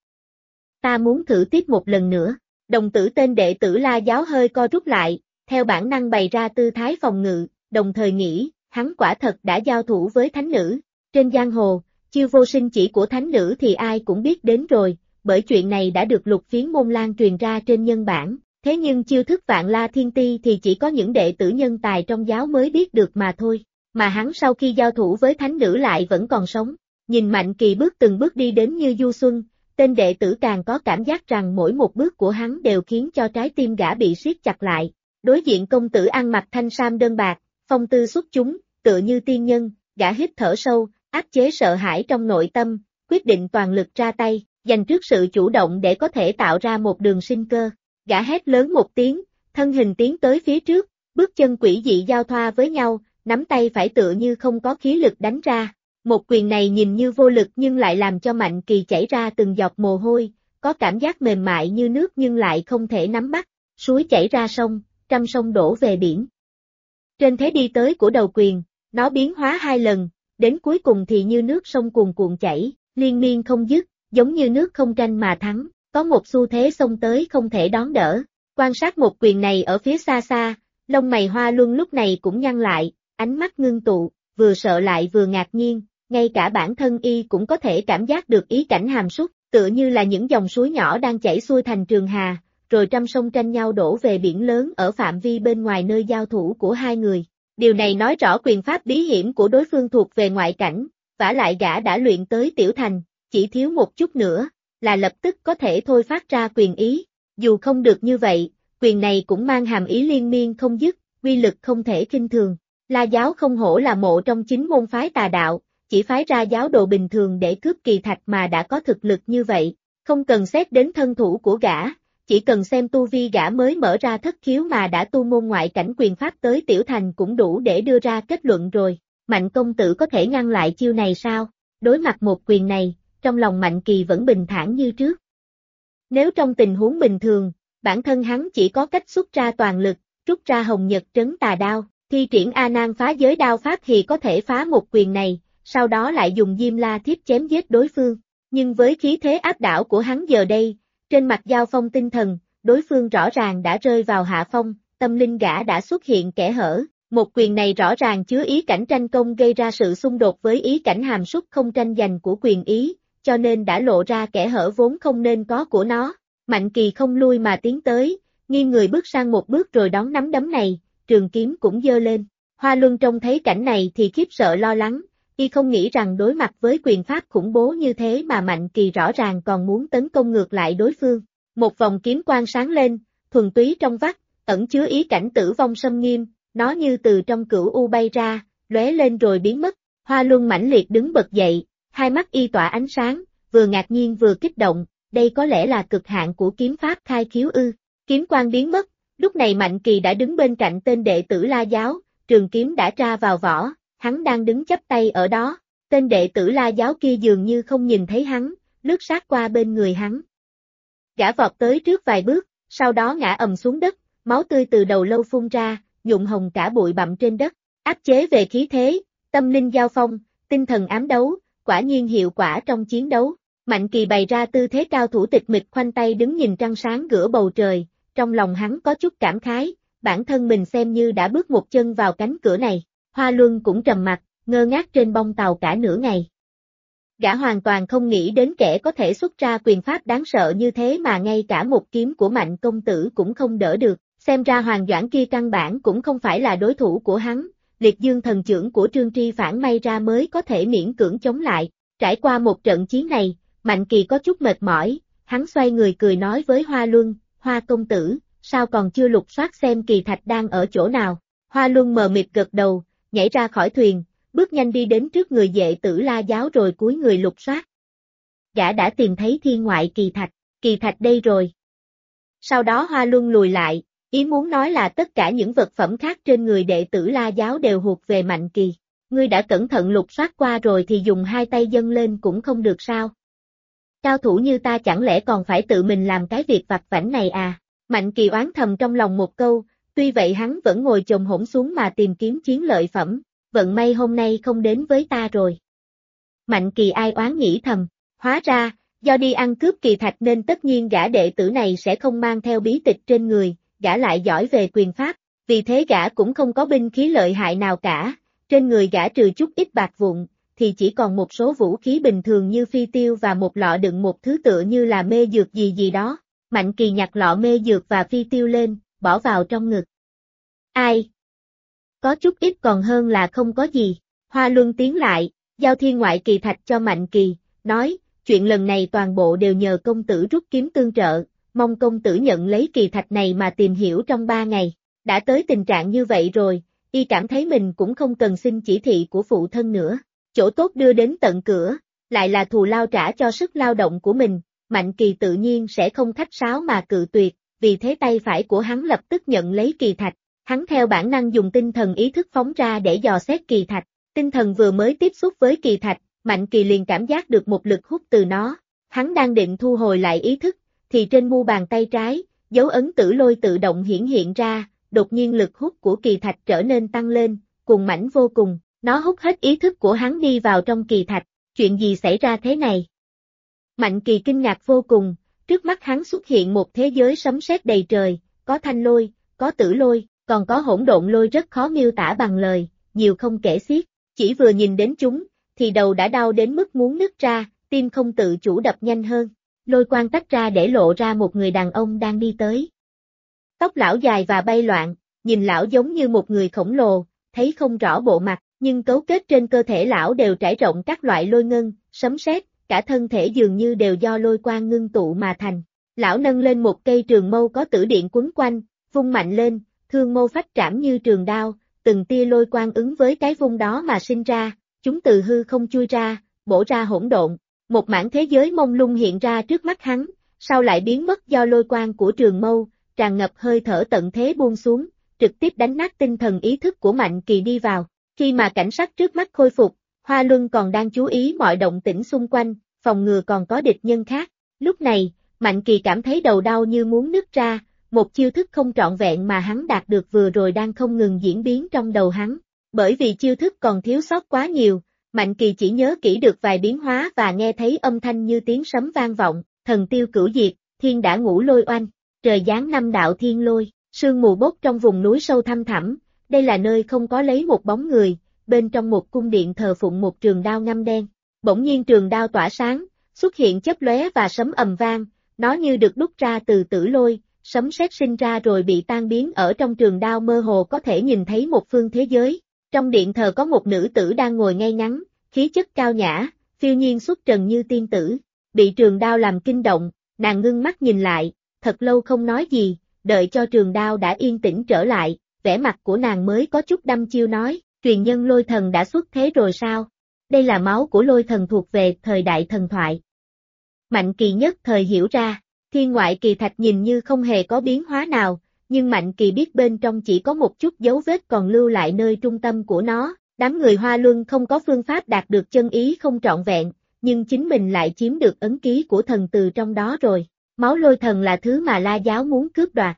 Speaker 1: Ta muốn thử tiếp một lần nữa. Đồng tử tên đệ tử La giáo hơi co rút lại, theo bản năng bày ra tư thái phòng ngự, đồng thời nghĩ, hắn quả thật đã giao thủ với thánh nữ. Trên giang hồ, chiêu Vô Sinh Chỉ của thánh nữ thì ai cũng biết đến rồi, bởi chuyện này đã được Lục Phiến Môn lan truyền ra trên nhân bản. Thế nhưng chiêu thức Vạn La Thiên Ti thì chỉ có những đệ tử nhân tài trong giáo mới biết được mà thôi, mà hắn sau khi giao thủ với thánh nữ lại vẫn còn sống. Nhìn Mạnh Kỳ từng bước đi đến như du xuân, tên đệ tử càng có cảm giác rằng mỗi một bước của hắn đều khiến cho trái tim gã bị siết chặt lại. Đối diện công tử ăn mặc thanh sam đơn bạc, phong tư xuất chúng, tựa như tiên nhân, gã hít thở sâu, áp chế sợ hãi trong nội tâm, quyết định toàn lực ra tay, dành trước sự chủ động để có thể tạo ra một đường sinh cơ. Gã hét lớn một tiếng, thân hình tiến tới phía trước, bước chân quỷ dị giao thoa với nhau, nắm tay phải tựa như không có khí lực đánh ra. Một quyền này nhìn như vô lực nhưng lại làm cho Mạnh Kỳ chảy ra từng giọt mồ hôi, có cảm giác mềm mại như nước nhưng lại không thể nắm bắt, suối chảy ra sông, trăm sông đổ về biển. Trên thế đi tới của đầu quyền, nó biến hóa hai lần, đến cuối cùng thì như nước sông cuồn cuộn chảy, liên miên không dứt, giống như nước không tranh mà thắng, có một xu thế xông tới không thể đón đỡ. Quan sát một quyền này ở phía xa xa, lông mày Hoa Luân lúc này cũng nhăn lại, ánh mắt ngưng tụ, vừa sợ lại vừa ngạc nhiên, ngay cả bản thân y cũng có thể cảm giác được ý cảnh hàm súc, tựa như là những dòng suối nhỏ đang chảy xuôi thành trường hà, rồi trăm sông tranh nhau đổ về biển lớn ở phạm vi bên ngoài nơi giao thủ của hai người. Điều này nói rõ quyền pháp bí hiểm của đối phương thuộc về ngoại cảnh, vả lại gã đã luyện tới tiểu thành, chỉ thiếu một chút nữa, là lập tức có thể thôi phát ra quyền ý. Dù không được như vậy, quyền này cũng mang hàm ý liên miên không dứt, uy lực không thể khinh thường. La giáo không hổ là mộ trong chính môn phái tà đạo, chỉ phái ra giáo đồ bình thường để cướp kỳ thạch mà đã có thực lực như vậy, không cần xét đến thân thủ của gã, chỉ cần xem tu vi gã mới mở ra thất khiếu mà đã tu môn ngoại cảnh quyền pháp tới tiểu thành cũng đủ để đưa ra kết luận rồi. Mạnh công tử có thể ngăn lại chiêu này sao? Đối mặt một quyền này, trong lòng Mạnh Kỳ vẫn bình thản như trước. Nếu trong tình huống bình thường, bản thân hắn chỉ có cách xuất ra toàn lực, rút ra Hồng Nhật Trấn Tà Đao, thi triển A Nan phá giới đao pháp thì có thể phá một quyền này, sau đó lại dùng Diêm La Thiếp chém giết đối phương. Nhưng với khí thế áp đảo của hắn giờ đây, trên mặt giao phong tinh thần, đối phương rõ ràng đã rơi vào hạ phong, tâm linh gã đã xuất hiện kẽ hở. Một quyền này rõ ràng chứa ý cảnh tranh công gây ra sự xung đột với ý cảnh hàm súc không tranh giành của quyền ý, cho nên đã lộ ra kẽ hở vốn không nên có của nó. Mạnh Kỳ không lui mà tiến tới, nghiêng người bước sang một bước rồi đón nắm đấm này, trường kiếm cũng giơ lên. Hoa Luân trông thấy cảnh này thì khiếp sợ lo lắng, y không nghĩ rằng đối mặt với quyền pháp khủng bố như thế mà Mạnh Kỳ rõ ràng còn muốn tấn công ngược lại đối phương. Một vòng kiếm quang sáng lên, thuần túy trong vắt, ẩn chứa ý cảnh tử vong xâm nghiêm, nó như từ trong cửu u bay ra, lóe lên rồi biến mất. Hoa Luân mãnh liệt đứng bật dậy, hai mắt y tỏa ánh sáng, vừa ngạc nhiên vừa kích động, đây có lẽ là cực hạn của kiếm pháp khai khiếu ư. Kiếm quang biến mất, lúc này Mạnh Kỳ đã đứng bên cạnh tên đệ tử La Giáo, trường kiếm đã tra vào vỏ, hắn đang đứng chắp tay ở đó, tên đệ tử La Giáo kia dường như không nhìn thấy hắn, lướt sát qua bên người hắn. Gã vọt tới trước vài bước, sau đó ngã ầm xuống đất, máu tươi từ đầu lâu phun ra, nhuộm hồng cả bụi bặm trên đất, áp chế về khí thế, tâm linh giao phong, tinh thần ám đấu, quả nhiên hiệu quả trong chiến đấu. Mạnh Kỳ bày ra tư thế cao thủ tịch mịch khoanh tay đứng nhìn trăng sáng giữa bầu trời, trong lòng hắn có chút cảm khái, bản thân mình xem như đã bước một chân vào cánh cửa này. Hoa Luân cũng trầm mặt, ngơ ngác trên bông tàu cả nửa ngày. Gã hoàn toàn không nghĩ đến kẻ có thể xuất ra quyền pháp đáng sợ như thế mà ngay cả một kiếm của Mạnh công tử cũng không đỡ được, xem ra Hoàng Doãn kia căn bản cũng không phải là đối thủ của hắn, liệt dương thần chưởng của Trương Tri phản may ra mới có thể miễn cưỡng chống lại. Trải qua một trận chiến này, Mạnh Kỳ có chút mệt mỏi, hắn xoay người cười nói với Hoa Luân, Hoa công tử, sao còn chưa lục soát xem kỳ thạch đang ở chỗ nào. Hoa Luân mờ mịt gật đầu, nhảy ra khỏi thuyền, bước nhanh đi đến trước người vệ tử La Giáo rồi cúi người lục soát. Gã đã tìm thấy thiên ngoại kỳ thạch đây rồi. Sau đó Hoa Luân lùi lại, ý muốn nói là tất cả những vật phẩm khác trên người đệ tử La Giáo đều thuộc về Mạnh Kỳ. Ngươi đã cẩn thận lục soát qua rồi thì dùng hai tay dâng lên cũng không được sao? Cao thủ như ta chẳng lẽ còn phải tự mình làm cái việc vặt vãnh này à? Mạnh Kỳ oán thầm trong lòng một câu, tuy vậy hắn vẫn ngồi chồm hổm xuống mà tìm kiếm chiến lợi phẩm, vận may hôm nay không đến với ta rồi. Mạnh Kỳ ai oán nghĩ thầm, hóa ra, do đi ăn cướp kỳ thạch nên tất nhiên gã đệ tử này sẽ không mang theo bí tịch trên người, gã lại giỏi về quyền pháp, vì thế gã cũng không có binh khí lợi hại nào cả, trên người gã trừ chút ít bạc vụn, thì chỉ còn một số vũ khí bình thường như phi tiêu và một lọ đựng một thứ tựa như là mê dược gì gì đó. Mạnh Kỳ nhặt lọ mê dược và phi tiêu lên, bỏ vào trong ngực. Ai? Có chút ít còn hơn là không có gì. Hoa Luân tiến lại, giao thiên ngoại kỳ thạch cho Mạnh Kỳ, nói, chuyện lần này toàn bộ đều nhờ công tử rút kiếm tương trợ, mong công tử nhận lấy kỳ thạch này mà tìm hiểu trong 3 ngày. Đã tới tình trạng như vậy rồi, y cảm thấy mình cũng không cần xin chỉ thị của phụ thân nữa. Chỗ tốt đưa đến tận cửa, lại là thù lao trả cho sức lao động của mình, Mạnh Kỳ tự nhiên sẽ không khách sáo mà cự tuyệt, vì thế tay phải của hắn lập tức nhận lấy kỳ thạch. Hắn theo bản năng dùng tinh thần ý thức phóng ra để dò xét kỳ thạch. Tinh thần vừa mới tiếp xúc với kỳ thạch, Mạnh Kỳ liền cảm giác được một lực hút từ nó. Hắn đang định thu hồi lại ý thức, thì trên mu bàn tay trái, dấu ấn tử lôi tự động hiển hiện ra, đột nhiên lực hút của kỳ thạch trở nên tăng lên, cuồng mãnh vô cùng. Nó hút hết ý thức của hắn đi vào trong kỳ thạch. Chuyện gì xảy ra thế này? Mạnh Kỳ kinh ngạc vô cùng, trước mắt hắn xuất hiện một thế giới sấm sét đầy trời, có thanh lôi, có tử lôi, còn có hỗn độn lôi rất khó miêu tả bằng lời, nhiều không kể xiết. Chỉ vừa nhìn đến chúng, thì đầu đã đau đến mức muốn nứt ra, tim không tự chủ đập nhanh hơn. Lôi quang tách ra để lộ ra một người đàn ông đang đi tới. Tóc lão dài và bay loạn, nhìn lão giống như một người khổng lồ, thấy không rõ bộ mặt, nhưng cấu kết trên cơ thể lão đều trải rộng các loại lôi ngân, sấm sét, cả thân thể dường như đều do lôi quang ngưng tụ mà thành. Lão nâng lên một cây trường mâu có tử điện quấn quanh, vung mạnh lên, thương mâu phách trảm như trường đao, từng tia lôi quang ứng với cái vung đó mà sinh ra, chúng từ hư không chui ra, bổ ra hỗn độn. Một mảng thế giới mông lung hiện ra trước mắt hắn, sau lại biến mất do lôi quang của trường mâu, tràn ngập hơi thở tận thế buông xuống, trực tiếp đánh nát tinh thần ý thức của Mạnh Kỳ đi vào. Khi mà cảnh sắc trước mắt khôi phục, Hoa Luân còn đang chú ý mọi động tĩnh xung quanh, phòng ngừa còn có địch nhân khác. Lúc này, Mạnh Kỳ cảm thấy đầu đau như muốn nứt ra, một chiêu thức không trọn vẹn mà hắn đạt được vừa rồi đang không ngừng diễn biến trong đầu hắn. Bởi vì chiêu thức còn thiếu sót quá nhiều, Mạnh Kỳ chỉ nhớ kỹ được vài biến hóa và nghe thấy âm thanh như tiếng sấm vang vọng, thần tiêu cửu diệt, thiên đã ngũ lôi oanh, trời giáng 5 đạo thiên lôi, sương mù bốc trong vùng núi sâu thăm thẳm, đây là nơi không có lấy một bóng người, bên trong một cung điện thờ phụng một trường đao ngăm đen. Bỗng nhiên trường đao tỏa sáng, xuất hiện chớp lóe và sấm ầm vang, nó như được đúc ra từ tử lôi, sấm sét sinh ra rồi bị tan biến ở trong trường đao, mơ hồ có thể nhìn thấy một phương thế giới. Trong điện thờ có một nữ tử đang ngồi ngay ngắn, khí chất cao nhã, phiêu nhiên xuất trần như tiên tử. Bị trường đao làm kinh động, nàng ngưng mắt nhìn lại, thật lâu không nói gì, đợi cho trường đao đã yên tĩnh trở lại, vẻ mặt của nàng mới có chút đăm chiêu nói, truyền nhân lôi thần đã xuất thế rồi sao? Đây là máu của lôi thần thuộc về thời đại thần thoại. Mạnh Kỳ nhất thời hiểu ra, thiên ngoại kỳ thạch nhìn như không hề có biến hóa nào, nhưng Mạnh Kỳ biết bên trong chỉ có một chút dấu vết còn lưu lại nơi trung tâm của nó. Đám người Hoa Luân không có phương pháp đạt được chân ý không trọn vẹn, nhưng chính mình lại chiếm được ấn ký của thần từ trong đó rồi. Máu lôi thần là thứ mà La giáo muốn cướp đoạt.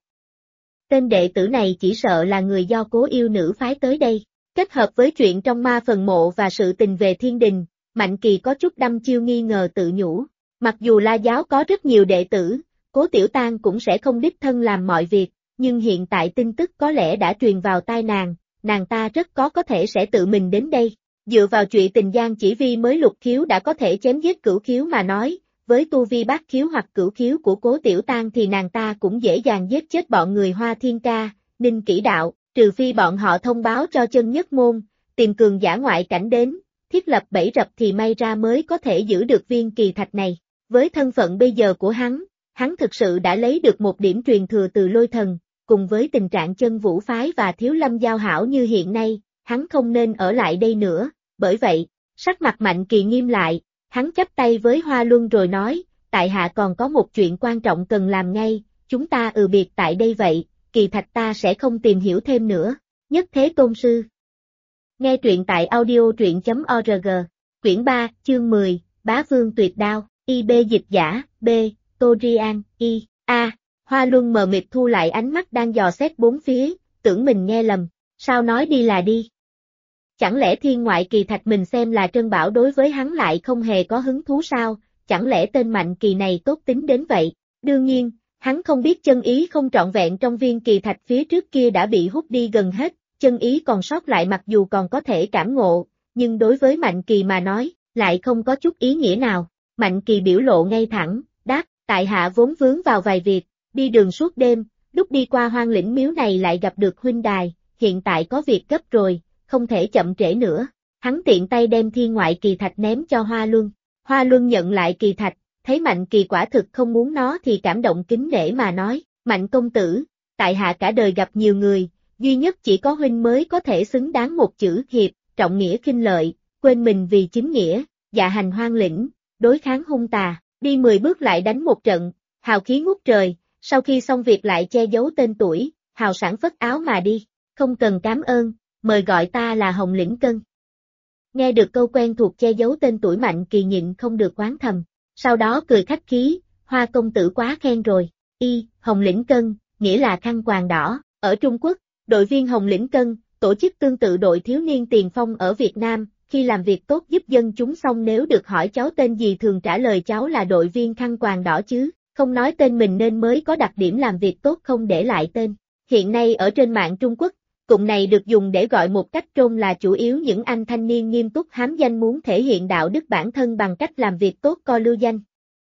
Speaker 1: Tên đệ tử này chỉ sợ là người do Cố Yêu Nữ phái tới đây. Kết hợp với chuyện trong ma phần mộ và sự tình về thiên đình, Mạnh Kỳ có chút đăm chiêu nghi ngờ tự nhủ. Mặc dù La giáo có rất nhiều đệ tử, Cố Tiểu Tang cũng sẽ không đích thân làm mọi việc, nhưng hiện tại tin tức có lẽ đã truyền vào tai nàng ta rất có thể sẽ tự mình đến đây. Dựa vào chuyện tình Giang Chỉ Vi mới lục khiếu đã có thể chém giết cửu khiếu mà nói, với tu vi bát khiếu hoặc cửu khiếu của Cố Tiểu Tang thì nàng ta cũng dễ dàng giết chết bọn người Hoa Thiên Ca, Ninh Kỷ Đạo, trừ phi bọn họ thông báo cho chân nhất môn, tìm cường giả ngoại cảnh đến, thiết lập bẫy rập thì may ra mới có thể giữ được viên kỳ thạch này. Với thân phận bây giờ của hắn thực sự đã lấy được một điểm truyền thừa từ lôi thần, cùng với tình trạng chân vũ phái và thiếu lâm giao hảo như hiện nay, hắn không nên ở lại đây nữa, bởi vậy, sắc mặt Mạnh Kỳ nghiêm lại, hắn chắp tay với Hoa Luân rồi nói, tại hạ còn có một chuyện quan trọng cần làm ngay, chúng ta biệt tại đây vậy, kỳ thạch ta sẽ không tìm hiểu thêm nữa, nhất thế tôn sư. Nghe truyện tại audio.org, quyển 3, chương 10, Bá Vương Tuyệt Đao, IB dịch giả, B, Tô Rian, I, A. Hoa Luân mờ mịt thu lại ánh mắt đang dò xét bốn phía, tưởng mình nghe lầm, sao nói đi là đi. Chẳng lẽ thiên ngoại kỳ thạch mình xem là trân bảo đối với hắn lại không hề có hứng thú sao, chẳng lẽ tên Mạnh Kỳ này tốt tính đến vậy, đương nhiên, hắn không biết chân ý không trọn vẹn trong viên kỳ thạch phía trước kia đã bị hút đi gần hết, chân ý còn sót lại mặc dù còn có thể cảm ngộ, nhưng đối với Mạnh Kỳ mà nói, lại không có chút ý nghĩa nào. Mạnh Kỳ biểu lộ ngay thẳng, đáp, tại hạ vốn vướng vào vài việc, đi đường suốt đêm, lúc đi qua Hoang Lĩnh Miếu này lại gặp được huynh đài, hiện tại có việc gấp rồi, không thể chậm trễ nữa. Hắn tiện tay đem thiên ngoại kỳ thạch ném cho Hoa Luân. Hoa Luân nhận lại kỳ thạch, thấy Mạnh Kỳ quả thực không muốn nó thì cảm động kính nể mà nói, Mạnh công tử, tại hạ cả đời gặp nhiều người, duy nhất chỉ có huynh mới có thể xứng đáng một chữ hiệp, trọng nghĩa khinh lợi, quên mình vì chính nghĩa, dạ hành hoang lĩnh, đối kháng hung tà, đi 10 bước lại đánh một trận, hào khí ngút trời, sau khi xong việc lại che giấu tên tuổi, hào sảng phất áo mà đi, không cần cảm ơn, mời gọi ta là Hồng Lĩnh Cân. Nghe được câu quen thuộc che giấu tên tuổi Mạnh Kỳ nhịn không được oán thầm, sau đó cười khách khí, Hoa công tử quá khen rồi, Hồng Lĩnh Cân, nghĩa là khăn quàng đỏ, ở Trung Quốc, đội viên Hồng Lĩnh Cân, tổ chức tương tự đội thiếu niên tiền phong ở Việt Nam, khi làm việc tốt giúp dân chúng xong nếu được hỏi cháu tên gì thường trả lời cháu là đội viên khăn quàng đỏ chứ, không nói tên mình nên mới có đặc điểm làm việc tốt không để lại tên. Hiện nay ở trên mạng Trung Quốc, cụm này được dùng để gọi một cách trôn là chủ yếu những anh thanh niên nghiêm túc hám danh muốn thể hiện đạo đức bản thân bằng cách làm việc tốt co lưu danh.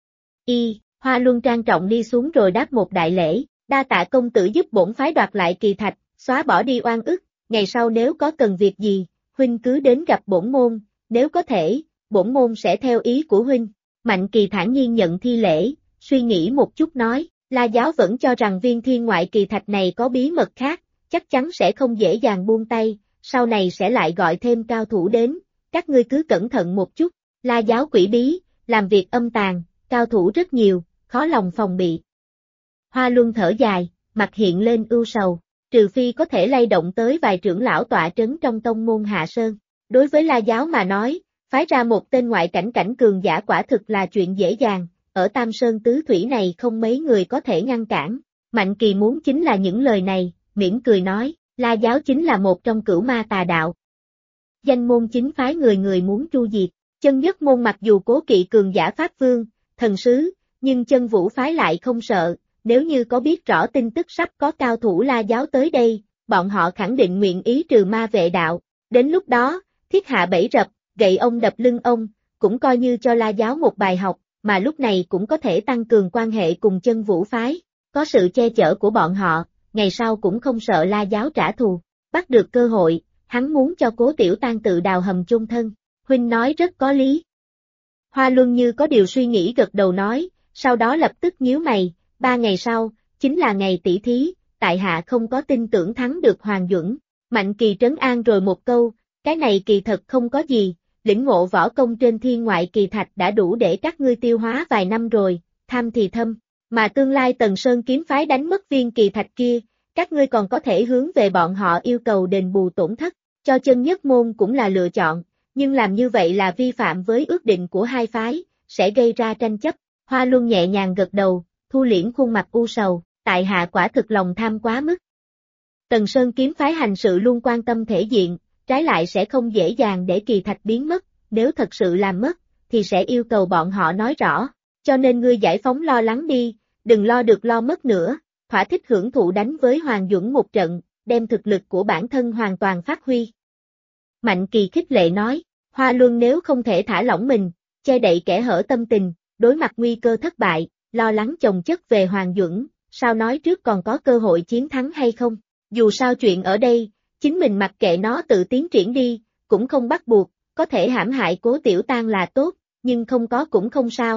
Speaker 1: Hoa Luân trang trọng đi xuống rồi đáp một đại lễ, đa tạ công tử giúp bổn phái đoạt lại kỳ thạch, xóa bỏ đi oan ức, ngày sau nếu có cần việc gì, huynh cứ đến gặp bổn môn, nếu có thể, bổn môn sẽ theo ý của huynh. Mạnh Kỳ thản nhiên nhận thi lễ, suy nghĩ một chút nói, La giáo vẫn cho rằng viên thiên ngoại kỳ thạch này có bí mật khác, chắc chắn sẽ không dễ dàng buông tay, sau này sẽ lại gọi thêm cao thủ đến, các ngươi cứ cẩn thận một chút, La giáo quỷ bí, làm việc âm tàn, cao thủ rất nhiều, khó lòng phòng bị. Hoa Luân thở dài, mặt hiện lên ưu sầu, trừ phi có thể lay động tới vài trưởng lão tọa trấn trong tông môn Hạ Sơn. Đối với La giáo mà nói, phái ra một tên ngoại cảnh cường giả quả thực là chuyện dễ dàng, ở Tam Sơn Tứ Thủy này không mấy người có thể ngăn cản. Mạnh Kỳ muốn chính là những lời này, mỉm cười nói, La giáo chính là một trong cửu ma tà đạo. Danh môn chính phái người người muốn tru diệt, chân nhất môn mặc dù cố kỵ cường giả Pháp Vương, thần sứ, nhưng chân vũ phái lại không sợ, nếu như có biết rõ tin tức sắp có cao thủ La giáo tới đây, bọn họ khẳng định nguyện ý trừ ma vệ đạo, đến lúc đó, thiết hạ bẫy rập, gậy ông đập lưng ông, cũng coi như cho La giáo một bài học, mà lúc này cũng có thể tăng cường quan hệ cùng chân vũ phái, có sự che chở của bọn họ, ngày sau cũng không sợ La giáo trả thù, bắt được cơ hội, hắn muốn cho Cố Tiểu Tang tự đào hầm chôn thân, huynh nói rất có lý. Hoa Luân như có điều suy nghĩ gật đầu nói, sau đó lập tức nhíu mày, 3 ngày sau, chính là ngày tỷ thí, tại hạ không có tin tưởng thắng được Hoàng Duẩn. Mạnh Kỳ trấn an rồi một câu, cái này kỳ thật không có gì, lĩnh ngộ võ công trên thiên ngoại kỳ thạch đã đủ để các ngươi tiêu hóa vài năm rồi, tham thì thâm, mà tương lai Tần Sơn kiếm phái đánh mất viên kỳ thạch kia, các ngươi còn có thể hướng về bọn họ yêu cầu đền bù tổn thất, cho chân nhất môn cũng là lựa chọn, nhưng làm như vậy là vi phạm với ước định của hai phái, sẽ gây ra tranh chấp. Hoa Luân nhẹ nhàng gật đầu, thu liễm khuôn mặt u sầu, tại hạ quả thực lòng tham quá mức. Tần Sơn kiếm phái hành sự luôn quan tâm thể diện, trái lại sẽ không dễ dàng để kỳ thạch biến mất, nếu thật sự làm mất, thì sẽ yêu cầu bọn họ nói rõ, cho nên ngươi giải phóng lo lắng đi, đừng lo được lo mất nữa, thỏa thích hưởng thụ đánh với Hoàng Duẩn một trận, đem thực lực của bản thân hoàn toàn phát huy. Mạnh Kỳ khích lệ nói, Hoa Luân nếu không thể thả lỏng mình, che đậy kẻ hở tâm tình, đối mặt nguy cơ thất bại, lo lắng chồng chất về Hoàng Duẩn, sao nói trước còn có cơ hội chiến thắng hay không, dù sao chuyện ở đây, chính mình mặc kệ nó tự tiến triển đi, cũng không bắt buộc, có thể hãm hại Cố Tiểu Tang là tốt, nhưng không có cũng không sao.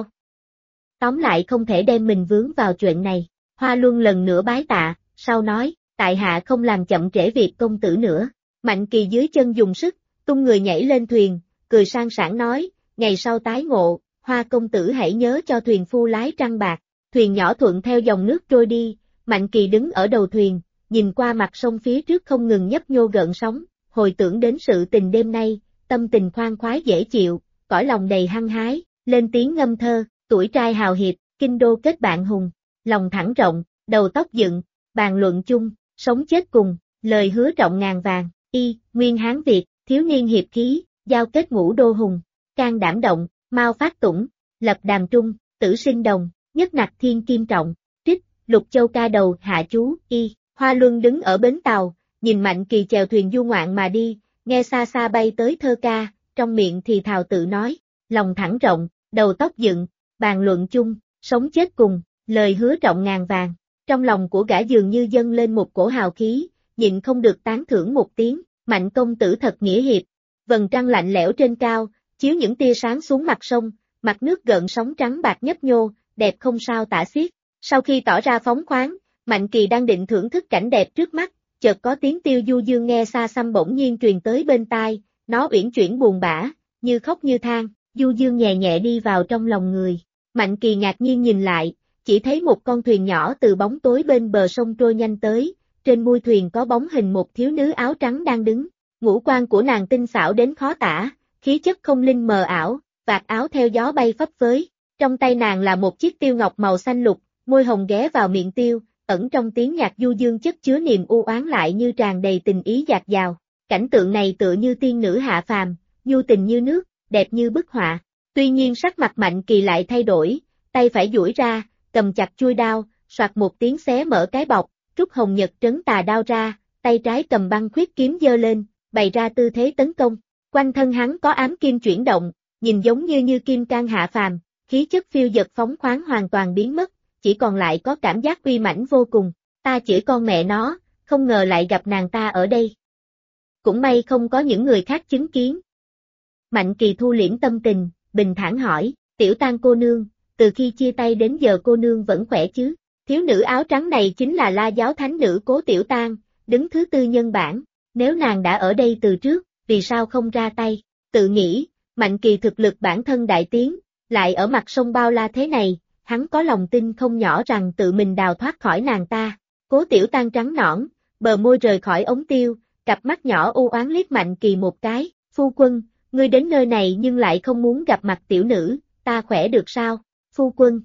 Speaker 1: Tóm lại không thể đem mình vướng vào chuyện này, Hoa Luân lần nữa bái tạ, sau nói, tại hạ không làm chậm trễ việc công tử nữa. Mạnh Kỳ dưới chân dùng sức, tung người nhảy lên thuyền, cười sang sảng nói, ngày sau tái ngộ, Hoa công tử hãy nhớ cho thuyền phu lái trăng bạc. Thuyền nhỏ thuận theo dòng nước trôi đi, Mạnh Kỳ đứng ở đầu thuyền, nhìn qua mặt sông phía trước không ngừng nhấp nhô gợn sóng, hồi tưởng đến sự tình đêm nay, tâm tình khoan khoái dễ chịu, cõi lòng đầy hăng hái, lên tiếng ngâm thơ, tuổi trai hào hiệp, kinh đô kết bạn hùng, lòng thẳng rộng, đầu tóc dựng, bàn luận chung, sống chết cùng, lời hứa trọng ngàn vàng, nguyên Hán Việt, thiếu niên hiệp khí, giao kết ngũ đô hùng, can đảm động, mau phát tủng, lập đàm trung, tử sinh đồng, nhất nặc thiên kim trọng, trích, Lục Châu ca đầu hạ chú, Hoa Luân đứng ở bến tàu, nhìn Mạnh Kỳ chèo thuyền du ngoạn mà đi, nghe xa xa bay tới thơ ca, trong miệng thì thào tự nói, lòng thẳng rộng, đầu tóc dựng, bàn luận chung, sống chết cùng, lời hứa trọng ngàn vàng, trong lòng của gã dường như dâng lên một cổ hào khí, nhịn không được tán thưởng một tiếng, Mạnh công tử thật nghĩa hiệp, vầng trăng lạnh lẽo trên cao, chiếu những tia sáng xuống mặt sông, mặt nước gợn sóng trắng bạc nhấp nhô, đẹp không sao tả xiết. Sau khi tỏ ra phóng khoáng, Mạnh Kỳ đang định thưởng thức cảnh đẹp trước mắt, chợt có tiếng tiêu du dương nghe xa xăm bỗng nhiên truyền tới bên tai, nó uyển chuyển buồn bã, như khóc như than, du dương nhẹ nhẹ đi vào trong lòng người. Mạnh Kỳ ngạc nhiên nhìn lại, chỉ thấy một con thuyền nhỏ từ bóng tối bên bờ sông trôi nhanh tới, trên mui thuyền có bóng hình một thiếu nữ áo trắng đang đứng, ngũ quan của nàng tinh xảo đến khó tả, khí chất không linh mờ ảo, vạt áo theo gió bay phấp phới, trong tay nàng là một chiếc tiêu ngọc màu xanh lục, môi hồng ghé vào miệng tiêu, ẩn trong tiếng nhạc du dương chất chứa niềm u oán lại như tràn đầy tình ý dạt dào. Cảnh tượng này tựa như tiên nữ hạ phàm, nhu tình như nước, đẹp như bức họa. Tuy nhiên sắc mặt Mạnh Kỳ lại thay đổi, tay phải duỗi ra, cầm chặt chuôi đao, soạt một tiếng xé mở cái bọc, rút hồng nhật trấn tà đao ra, tay trái cầm băng khuyết kiếm giơ lên, bày ra tư thế tấn công. Quanh thân hắn có ám kim chuyển động, nhìn giống như kim cang hạ phàm, khí chất phiêu dật phóng khoáng hoàn toàn biến mất, chỉ còn lại có cảm giác uy mãnh vô cùng. Ta chửi con mẹ nó, không ngờ lại gặp nàng ta ở đây. Cũng may không có những người khác chứng kiến. Mạnh Kỳ thu liễm tâm tình, bình thản hỏi, Tiểu Tang cô nương, từ khi chia tay đến giờ cô nương vẫn khỏe chứ? Thiếu nữ áo trắng này chính là La Giáo thánh nữ Cố Tiểu Tang, đứng thứ tư nhân bảng, nếu nàng đã ở đây từ trước, vì sao không ra tay? Tự nghĩ, Mạnh Kỳ thực lực bản thân đại tiến, lại ở mặt sông bao la thế này, hắn có lòng tin không nhỏ rằng tự mình đào thoát khỏi nàng ta. Cố Tiểu Tang trắng nõn, bờ môi rời khỏi ống tiêu, cặp mắt nhỏ u oán liếc Mạnh Kỳ một cái, phu quân, ngươi đến nơi này nhưng lại không muốn gặp mặt tiểu nữ, ta khỏe được sao, phu quân.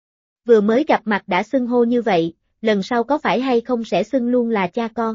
Speaker 1: Vừa mới gặp mặt đã xưng hô như vậy, lần sau có phải hay không sẽ xưng luôn là cha con.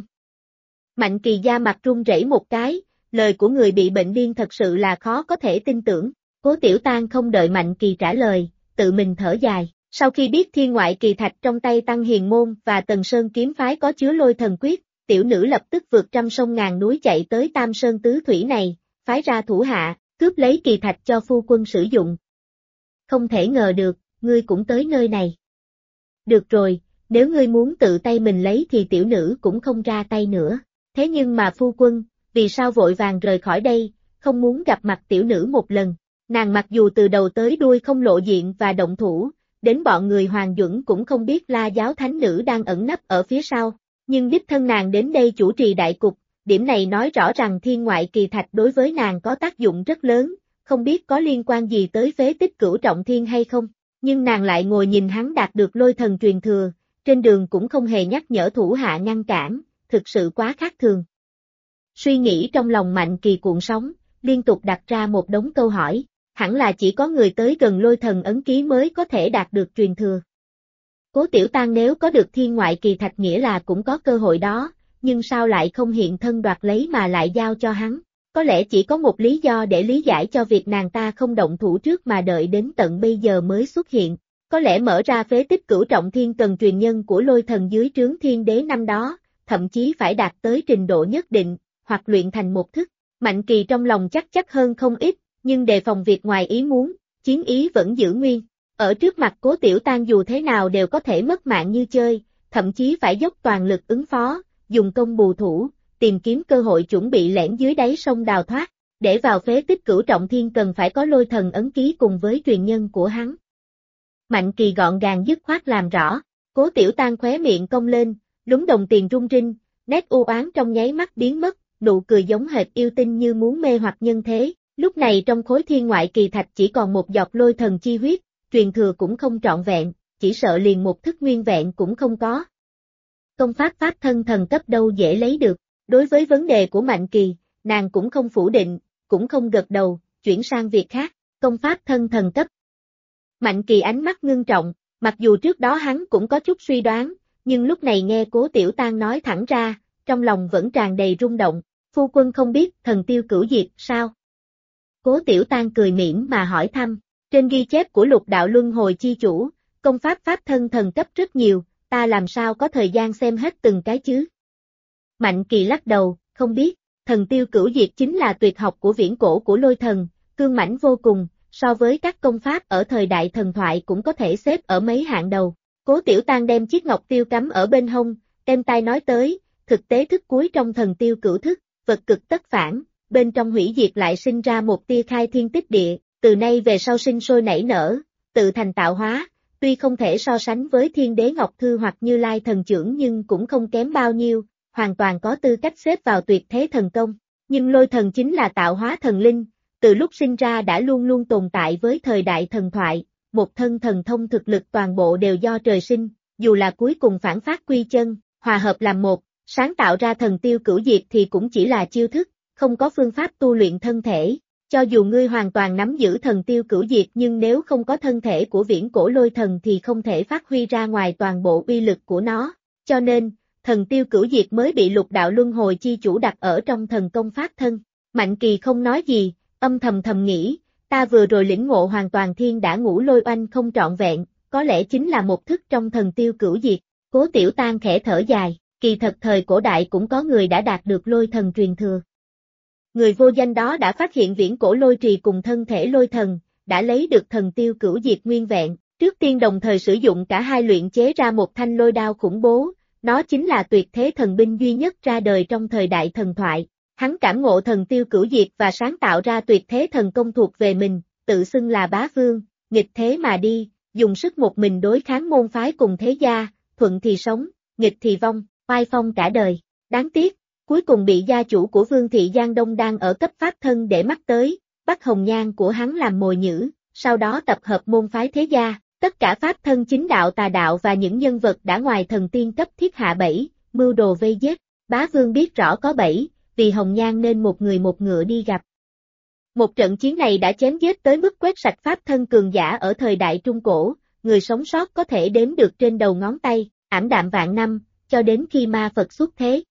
Speaker 1: Mạnh Kỳ da mặt run rẩy một cái, lời của người bị bệnh điên thật sự là khó có thể tin tưởng. Cố Tiểu Tang không đợi Mạnh Kỳ trả lời, tự mình thở dài. Sau khi biết thiên ngoại kỳ thạch trong tay Tăng Hiền Môn và Tần Sơn kiếm phái có chứa lôi thần quyết, tiểu nữ lập tức vượt trăm sông ngàn núi chạy tới Tam Sơn Tứ Thủy này, phái ra thủ hạ, cướp lấy kỳ thạch cho phu quân sử dụng. Không thể ngờ được, ngươi cũng tới nơi này. Được rồi, nếu ngươi muốn tự tay mình lấy thì tiểu nữ cũng không ra tay nữa. Thế nhưng mà phu quân, vì sao vội vàng rời khỏi đây, không muốn gặp mặt tiểu nữ một lần? Nàng mặc dù từ đầu tới đuôi không lộ diện và động thủ, đến bọn người Hoàng Duẩn cũng không biết La Giáo thánh nữ đang ẩn nấp ở phía sau, nhưng đích thân nàng đến đây chủ trì đại cục, điểm này nói rõ rằng thiên ngoại kỳ thạch đối với nàng có tác dụng rất lớn, không biết có liên quan gì tới phế tích Cửu Trọng Thiên hay không, nhưng nàng lại ngồi nhìn hắn đạt được lôi thần truyền thừa, trên đường cũng không hề nhắc nhở thủ hạ ngăn cản, thực sự quá khác thường. Suy nghĩ trong lòng Mạnh Kỳ cuộn sóng, liên tục đặt ra một đống câu hỏi, hẳn là chỉ có người tới gần lôi thần ấn ký mới có thể đạt được truyền thừa. Cố Tiểu Tang nếu có được thiên ngoại kỳ thạch nghĩa là cũng có cơ hội đó, nhưng sao lại không hiện thân đoạt lấy mà lại giao cho hắn? Có lẽ chỉ có một lý do để lý giải cho việc nàng ta không động thủ trước mà đợi đến tận bây giờ mới xuất hiện. Có lẽ mở ra phế tích Cửu Trọng Thiên cần truyền nhân của lôi thần dưới trướng thiên đế năm đó, thậm chí phải đạt tới trình độ nhất định, hoặc luyện thành một thức. Mạnh Kỳ trong lòng chắc hơn không ít, nhưng đề phòng việc ngoài ý muốn, chiến ý vẫn giữ nguyên. Ở trước mặt Cố Tiểu Tang dù thế nào đều có thể mất mạng như chơi, thậm chí phải dốc toàn lực ứng phó, dùng công bù thủ, tìm kiếm cơ hội chuẩn bị lẻn dưới đáy sông đào thoát. Để vào phế tích Cửu Trọng Thiên cần phải có lôi thần ấn ký cùng với truyền nhân của hắn. Mạnh Kỳ gọn gàng dứt khoát làm rõ, Cố Tiểu Tang khóe miệng cong lên, lúng đồng tiền rung rinh, nét u oán trong nháy mắt biến mất, nụ cười giống hệt yêu tinh như muốn mê hoặc nhân thế. Lúc này trong khối thiên ngoại kỳ thạch chỉ còn một giọt lôi thần chi huyết, truyền thừa cũng không trọn vẹn, chỉ sợ liền một thức nguyên vẹn cũng không có. Công pháp pháp thân thần cấp đâu dễ lấy được, đối với vấn đề của Mạnh Kỳ, nàng cũng không phủ định, cũng không gật đầu, chuyển sang việc khác, công pháp thân thần cấp. Mạnh Kỳ ánh mắt ngưng trọng, mặc dù trước đó hắn cũng có chút suy đoán, nhưng lúc này nghe Cố Tiểu Tang nói thẳng ra, trong lòng vẫn tràn đầy rung động, phu quân không biết thần tiêu cửu diệt sao? Cố Tiểu Tang cười mỉm mà hỏi thăm, trên ghi chép của Lục Đạo Luân Hồi chi chủ, công pháp pháp thân thần cấp rất nhiều, ta làm sao có thời gian xem hết từng cái chứ? Mạnh Kỳ lắc đầu, không biết, thần tiêu cửu diệt chính là tuyệt học của viễn cổ của lôi thần, cương mãnh vô cùng, so với các công pháp ở thời đại thần thoại cũng có thể xếp ở mấy hạng đầu. Cố Tiểu Tang đem chiếc ngọc tiêu cắm ở bên hông, đem tai nói tới, thực tế thức cuối trong thần tiêu cửu thức, vật cực tất phản, bên trong hủy diệt lại sinh ra một tia khai thiên tích địa, từ nay về sau sinh sôi nảy nở, tự thành tạo hóa, tuy không thể so sánh với Thiên Đế Ngọc Thư hoặc Như Lai thần trưởng nhưng cũng không kém bao nhiêu, hoàn toàn có tư cách xếp vào tuyệt thế thần công. Nhưng lôi thần chính là tạo hóa thần linh, từ lúc sinh ra đã luôn luôn tồn tại với thời đại thần thoại, một thân thần thông thực lực toàn bộ đều do trời sinh, dù là cuối cùng phản phát quy chân, hòa hợp làm một, sáng tạo ra thần tiêu cửu diệt thì cũng chỉ là chiêu thức, không có phương pháp tu luyện thân thể. Cho dù ngươi hoàn toàn nắm giữ thần tiêu cửu diệt nhưng nếu không có thân thể của viễn cổ lôi thần thì không thể phát huy ra ngoài toàn bộ uy lực của nó. Cho nên, thần tiêu cửu diệt mới bị Lục Đạo Luân Hồi chi chủ đặt ở trong thần công pháp thân. Mạnh Kỳ không nói gì, âm thầm nghĩ, ta vừa rồi lĩnh ngộ hoàn toàn thiên đã ngũ lôi oanh không trọn vẹn, có lẽ chính là một thức trong thần tiêu cửu diệt. Cố Tiểu Tang khẽ thở dài, kỳ thật thời cổ đại cũng có người đã đạt được lôi thần truyền thừa. Người vô danh đó đã phát hiện viễn cổ lôi trì cùng thân thể lôi thần, đã lấy được thần tiêu cửu diệt nguyên vẹn, trước tiên đồng thời sử dụng cả hai luyện chế ra một thanh lôi đao khủng bố, nó chính là tuyệt thế thần binh duy nhất ra đời trong thời đại thần thoại. Hắn cảm ngộ thần tiêu cửu diệt và sáng tạo ra tuyệt thế thần công thuộc về mình, tự xưng là bá vương, nghịch thế mà đi, dùng sức một mình đối kháng môn phái cùng thế gia, thuận thì sống, nghịch thì vong, oai phong cả đời. Đáng tiếc, cuối cùng bị gia chủ của Vương thị Giang Đông đang ở cấp pháp thân để mắt tới, bắt hồng nhan của hắn làm mồi nhử, sau đó tập hợp môn phái thế gia, tất cả pháp thân chính đạo tà đạo và những nhân vật đã ngoài thần tiên cấp thiết hạ bẫy, mưu đồ vây giết. Bá Vương biết rõ có bẫy, vì hồng nhan nên một người một ngựa đi gặp. Một trận chiến này đã chém giết tới mức quét sạch pháp thân cường giả ở thời đại Trung Cổ, người sống sót có thể đếm được trên đầu ngón tay, ảm đạm vạn năm, cho đến khi ma Phật xuất thế.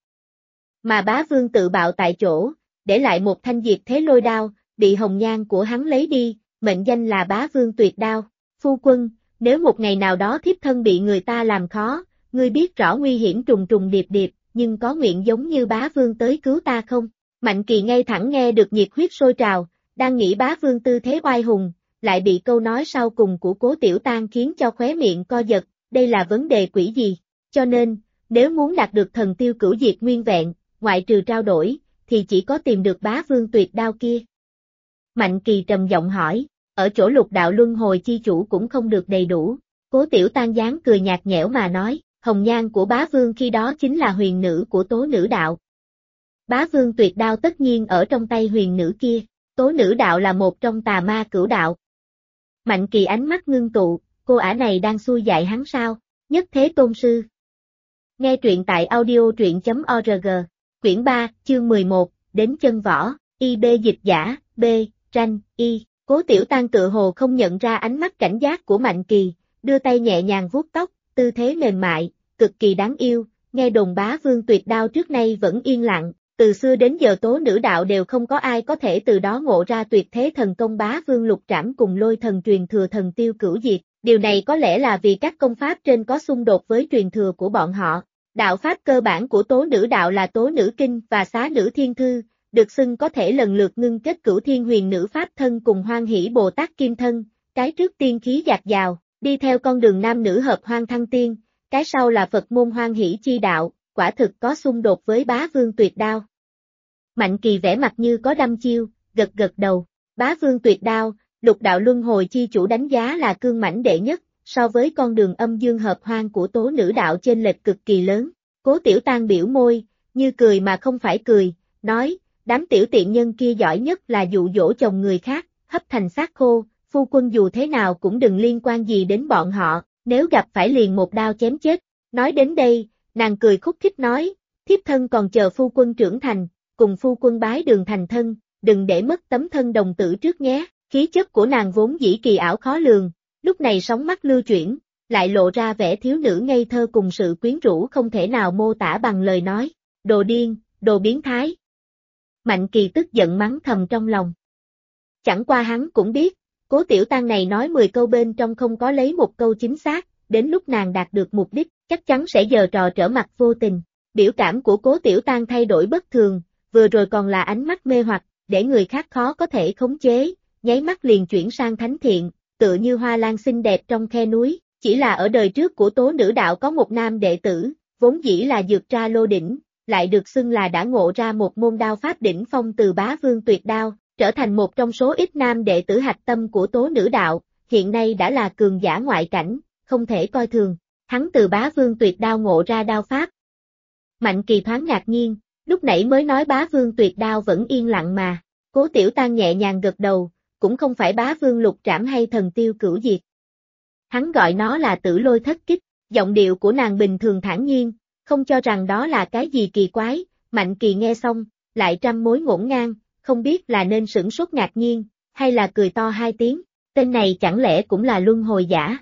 Speaker 1: Mà Bá Vương tự bạo tại chỗ, để lại một thanh diệt thế lôi đao, bị hồng nhan của hắn lấy đi, mệnh danh là Bá Vương tuyệt đao. Phu quân, nếu một ngày nào đó thiếp thân bị người ta làm khó, ngươi biết rõ nguy hiểm trùng trùng điệp điệp, nhưng có nguyện giống như Bá Vương tới cứu ta không? Mạnh Kỳ ngay thẳng nghe được nhiệt huyết sôi trào, đang nghĩ Bá Vương tư thế oai hùng, lại bị câu nói sau cùng của Cố Tiểu Tang khiến cho khóe miệng co giật, đây là vấn đề quỷ gì? Cho nên, nếu muốn đạt được thần tiêu cửu diệt nguyên vẹn, ngoại trừ trao đổi, thì chỉ có tìm được Bá Vương tuyệt đao kia. Mạnh Kỳ trầm giọng hỏi, ở chỗ Lục Đạo Luân Hồi chi chủ cũng không được đầy đủ. Cố Tiểu Tang dáng cười nhạt nhẽo mà nói, hồng nhan của Bá Vương khi đó chính là huyền nữ của Tố Nữ Đạo. Bá vương tuyệt đao tất nhiên ở trong tay huyền nữ kia, tố nữ đạo là một trong tà ma cửu đạo. Mạnh Kỳ ánh mắt ngưng tụ, cô ả này đang xui dạy hắn sao, nhất thế tôn sư. Nghe truyện tại audio truyện.org, quyển 3, chương 11, đến chân võ, IB dịch giả, B, tranh, Y, Cố Tiểu Tang tựa hồ không nhận ra ánh mắt cảnh giác của Mạnh Kỳ, đưa tay nhẹ nhàng vuốt tóc, tư thế mềm mại, cực kỳ đáng yêu, nghe đồn bá vương tuyệt đao trước nay vẫn yên lặng, từ xưa đến giờ tố nữ đạo đều không có ai có thể từ đó ngộ ra tuyệt thế thần công bá vương lục trảm cùng lôi thần truyền thừa thần tiêu cửu diệt, điều này có lẽ là vì các công pháp trên có xung đột với truyền thừa của bọn họ. Đạo pháp cơ bản của tố nữ đạo là tố nữ kinh và xá nữ thiên thư, được xưng có thể lần lượt ngưng kết cửu thiên huyền nữ pháp thân cùng hoan hỷ Bồ Tát kim thân, cái trước tiên khí dạt dào, đi theo con đường nam nữ hợp hoan thăng tiên, cái sau là Phật môn hoan hỷ chi đạo, quả thực có xung đột với bá vương tuyệt đao. Mạnh Kỳ vẻ mặt như có đăm chiêu, gật gật đầu, bá vương tuyệt đao, lục đạo luân hồi chi chủ đánh giá là cương mãnh đệ nhất, so với con đường âm dương hợp hoan của tố nữ đạo chênh lệch cực kỳ lớn. Cố Tiểu Tang biểu môi, như cười mà không phải cười, nói, đám tiểu tiện nhân kia giỏi nhất là dụ dỗ chồng người khác, hấp thành xác khô, phu quân dù thế nào cũng đừng liên quan gì đến bọn họ, nếu gặp phải liền một đao chém chết. Nói đến đây, nàng cười khúc khích nói, thiếp thân còn chờ phu quân trưởng thành, cùng phu quân bái đường thành thân, đừng để mất tấm thân đồng tử trước nhé. Khí chất của nàng vốn dĩ kỳ ảo khó lường, lúc này sóng mắt lưu chuyển, lại lộ ra vẻ thiếu nữ ngây thơ cùng sự quyến rũ không thể nào mô tả bằng lời nói. Đồ điên, đồ biến thái. Mạnh Kỳ tức giận mắng thầm trong lòng. Chẳng qua hắn cũng biết, Cố Tiểu Tang này nói 10 câu bên trong không có lấy một câu chính xác, đến lúc nàng đạt được mục đích, chắc chắn sẽ giở trò trở mặt vô tình. Biểu cảm của Cố Tiểu Tang thay đổi bất thường, vừa rồi còn là ánh mắt mê hoặc, để người khác khó có thể khống chế, nháy mắt liền chuyển sang thánh thiện, tựa như hoa lan xinh đẹp trong khe núi, chỉ là ở đời trước của tố nữ đạo có một nam đệ tử, vốn dĩ là dược tra lô đỉnh, lại được xưng là đã ngộ ra một môn đao pháp đỉnh phong từ bá vương tuyệt đao, trở thành một trong số ít nam đệ tử hạch tâm của tố nữ đạo, hiện nay đã là cường giả ngoại cảnh, không thể coi thường, hắn từ bá vương tuyệt đao ngộ ra đao pháp. Mạnh Kỳ thoáng ngạc nhiên, lúc nãy mới nói bá vương tuyệt đao vẫn yên lặng mà, Cố Tiểu Tang nhẹ nhàng gật đầu, cũng không phải bá vương lục trảm hay thần tiêu cửu diệt. Hắn gọi nó là tử lôi thất kích, giọng điệu của nàng bình thường thản nhiên, không cho rằng đó là cái gì kỳ quái. Mạnh Kỳ nghe xong, lại trăm mối ngổn ngang, không biết là nên sửng sốt ngạc nhiên, hay là cười to hai tiếng, tên này chẳng lẽ cũng là luân hồi giả.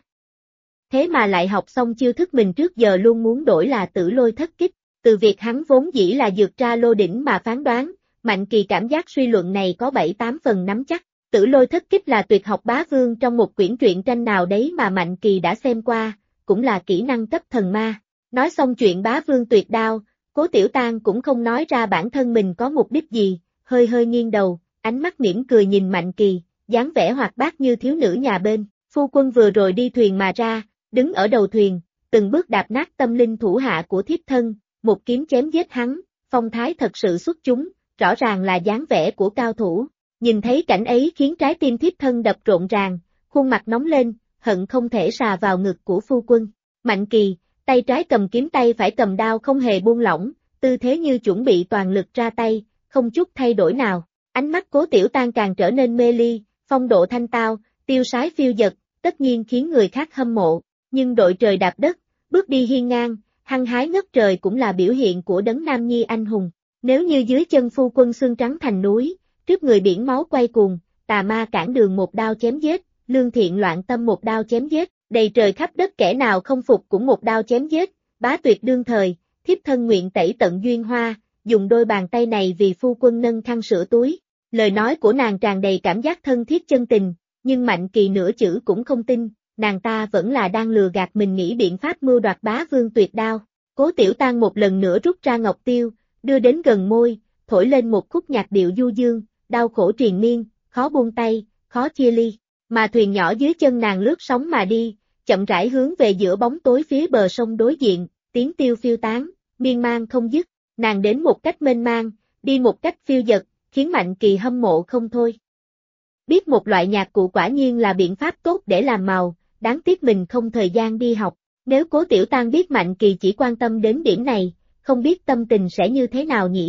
Speaker 1: Thế mà lại học xong chiêu thức mình trước giờ luôn muốn đổi là tử lôi thất kích, từ việc hắn vốn dĩ là dược tra lô đỉnh mà phán đoán, Mạnh Kỳ cảm giác suy luận này có 7-8 phần nắm chắc. Tử lôi thất kích là tuyệt học bá vương trong một quyển truyện tranh nào đấy mà Mạnh Kỳ đã xem qua, cũng là kỹ năng cấp thần ma. Nói xong chuyện bá vương tuyệt đao, Cố Tiểu Tang cũng không nói ra bản thân mình có mục đích gì, hơi hơi nghiêng đầu, ánh mắt mỉm cười nhìn Mạnh Kỳ, dáng vẻ hoạt bát như thiếu nữ nhà bên. Phu quân vừa rồi đi thuyền mà ra, đứng ở đầu thuyền, từng bước đạp nát tâm linh thủ hạ của thiếp thân, một kiếm chém giết hắn, phong thái thật sự xuất chúng, rõ ràng là dáng vẻ của cao thủ. Nhìn thấy cảnh ấy khiến trái tim thiếp thân đập rộn ràng, khuôn mặt nóng lên, hận không thể sà vào ngực của phu quân. Mạnh Kỳ, tay trái cầm kiếm tay phải cầm đao không hề buông lỏng, tư thế như chuẩn bị toàn lực ra tay, không chút thay đổi nào. Ánh mắt Cố Tiểu Tang càng trở nên mê ly, phong độ thanh tao, tiêu sái phiêu dật, tất nhiên khiến người khác hâm mộ, nhưng đội trời đạp đất, bước đi hiên ngang, hăng hái ngất trời cũng là biểu hiện của đấng nam nhi anh hùng. Nếu như dưới chân phu quân xương trắng thành núi, trước người biển máu quay cuồng, tà ma cản đường một đao chém giết, lương thiện loạn tâm một đao chém giết, đầy trời khắp đất kẻ nào không phục cũng một đao chém giết, bá tuyệt đương thời, thiếp thân nguyện tẩy tận duyên hoa, dùng đôi bàn tay này vì phu quân nâng khăn sữa túi. Lời nói của nàng tràn đầy cảm giác thân thiết chân tình, nhưng Mạnh Kỳ nửa chữ cũng không tin, nàng ta vẫn là đang lừa gạt mình nghĩ biện pháp mưu đoạt bá vương tuyệt đao. Cố Tiểu Tang một lần nữa rút ra ngọc tiêu, đưa đến gần môi, thổi lên một khúc nhạc điệu du dương, đau khổ triền miên, khó buông tay, khó chia ly, mà thuyền nhỏ dưới chân nàng lướt sóng mà đi, chậm rãi hướng về giữa bóng tối phía bờ sông đối diện, tiếng tiêu phiêu tán, miên man không dứt, nàng đến một cách mênh mang, đi một cách phiêu dật, khiến Mạnh Kỳ hâm mộ không thôi. Biết một loại nhạc cụ quả nhiên là biện pháp tốt để làm màu, đáng tiếc mình không thời gian đi học, nếu Cố Tiểu Tang biết Mạnh Kỳ chỉ quan tâm đến điểm này, không biết tâm tình sẽ như thế nào nhỉ?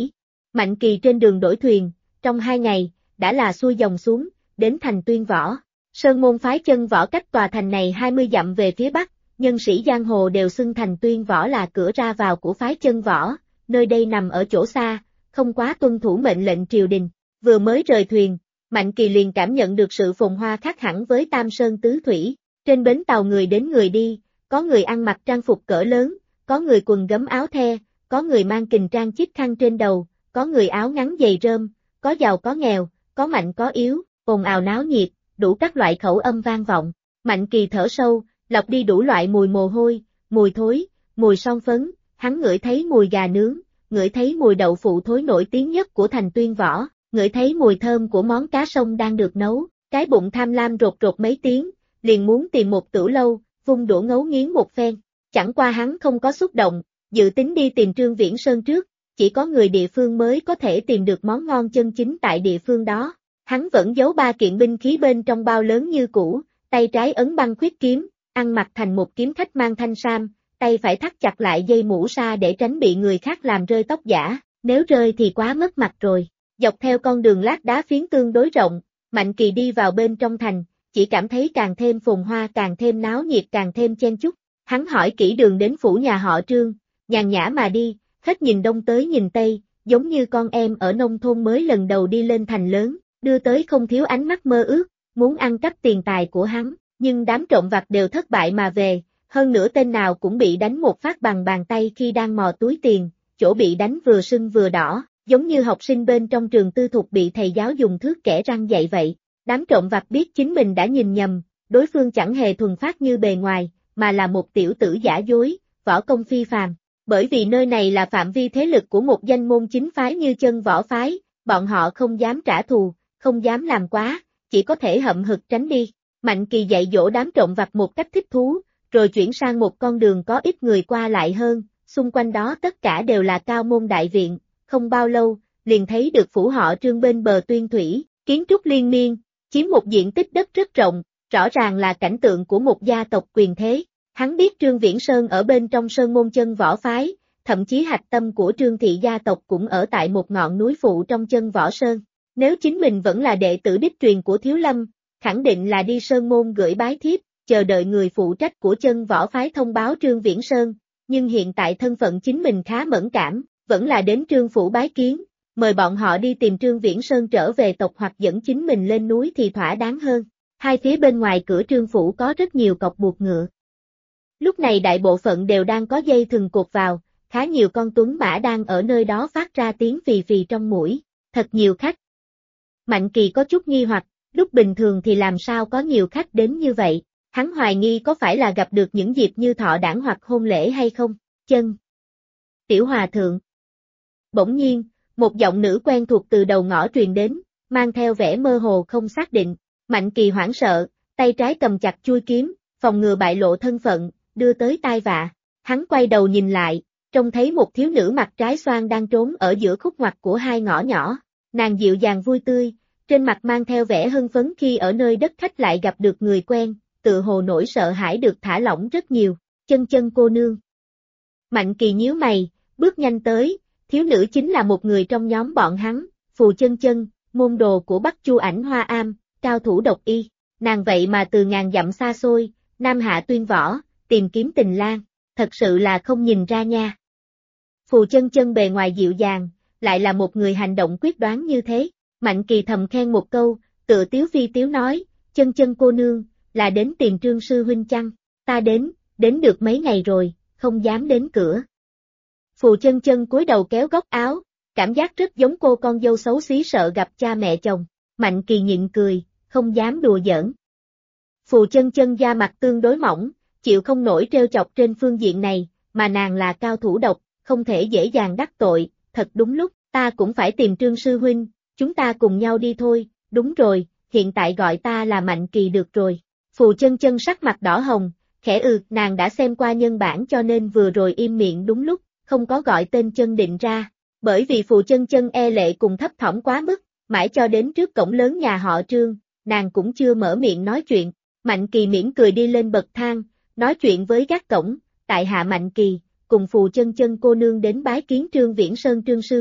Speaker 1: Mạnh Kỳ trên đường đổi thuyền, trong 2 ngày, đã là xuôi dòng xuống, đến thành Tuyên Võ. Sơn môn phái chân võ cách tòa thành này 20 dặm về phía bắc, nhân sĩ giang hồ đều xưng thành Tuyên Võ là cửa ra vào của phái chân võ, nơi đây nằm ở chỗ xa, không quá tuân thủ mệnh lệnh triều đình. Vừa mới rời thuyền, Mạnh Kỳ liền cảm nhận được sự phồn hoa khác hẳn với Tam Sơn tứ thủy. Trên bến tàu người đến người đi, có người ăn mặc trang phục cỡ lớn, có người quần gấm áo the, có người mang kình trang chiếc khăn trên đầu, có người áo ngắn giày rơm, có giàu có nghèo, có mạnh có yếu, ồn ào náo nhiệt, đủ các loại khẩu âm vang vọng. Mạnh Kỳ thở sâu, lọc đi đủ loại mùi mồ hôi, mùi thối, mùi son phấn, hắn ngửi thấy mùi gà nướng, ngửi thấy mùi đậu phụ thối nổi tiếng nhất của thành Tuyên Võ, ngửi thấy mùi thơm của món cá sông đang được nấu, cái bụng tham lam rột rột mấy tiếng, liền muốn tìm một tửu lâu, vung đũa ngấu nghiến một phen. Chẳng qua hắn không có xúc động, dự tính đi tìm Trương Viễn Sơn trước, chỉ có người địa phương mới có thể tìm được món ngon chân chính tại địa phương đó. Hắn vẫn giấu 3 kiện binh khí bên trong bao lớn như cũ, tay trái ấn băng khuyết kiếm, ăn mặc thành một kiếm khách mang thanh sam, tay phải thắt chặt lại dây mũ sa để tránh bị người khác làm rơi tóc giả, nếu rơi thì quá mất mặt rồi. Dọc theo con đường lát đá phiến tương đối rộng, Mạnh Kỳ đi vào bên trong thành, chỉ cảm thấy càng thêm phồn hoa, càng thêm náo nhiệt, càng thêm chen chúc. Hắn hỏi kỹ đường đến phủ nhà họ Trương, nhàn nhã mà đi, hết nhìn đông tới nhìn tây, giống như con em ở nông thôn mới lần đầu đi lên thành lớn, đưa tới không thiếu ánh mắt mơ ước, muốn ăn cắp tiền tài của hắn, nhưng đám trộm vặt đều thất bại mà về, hơn nữa tên nào cũng bị đánh một phát bằng bàn tay khi đang mò túi tiền, chỗ bị đánh vừa sưng vừa đỏ, giống như học sinh bên trong trường tư thục bị thầy giáo dùng thước kẻ răng dạy vậy. Đám trộm vặt biết chính mình đã nhìn nhầm, đối phương chẳng hề thuần phát như bề ngoài, mà là một tiểu tử giả dối, võ công phi phàm. Bởi vì nơi này là phạm vi thế lực của một danh môn chính phái như chân võ phái, bọn họ không dám trả thù, không dám làm quá, chỉ có thể hậm hực tránh đi. Mạnh Kỳ dạy dỗ đám trộm vặt một cách thích thú, rồi chuyển sang một con đường có ít người qua lại hơn, xung quanh đó tất cả đều là cao môn đại viện, không bao lâu, liền thấy được phủ họ Trương bên bờ Tuyên Thủy, kiến trúc liên miên, chiếm một diện tích đất rất rộng, rõ ràng là cảnh tượng của một gia tộc quyền thế. Hắn biết Trương Viễn Sơn ở bên trong sơn môn chân võ phái, thậm chí hạch tâm của Trương thị gia tộc cũng ở tại một ngọn núi phụ trong chân võ sơn. Nếu chính mình vẫn là đệ tử đích truyền của Thiếu Lâm, khẳng định là đi sơn môn gửi bái thiếp, chờ đợi người phụ trách của chân võ phái thông báo Trương Viễn Sơn, nhưng hiện tại thân phận chính mình khá mẫn cảm, vẫn là đến Trương phủ bái kiến, mời bọn họ đi tìm Trương Viễn Sơn trở về tộc hoặc dẫn chính mình lên núi thì thỏa đáng hơn. Hai phía bên ngoài cửa Trương phủ có rất nhiều cọc buộc ngựa. Lúc này đại bộ phận đều đang có dây thừng cột vào, khá nhiều con tuấn mã đang ở nơi đó phát ra tiếng phì phì trong mũi, thật nhiều khách. Mạnh Kỳ có chút nghi hoặc, lúc bình thường thì làm sao có nhiều khách đến như vậy, hắn hoài nghi có phải là gặp được những dịp như thọ đản hoặc hôn lễ hay không, chân. Tiểu hòa thượng. Bỗng nhiên, một giọng nữ quen thuộc từ đầu ngõ truyền đến, mang theo vẻ mơ hồ không xác định, Mạnh Kỳ hoảng sợ, tay trái cầm chặt chuôi kiếm, phòng ngừa bại lộ thân phận, đưa tới tai vạ. Hắn quay đầu nhìn lại, trông thấy một thiếu nữ mặt trái xoan đang trốn ở giữa khúc ngoặt của hai ngõ nhỏ, nàng dịu dàng vui tươi, trên mặt mang theo vẻ hưng phấn khi ở nơi đất khách lại gặp được người quen, tự hồ nỗi sợ hãi được thả lỏng rất nhiều, chân chân cô nương. Mạnh Kỳ nhíu mày, bước nhanh tới, thiếu nữ chính là một người trong nhóm bọn hắn, Phù Chân Chân, môn đồ của Bắc Chu Ảnh Hoa Am, cao thủ độc y, nàng vậy mà từ ngàn dặm xa xôi, Nam hạ Tuyên Võ, tìm kiếm tình lang, thật sự là không nhìn ra nha. Phù Chân Chân bề ngoài dịu dàng, lại là một người hành động quyết đoán như thế, Mạnh Kỳ thầm khen một câu, tựa tiếu phi tiếu nói, Chân Chân cô nương, là đến tìm Trương sư huynh chăng, ta đến được mấy ngày rồi, không dám đến cửa. Phù Chân Chân cúi đầu kéo góc áo, cảm giác rất giống cô con dâu xấu xí sợ gặp cha mẹ chồng, Mạnh Kỳ nhịn cười, không dám đùa giỡn. Phù Chân Chân da mặt tương đối mỏng, chịu không nổi trêu chọc trên phương diện này, mà nàng là cao thủ độc, không thể dễ dàng đắc tội, thật đúng lúc, ta cũng phải tìm Trương sư huynh, chúng ta cùng nhau đi thôi, đúng rồi, hiện tại gọi ta là Mạnh Kỳ được rồi. Phù Chân Chân sắc mặt đỏ hồng, khẽ nàng đã xem qua nhân bản cho nên vừa rồi im miệng đúng lúc, không có gọi tên chân định ra, bởi vì Phù Chân Chân e lệ cùng thấp thỏm quá mức, mãi cho đến trước cổng lớn nhà họ Trương, nàng cũng chưa mở miệng nói chuyện. Mạnh Kỳ mỉm cười đi lên bậc thang, nói chuyện với gác cổng, tại hạ Mạnh Kỳ, cùng Phù Chân Chân cô nương đến bái kiến Trương Viễn Sơn Trương sư huynh,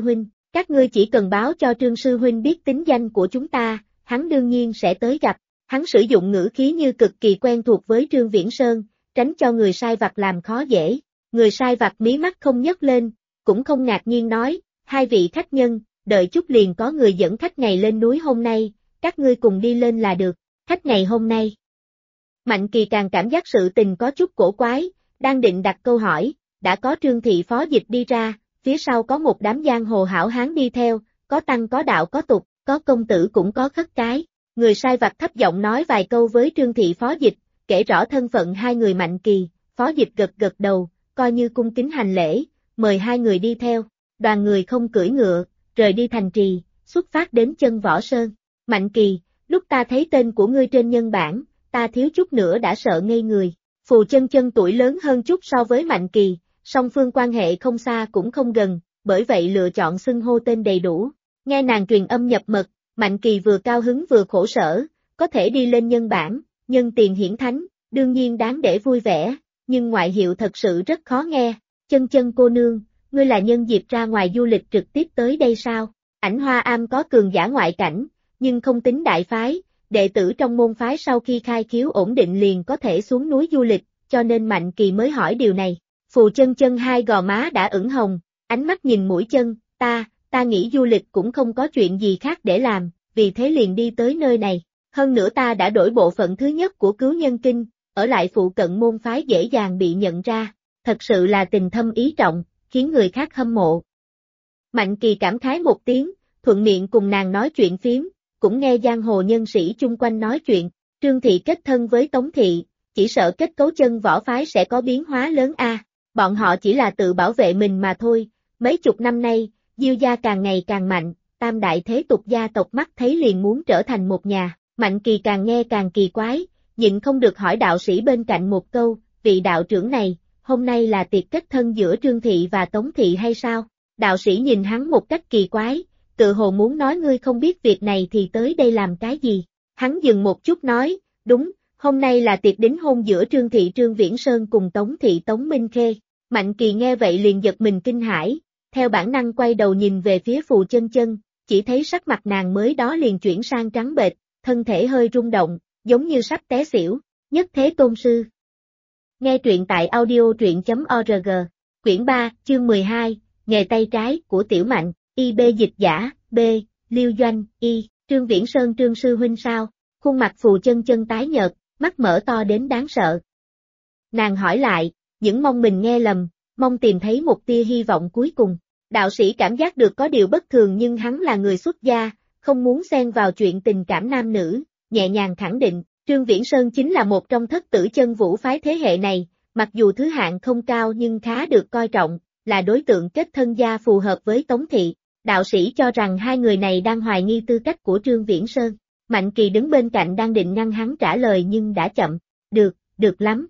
Speaker 1: Các ngươi chỉ cần báo cho Trương Sư Huynh biết tính danh của chúng ta, hắn đương nhiên sẽ tới gặp. Hắn sử dụng ngữ khí như cực kỳ quen thuộc với Trương Viễn Sơn, tránh cho người sai vặt làm khó dễ. Người sai vặt mí mắt không nhấc lên, cũng không ngạc nhiên nói, hai vị khách nhân, đợi chút liền có người dẫn khách ngày lên núi hôm nay, các ngươi cùng đi lên là được. Khách ngày hôm nay. Mạnh Kỳ càng cảm giác sự tình có chút cổ quái, đang định đặt câu hỏi, đã có Trương thị phó dịch đi ra, phía sau có một đám giang hồ hảo hán đi theo, có tăng có đạo có tục, có công tử cũng có khất cái. Người sai vặt thấp giọng nói vài câu với Trương thị phó dịch, kể rõ thân phận hai người Mạnh Kỳ, phó dịch gật gật đầu, coi như cung kính hành lễ, mời hai người đi theo. Đoàn người không cưỡi ngựa, rời đi thành trì, xuất phát đến chân Võ Sơn. Mạnh Kỳ, lúc ta thấy tên của ngươi trên nhân bản, ta thiếu chút nữa đã sợ ngây người. Phù Chân Chân tuổi lớn hơn chút so với Mạnh Kỳ, song phương quan hệ không xa cũng không gần, bởi vậy lựa chọn xưng hô tên đầy đủ. Nghe nàng truyền âm nhập mật, Mạnh Kỳ vừa cao hứng vừa khổ sở, có thể đi lên nhân bản, nhân tiền hiển thánh, đương nhiên đáng để vui vẻ, nhưng ngoại hiệu thật sự rất khó nghe. Chân Chân cô nương, ngươi là nhân dịp ra ngoài du lịch trực tiếp tới đây sao? Ảnh Hoa Am có cường giả ngoại cảnh, nhưng không tính đại phái, đệ tử trong môn phái sau khi khai khiếu ổn định liền có thể xuống núi du lịch, cho nên Mạnh Kỳ mới hỏi điều này. Phù Chân Chân hai gò má đã ửng hồng, ánh mắt nhìn mũi chân, ta nghĩ du lịch cũng không có chuyện gì khác để làm, vì thế liền đi tới nơi này. Hơn nữa ta đã đổi bộ phận thứ nhất của cứu nhân kinh, ở lại phụ cận môn phái dễ dàng bị nhận ra, thật sự là tình thâm ý trọng, khiến người khác hâm mộ. Mạnh Kỳ cảm khái một tiếng, thuận miệng cùng nàng nói chuyện phiếm, cũng nghe giang hồ nhân sĩ chung quanh nói chuyện, Trương thị kết thân với Tống thị, chỉ sợ kết cấu chân võ phái sẽ có biến hóa lớn a. Bọn họ chỉ là tự bảo vệ mình mà thôi, mấy chục năm nay, Diêu gia càng ngày càng mạnh, tam đại thế tục gia tộc mắt thấy liền muốn trở thành một nhà. Mạnh Kỳ càng nghe càng kỳ quái, nhịn không được hỏi đạo sĩ bên cạnh một câu, vị đạo trưởng này, hôm nay là tiệc kết thân giữa Trương thị và Tống thị hay sao? Đạo sĩ nhìn hắn một cách kỳ quái, tự hồ muốn nói ngươi không biết việc này thì tới đây làm cái gì? Hắn dừng một chút nói, đúng, hôm nay là tiệc đính hôn giữa Trương thị Trương Viễn Sơn cùng Tống thị Tống Minh Khê. Mạnh Kỳ nghe vậy liền giật mình kinh hãi, theo bản năng quay đầu nhìn về phía Phù Chân Chân, chỉ thấy sắc mặt nàng mới đó liền chuyển sang trắng bệch, thân thể hơi rung động, giống như sắp té xỉu. Nhất Thế Tôn Sư. Nghe truyện tại audio.org, quyển 3, chương 12, nghề tay trái của Tiểu Mạnh, IB dịch giả, B, Liêu Doanh, Y, Trương Viễn Sơn Trương Sư Huynh sao? Khuôn mặt Phù Chân Chân tái nhợt, mắt mở to đến đáng sợ. Nàng hỏi lại, những mong mình nghe lầm, mong tìm thấy một tia hy vọng cuối cùng. Đạo sĩ cảm giác được có điều bất thường nhưng hắn là người xuất gia, không muốn xen vào chuyện tình cảm nam nữ, nhẹ nhàng khẳng định, Trương Viễn Sơn chính là một trong thất tử chân vũ phái thế hệ này, mặc dù thứ hạng không cao nhưng khá được coi trọng, là đối tượng kết thân gia phù hợp với Tống thị. Đạo sĩ cho rằng hai người này đang hoài nghi tư cách của Trương Viễn Sơn. Mạnh Kỳ đứng bên cạnh đang định ngăn hắn trả lời nhưng đã chậm. Được lắm.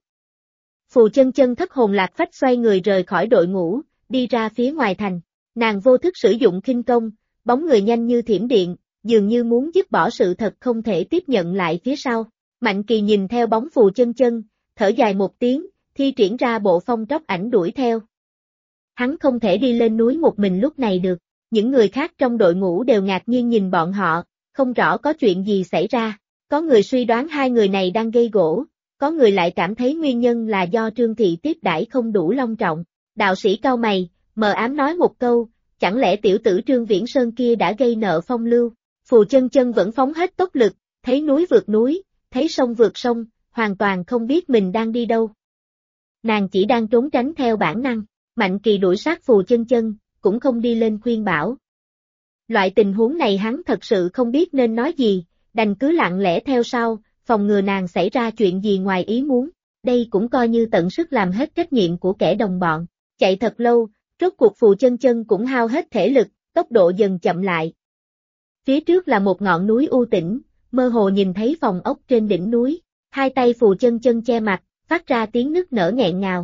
Speaker 1: Phù Chân Chân thất hồn lạc phách xoay người rời khỏi đội ngũ, đi ra phía ngoài thành. Nàng vô thức sử dụng khinh công, bóng người nhanh như thiểm điện, dường như muốn dứt bỏ sự thật không thể tiếp nhận lại phía sau. Mạnh Kỳ nhìn theo bóng Phù Chân Chân, thở dài một tiếng, thi triển ra bộ phong tróc ảnh đuổi theo. Hắn không thể đi lên núi một mình lúc này được. Những người khác trong đội ngũ đều ngạc nhiên nhìn bọn họ, không rõ có chuyện gì xảy ra. Có người suy đoán hai người này đang gây gổ, có người lại cảm thấy nguyên nhân là do Trương thị tiếp đãi không đủ long trọng. Đạo sĩ cau mày, mờ ám nói một câu, chẳng lẽ tiểu tử Trương Viễn Sơn kia đã gây nợ phong lưu? Phù Chân Chân vẫn phóng hết tốc lực, thấy núi vượt núi, thấy sông vượt sông, hoàn toàn không biết mình đang đi đâu. Nàng chỉ đang trốn tránh theo bản năng. Mạnh Kỳ đuổi sát Phù Chân Chân, cũng không đi lên khuyên bảo. Loại tình huống này hắn thật sự không biết nên nói gì, đành cứ lặng lẽ theo sau, phòng ngừa nàng xảy ra chuyện gì ngoài ý muốn. Đây cũng coi như tận sức làm hết trách nhiệm của kẻ đồng bọn. Chạy thật lâu, rốt cuộc Phù Chân Chân cũng hao hết thể lực, tốc độ dần chậm lại. Phía trước là một ngọn núi u tĩnh, mơ hồ nhìn thấy phòng ốc trên đỉnh núi, hai tay Phù Chân Chân che mặt, phát ra tiếng nức nở nghẹn ngào.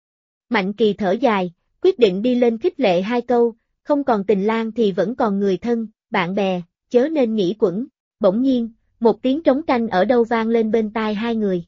Speaker 1: Mạnh Kỳ thở dài, quyết định đi lên khích lệ hai câu, không còn tình lang thì vẫn còn người thân, bạn bè, chớ nên nghĩ quẩn. Bỗng nhiên, một tiếng trống canh ở đâu vang lên bên tai hai người.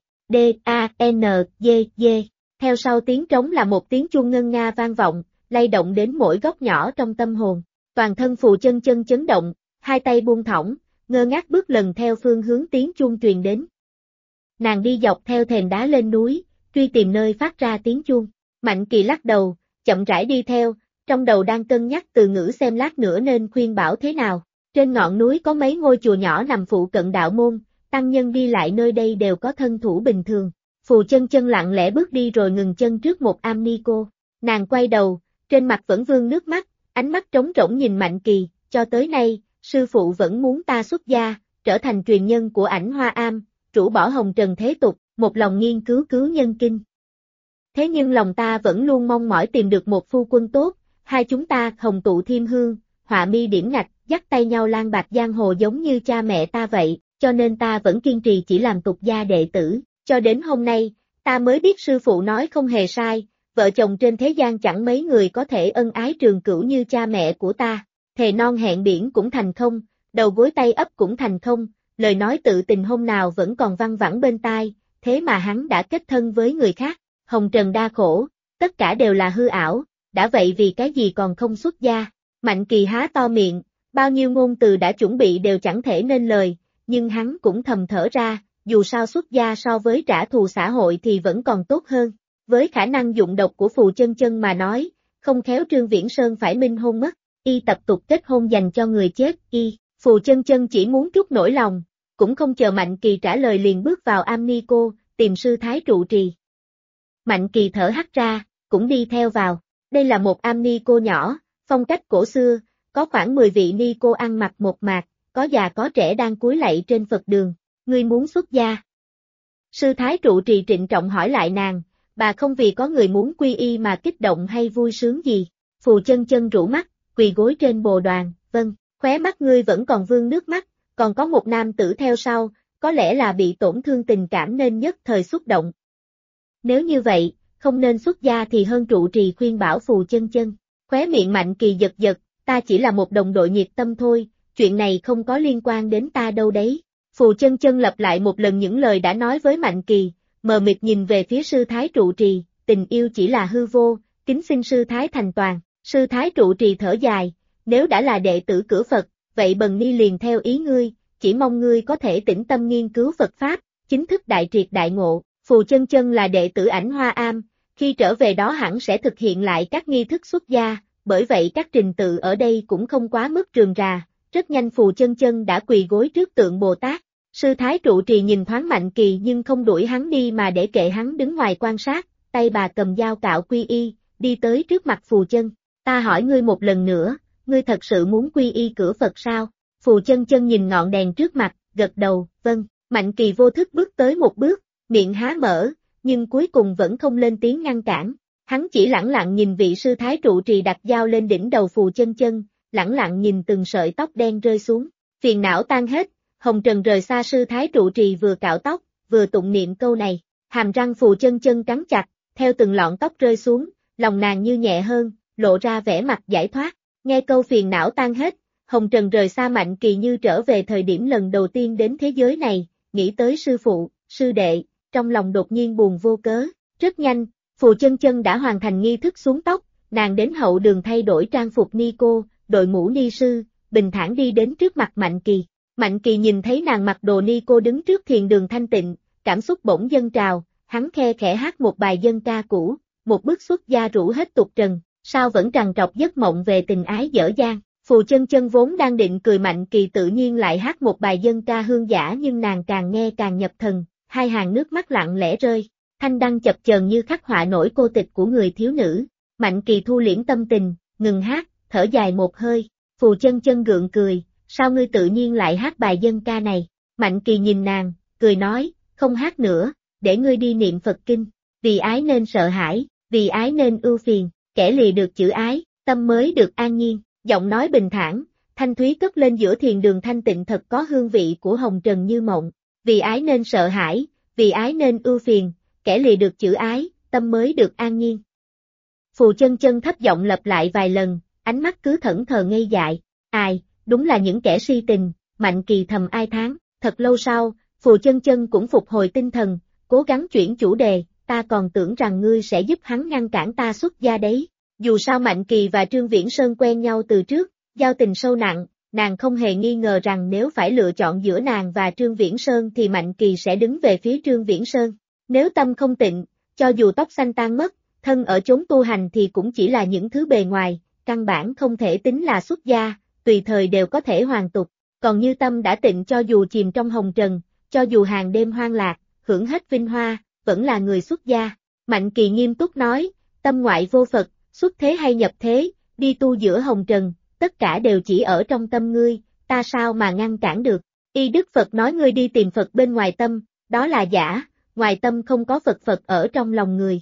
Speaker 1: D-A-N-G-G. Theo sau tiếng trống là một tiếng chuông ngân nga vang vọng, lay động đến mỗi góc nhỏ trong tâm hồn. Toàn thân Phù Chân Chân chấn động, hai tay buông thõng, ngơ ngác bước lần theo phương hướng tiếng chuông truyền đến. Nàng đi dọc theo thềm đá lên núi, truy tìm nơi phát ra tiếng chuông. Mạnh Kỳ lắc đầu, chậm rãi đi theo, trong đầu đang cân nhắc từ ngữ xem lát nữa nên khuyên bảo thế nào. Trên ngọn núi có mấy ngôi chùa nhỏ nằm phụ cận đạo môn, tăng nhân đi lại nơi đây đều có thân thủ bình thường. Phù Chân Chân lặng lẽ bước đi rồi ngừng chân trước một am ni cô. Nàng quay đầu, trên mặt vẫn vương nước mắt, ánh mắt trống rỗng nhìn Mạnh Kỳ, cho tới nay, sư phụ vẫn muốn ta xuất gia, trở thành truyền nhân của Ảnh Hoa Am, rũ bỏ hồng trần thế tục, một lòng nghiên cứu cứu nhân kinh. Thế nhưng lòng ta vẫn luôn mong mỏi tìm được một phu quân tốt, hai chúng ta hồng tụ thiêm hương, họa mi điểm ngạch, dắt tay nhau lang bạc giang hồ giống như cha mẹ ta vậy, cho nên ta vẫn kiên trì chỉ làm tục gia đệ tử, cho đến hôm nay, ta mới biết sư phụ nói không hề sai, vợ chồng trên thế gian chẳng mấy người có thể ân ái trường cửu như cha mẹ của ta, thề non hẹn biển cũng thành không, đầu gối tay ấp cũng thành không, lời nói tự tình hôm nào vẫn còn văng vẳng bên tai, thế mà hắn đã kết thân với người khác, hồng trần đa khổ, tất cả đều là hư ảo, đã vậy vì cái gì còn không xuất gia. Mạnh Kỳ há to miệng, bao nhiêu ngôn từ đã chuẩn bị đều chẳng thể nên lời, nhưng hắn cũng thầm thở ra, dù sao xuất gia so với trả thù xã hội thì vẫn còn tốt hơn. Với khả năng dụng độc của Phù Chân Chân mà nói, không khéo Trương Viễn Sơn phải minh hôn mất, y tập tục kết hôn dành cho người chết, Phù Chân Chân chỉ muốn trút nỗi lòng, cũng không chờ Mạnh Kỳ trả lời liền bước vào am ni cô, tìm sư thái trụ trì. Mạnh Kỳ thở hắt ra, cũng đi theo vào, đây là một am ni cô nhỏ, phong cách cổ xưa, có khoảng 10 vị ni cô ăn mặc mộc mạc, có già có trẻ đang cúi lạy trên Phật đường, ngươi muốn xuất gia? Sư thái trụ trì trịnh trọng hỏi lại nàng, bà không vì có người muốn quy y mà kích động hay vui sướng gì. Phù Chân Chân rũ mắt, quỳ gối trên bồ đoàn, vâng, khóe mắt ngươi vẫn còn vương nước mắt, còn có một nam tử theo sau, có lẽ là bị tổn thương tình cảm nên nhất thời xúc động. Nếu như vậy, không nên xuất gia thì hơn, trụ trì khuyên bảo Phù Chân Chân. Khóe miệng Mạnh Kỳ giật giật, ta chỉ là một đồng đội nhiệt tâm thôi, chuyện này không có liên quan đến ta đâu đấy. Phù Chân Chân lặp lại một lần những lời đã nói với Mạnh Kỳ, mờ mịt nhìn về phía sư thái trụ trì, tình yêu chỉ là hư vô, kính xin sư thái thành toàn. Sư thái trụ trì thở dài, nếu đã là đệ tử cửa Phật, vậy bần ni liền theo ý ngươi, chỉ mong ngươi có thể tĩnh tâm nghiên cứu Phật Pháp, chính thức đại triệt đại ngộ. Phù Chân Chân là đệ tử Ảnh Hoa Am, khi trở về đó hẳn sẽ thực hiện lại các nghi thức xuất gia, bởi vậy các trình tự ở đây cũng không quá mức rườm rà, rất nhanh Phù Chân Chân đã quỳ gối trước tượng Bồ Tát. Sư thái trụ trì nhìn thoáng Mạnh Kỳ nhưng không đuổi hắn đi mà để kệ hắn đứng ngoài quan sát, tay bà cầm dao cạo quy y, đi tới trước mặt Phù Chân. Ta hỏi ngươi một lần nữa, ngươi thật sự muốn quy y cửa Phật sao? Phù Chân Chân nhìn ngọn đèn trước mặt, gật đầu, vâng. Mạnh Kỳ vô thức bước tới một bước, miệng há mở, nhưng cuối cùng vẫn không lên tiếng ngăn cản. Hắn chỉ lẳng lặng nhìn vị sư thái trụ trì đặt dao lên đỉnh đầu Phù Chân Chân, lẳng lặng nhìn từng sợi tóc đen rơi xuống. Phiền não tan hết, hồng trần rời xa, sư thái trụ trì vừa cạo tóc, vừa tụng niệm câu này. Hàm răng Phù Chân Chân cắn chặt, theo từng lọn tóc rơi xuống, lòng nàng như nhẹ hơn, lộ ra vẻ mặt giải thoát. Nghe câu phiền não tan hết, hồng trần rời xa, Mạnh Kỳ như trở về thời điểm lần đầu tiên đến thế giới này, nghĩ tới sư phụ, sư đệ, trong lòng đột nhiên buồn vô cớ. Rất nhanh, Phù Chân Chân đã hoàn thành nghi thức xuống tóc, nàng đến hậu đường thay đổi trang phục ni cô, đội mũ ni sư, bình thản đi đến trước mặt Mạnh Kỳ. Mạnh Kỳ nhìn thấy nàng mặc đồ ni cô đứng trước thiền đường thanh tịnh, cảm xúc bỗng dâng trào, hắn khe khẽ hát một bài dân ca cũ, một bước xuất gia rũ hết tục trần, sao vẫn trằn trọc giấc mộng về tình ái dở dang. Phù Chân Chân vốn đang định cười, Mạnh Kỳ tự nhiên lại hát một bài dân ca hương giả, nhưng nàng càng nghe càng nhập thần, hai hàng nước mắt lặng lẽ rơi, thanh đăng chập chờn như khắc họa nổi cô tịch của người thiếu nữ. Mạnh Kỳ thu liễm tâm tình, ngừng hát, thở dài một hơi. Phù Chân Chân gượng cười, sao ngươi tự nhiên lại hát bài dân ca này? Mạnh Kỳ nhìn nàng, cười nói, không hát nữa, để ngươi đi niệm Phật kinh. Vì ái nên sợ hãi, vì ái nên ưu phiền, kẻ lìa được chữ ái, tâm mới được an nhiên. Giọng nói bình thản, thanh thúy cất lên giữa thiền đường thanh tịnh, thật có hương vị của hồng trần như mộng. Vì ái nên sợ hãi, vì ái nên ưu phiền, kẻ lìa được chữ ái, tâm mới được an nhiên. Phù Chân Chân thấp giọng lặp lại vài lần, ánh mắt cứ thẫn thờ ngây dại. Ai, đúng là những kẻ si tình, Mạnh Kỳ thầm ai thán. Thật lâu sau, Phù Chân Chân cũng phục hồi tinh thần, cố gắng chuyển chủ đề, ta còn tưởng rằng ngươi sẽ giúp hắn ngăn cản ta xuất gia đấy. Dù sao Mạnh Kỳ và Trương Viễn Sơn quen nhau từ trước, Giao tình sâu nặng, nàng không hề nghi ngờ rằng nếu phải lựa chọn giữa nàng và Trương Viễn Sơn thì Mạnh Kỳ sẽ đứng về phía Trương Viễn Sơn. Nếu tâm không tịnh, cho dù tóc xanh tan mất, thân ở chốn tu hành thì cũng chỉ là những thứ bề ngoài, căn bản không thể tính là xuất gia, tùy thời đều có thể hoàn tục. Còn như tâm đã tịnh cho dù chìm trong hồng trần, cho dù hàng đêm hoang lạc, hưởng hết vinh hoa, vẫn là người xuất gia. Mạnh Kỳ nghiêm túc nói, tâm ngoại vô Phật, xuất thế hay nhập thế, đi tu giữa hồng trần, tất cả đều chỉ ở trong tâm ngươi, ta sao mà ngăn cản được. Y Đức Phật nói ngươi đi tìm Phật bên ngoài tâm, đó là giả, ngoài tâm không có Phật, Phật ở trong lòng người.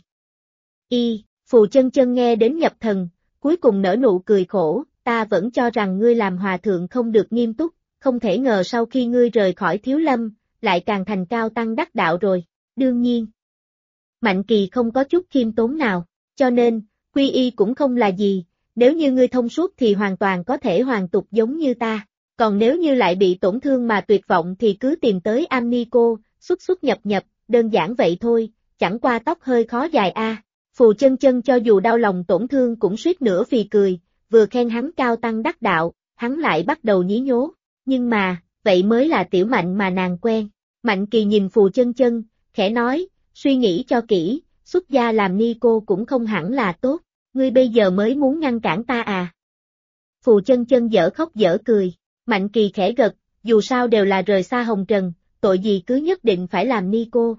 Speaker 1: Phù Chân Chân nghe đến nhập thần, cuối cùng nở nụ cười khổ, ta vẫn cho rằng ngươi làm hòa thượng không được nghiêm túc, không thể ngờ sau khi ngươi rời khỏi Thiếu Lâm, lại càng thành cao tăng đắc đạo rồi. Đương nhiên, Mạnh Kỳ không có chút khiêm tốn nào, cho nên, quy y cũng không là gì, nếu như ngươi thông suốt thì hoàn toàn có thể hoàn tục giống như ta, còn nếu như lại bị tổn thương mà tuyệt vọng thì cứ tìm tới Am Ni Cô, xuất xuất nhập nhập, đơn giản vậy thôi, chẳng qua tóc hơi khó dài a. Phù Chân Chân cho dù đau lòng tổn thương cũng suýt nữa phì cười, vừa khen hắn cao tăng đắc đạo, hắn lại bắt đầu nhí nhố, nhưng mà, vậy mới là tiểu Mạnh mà nàng quen. Mạnh Kỳ nhìn Phù Chân Chân, khẽ nói, suy nghĩ cho kỹ, xuất gia làm ni cô cũng không hẳn là tốt, ngươi bây giờ mới muốn ngăn cản ta à? Phù Chân Chân dở khóc dở cười, Mạnh Kỳ khẽ gật, dù sao đều là rời xa hồng trần, tội gì cứ nhất định phải làm ni cô.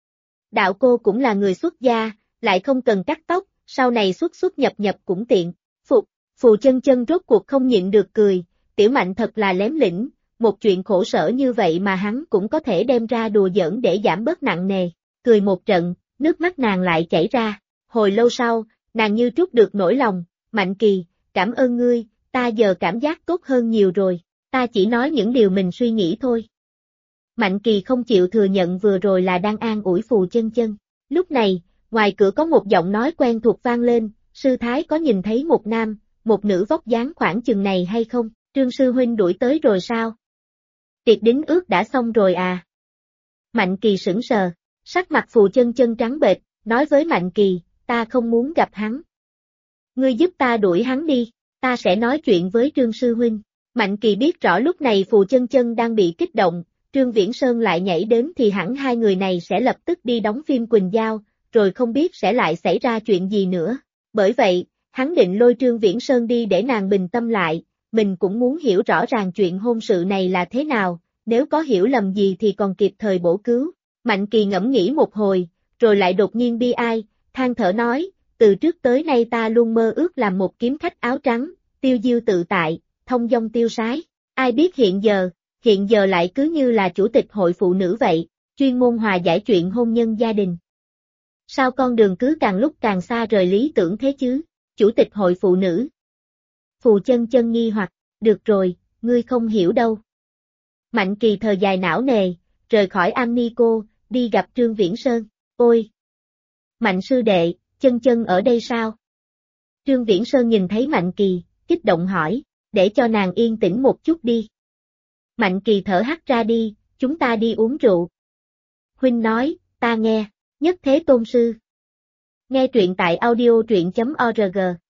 Speaker 1: Đạo cô cũng là người xuất gia, lại không cần cắt tóc, sau này xuất xuất nhập nhập cũng tiện. Phù Chân Chân rốt cuộc không nhịn được cười, tiểu Mạnh thật là lém lĩnh, một chuyện khổ sở như vậy mà hắn cũng có thể đem ra đùa giỡn để giảm bớt nặng nề. Cười một trận, nước mắt nàng lại chảy ra. Hồi lâu sau, nàng như trút được nỗi lòng, Mạnh Kỳ, cảm ơn ngươi, ta giờ cảm giác tốt hơn nhiều rồi, ta chỉ nói những điều mình suy nghĩ thôi. Mạnh Kỳ không chịu thừa nhận vừa rồi là đang an ủi Phù Chân Chân. Lúc này, ngoài cửa có một giọng nói quen thuộc vang lên, sư thái có nhìn thấy một nam, một nữ vóc dáng khoảng chừng này hay không? Trương sư huynh đuổi tới rồi sao? Tiệc đính ước đã xong rồi à? Mạnh Kỳ sững sờ, sắc mặt Phù Chân Chân trắng bệch, nói với Mạnh Kỳ, ta không muốn gặp hắn. Ngươi giúp ta đuổi hắn đi, ta sẽ nói chuyện với Trương sư huynh. Mạnh Kỳ biết rõ lúc này Phù Chân Chân đang bị kích động, Trương Viễn Sơn lại nhảy đến thì hẳn hai người này sẽ lập tức đi đóng phim Quỳnh Giao, rồi không biết sẽ lại xảy ra chuyện gì nữa. Bởi vậy, hắn định lôi Trương Viễn Sơn đi để nàng bình tâm lại, mình cũng muốn hiểu rõ ràng chuyện hôn sự này là thế nào, nếu có hiểu lầm gì thì còn kịp thời bổ cứu. Mạnh Kỳ ngẫm nghĩ một hồi, rồi lại đột nhiên bi ai, than thở nói, từ trước tới nay ta luôn mơ ước làm một kiếm khách áo trắng, tiêu diêu tự tại, thông dong tiêu sái. Ai biết hiện giờ lại cứ như là chủ tịch hội phụ nữ vậy, chuyên môn hòa giải chuyện hôn nhân gia đình. Sao con đường cứ càng lúc càng xa rời lý tưởng thế chứ? Chủ tịch hội phụ nữ. Phù Chân Chân nghi hoặc, được rồi, ngươi không hiểu đâu. Mạnh Kỳ thở dài não nề, rời khỏi Am Ni Cô, đi gặp Trương Viễn Sơn. Ôi! Mạnh sư đệ, Chân Chân ở đây sao? Trương Viễn Sơn nhìn thấy Mạnh Kỳ, kích động hỏi, để cho nàng yên tĩnh một chút đi. Mạnh Kỳ thở hắt ra đi, chúng ta đi uống rượu. Huynh nói, ta nghe, Nhất Thế Tôn Sư. Nghe truyện tại audio truyện.org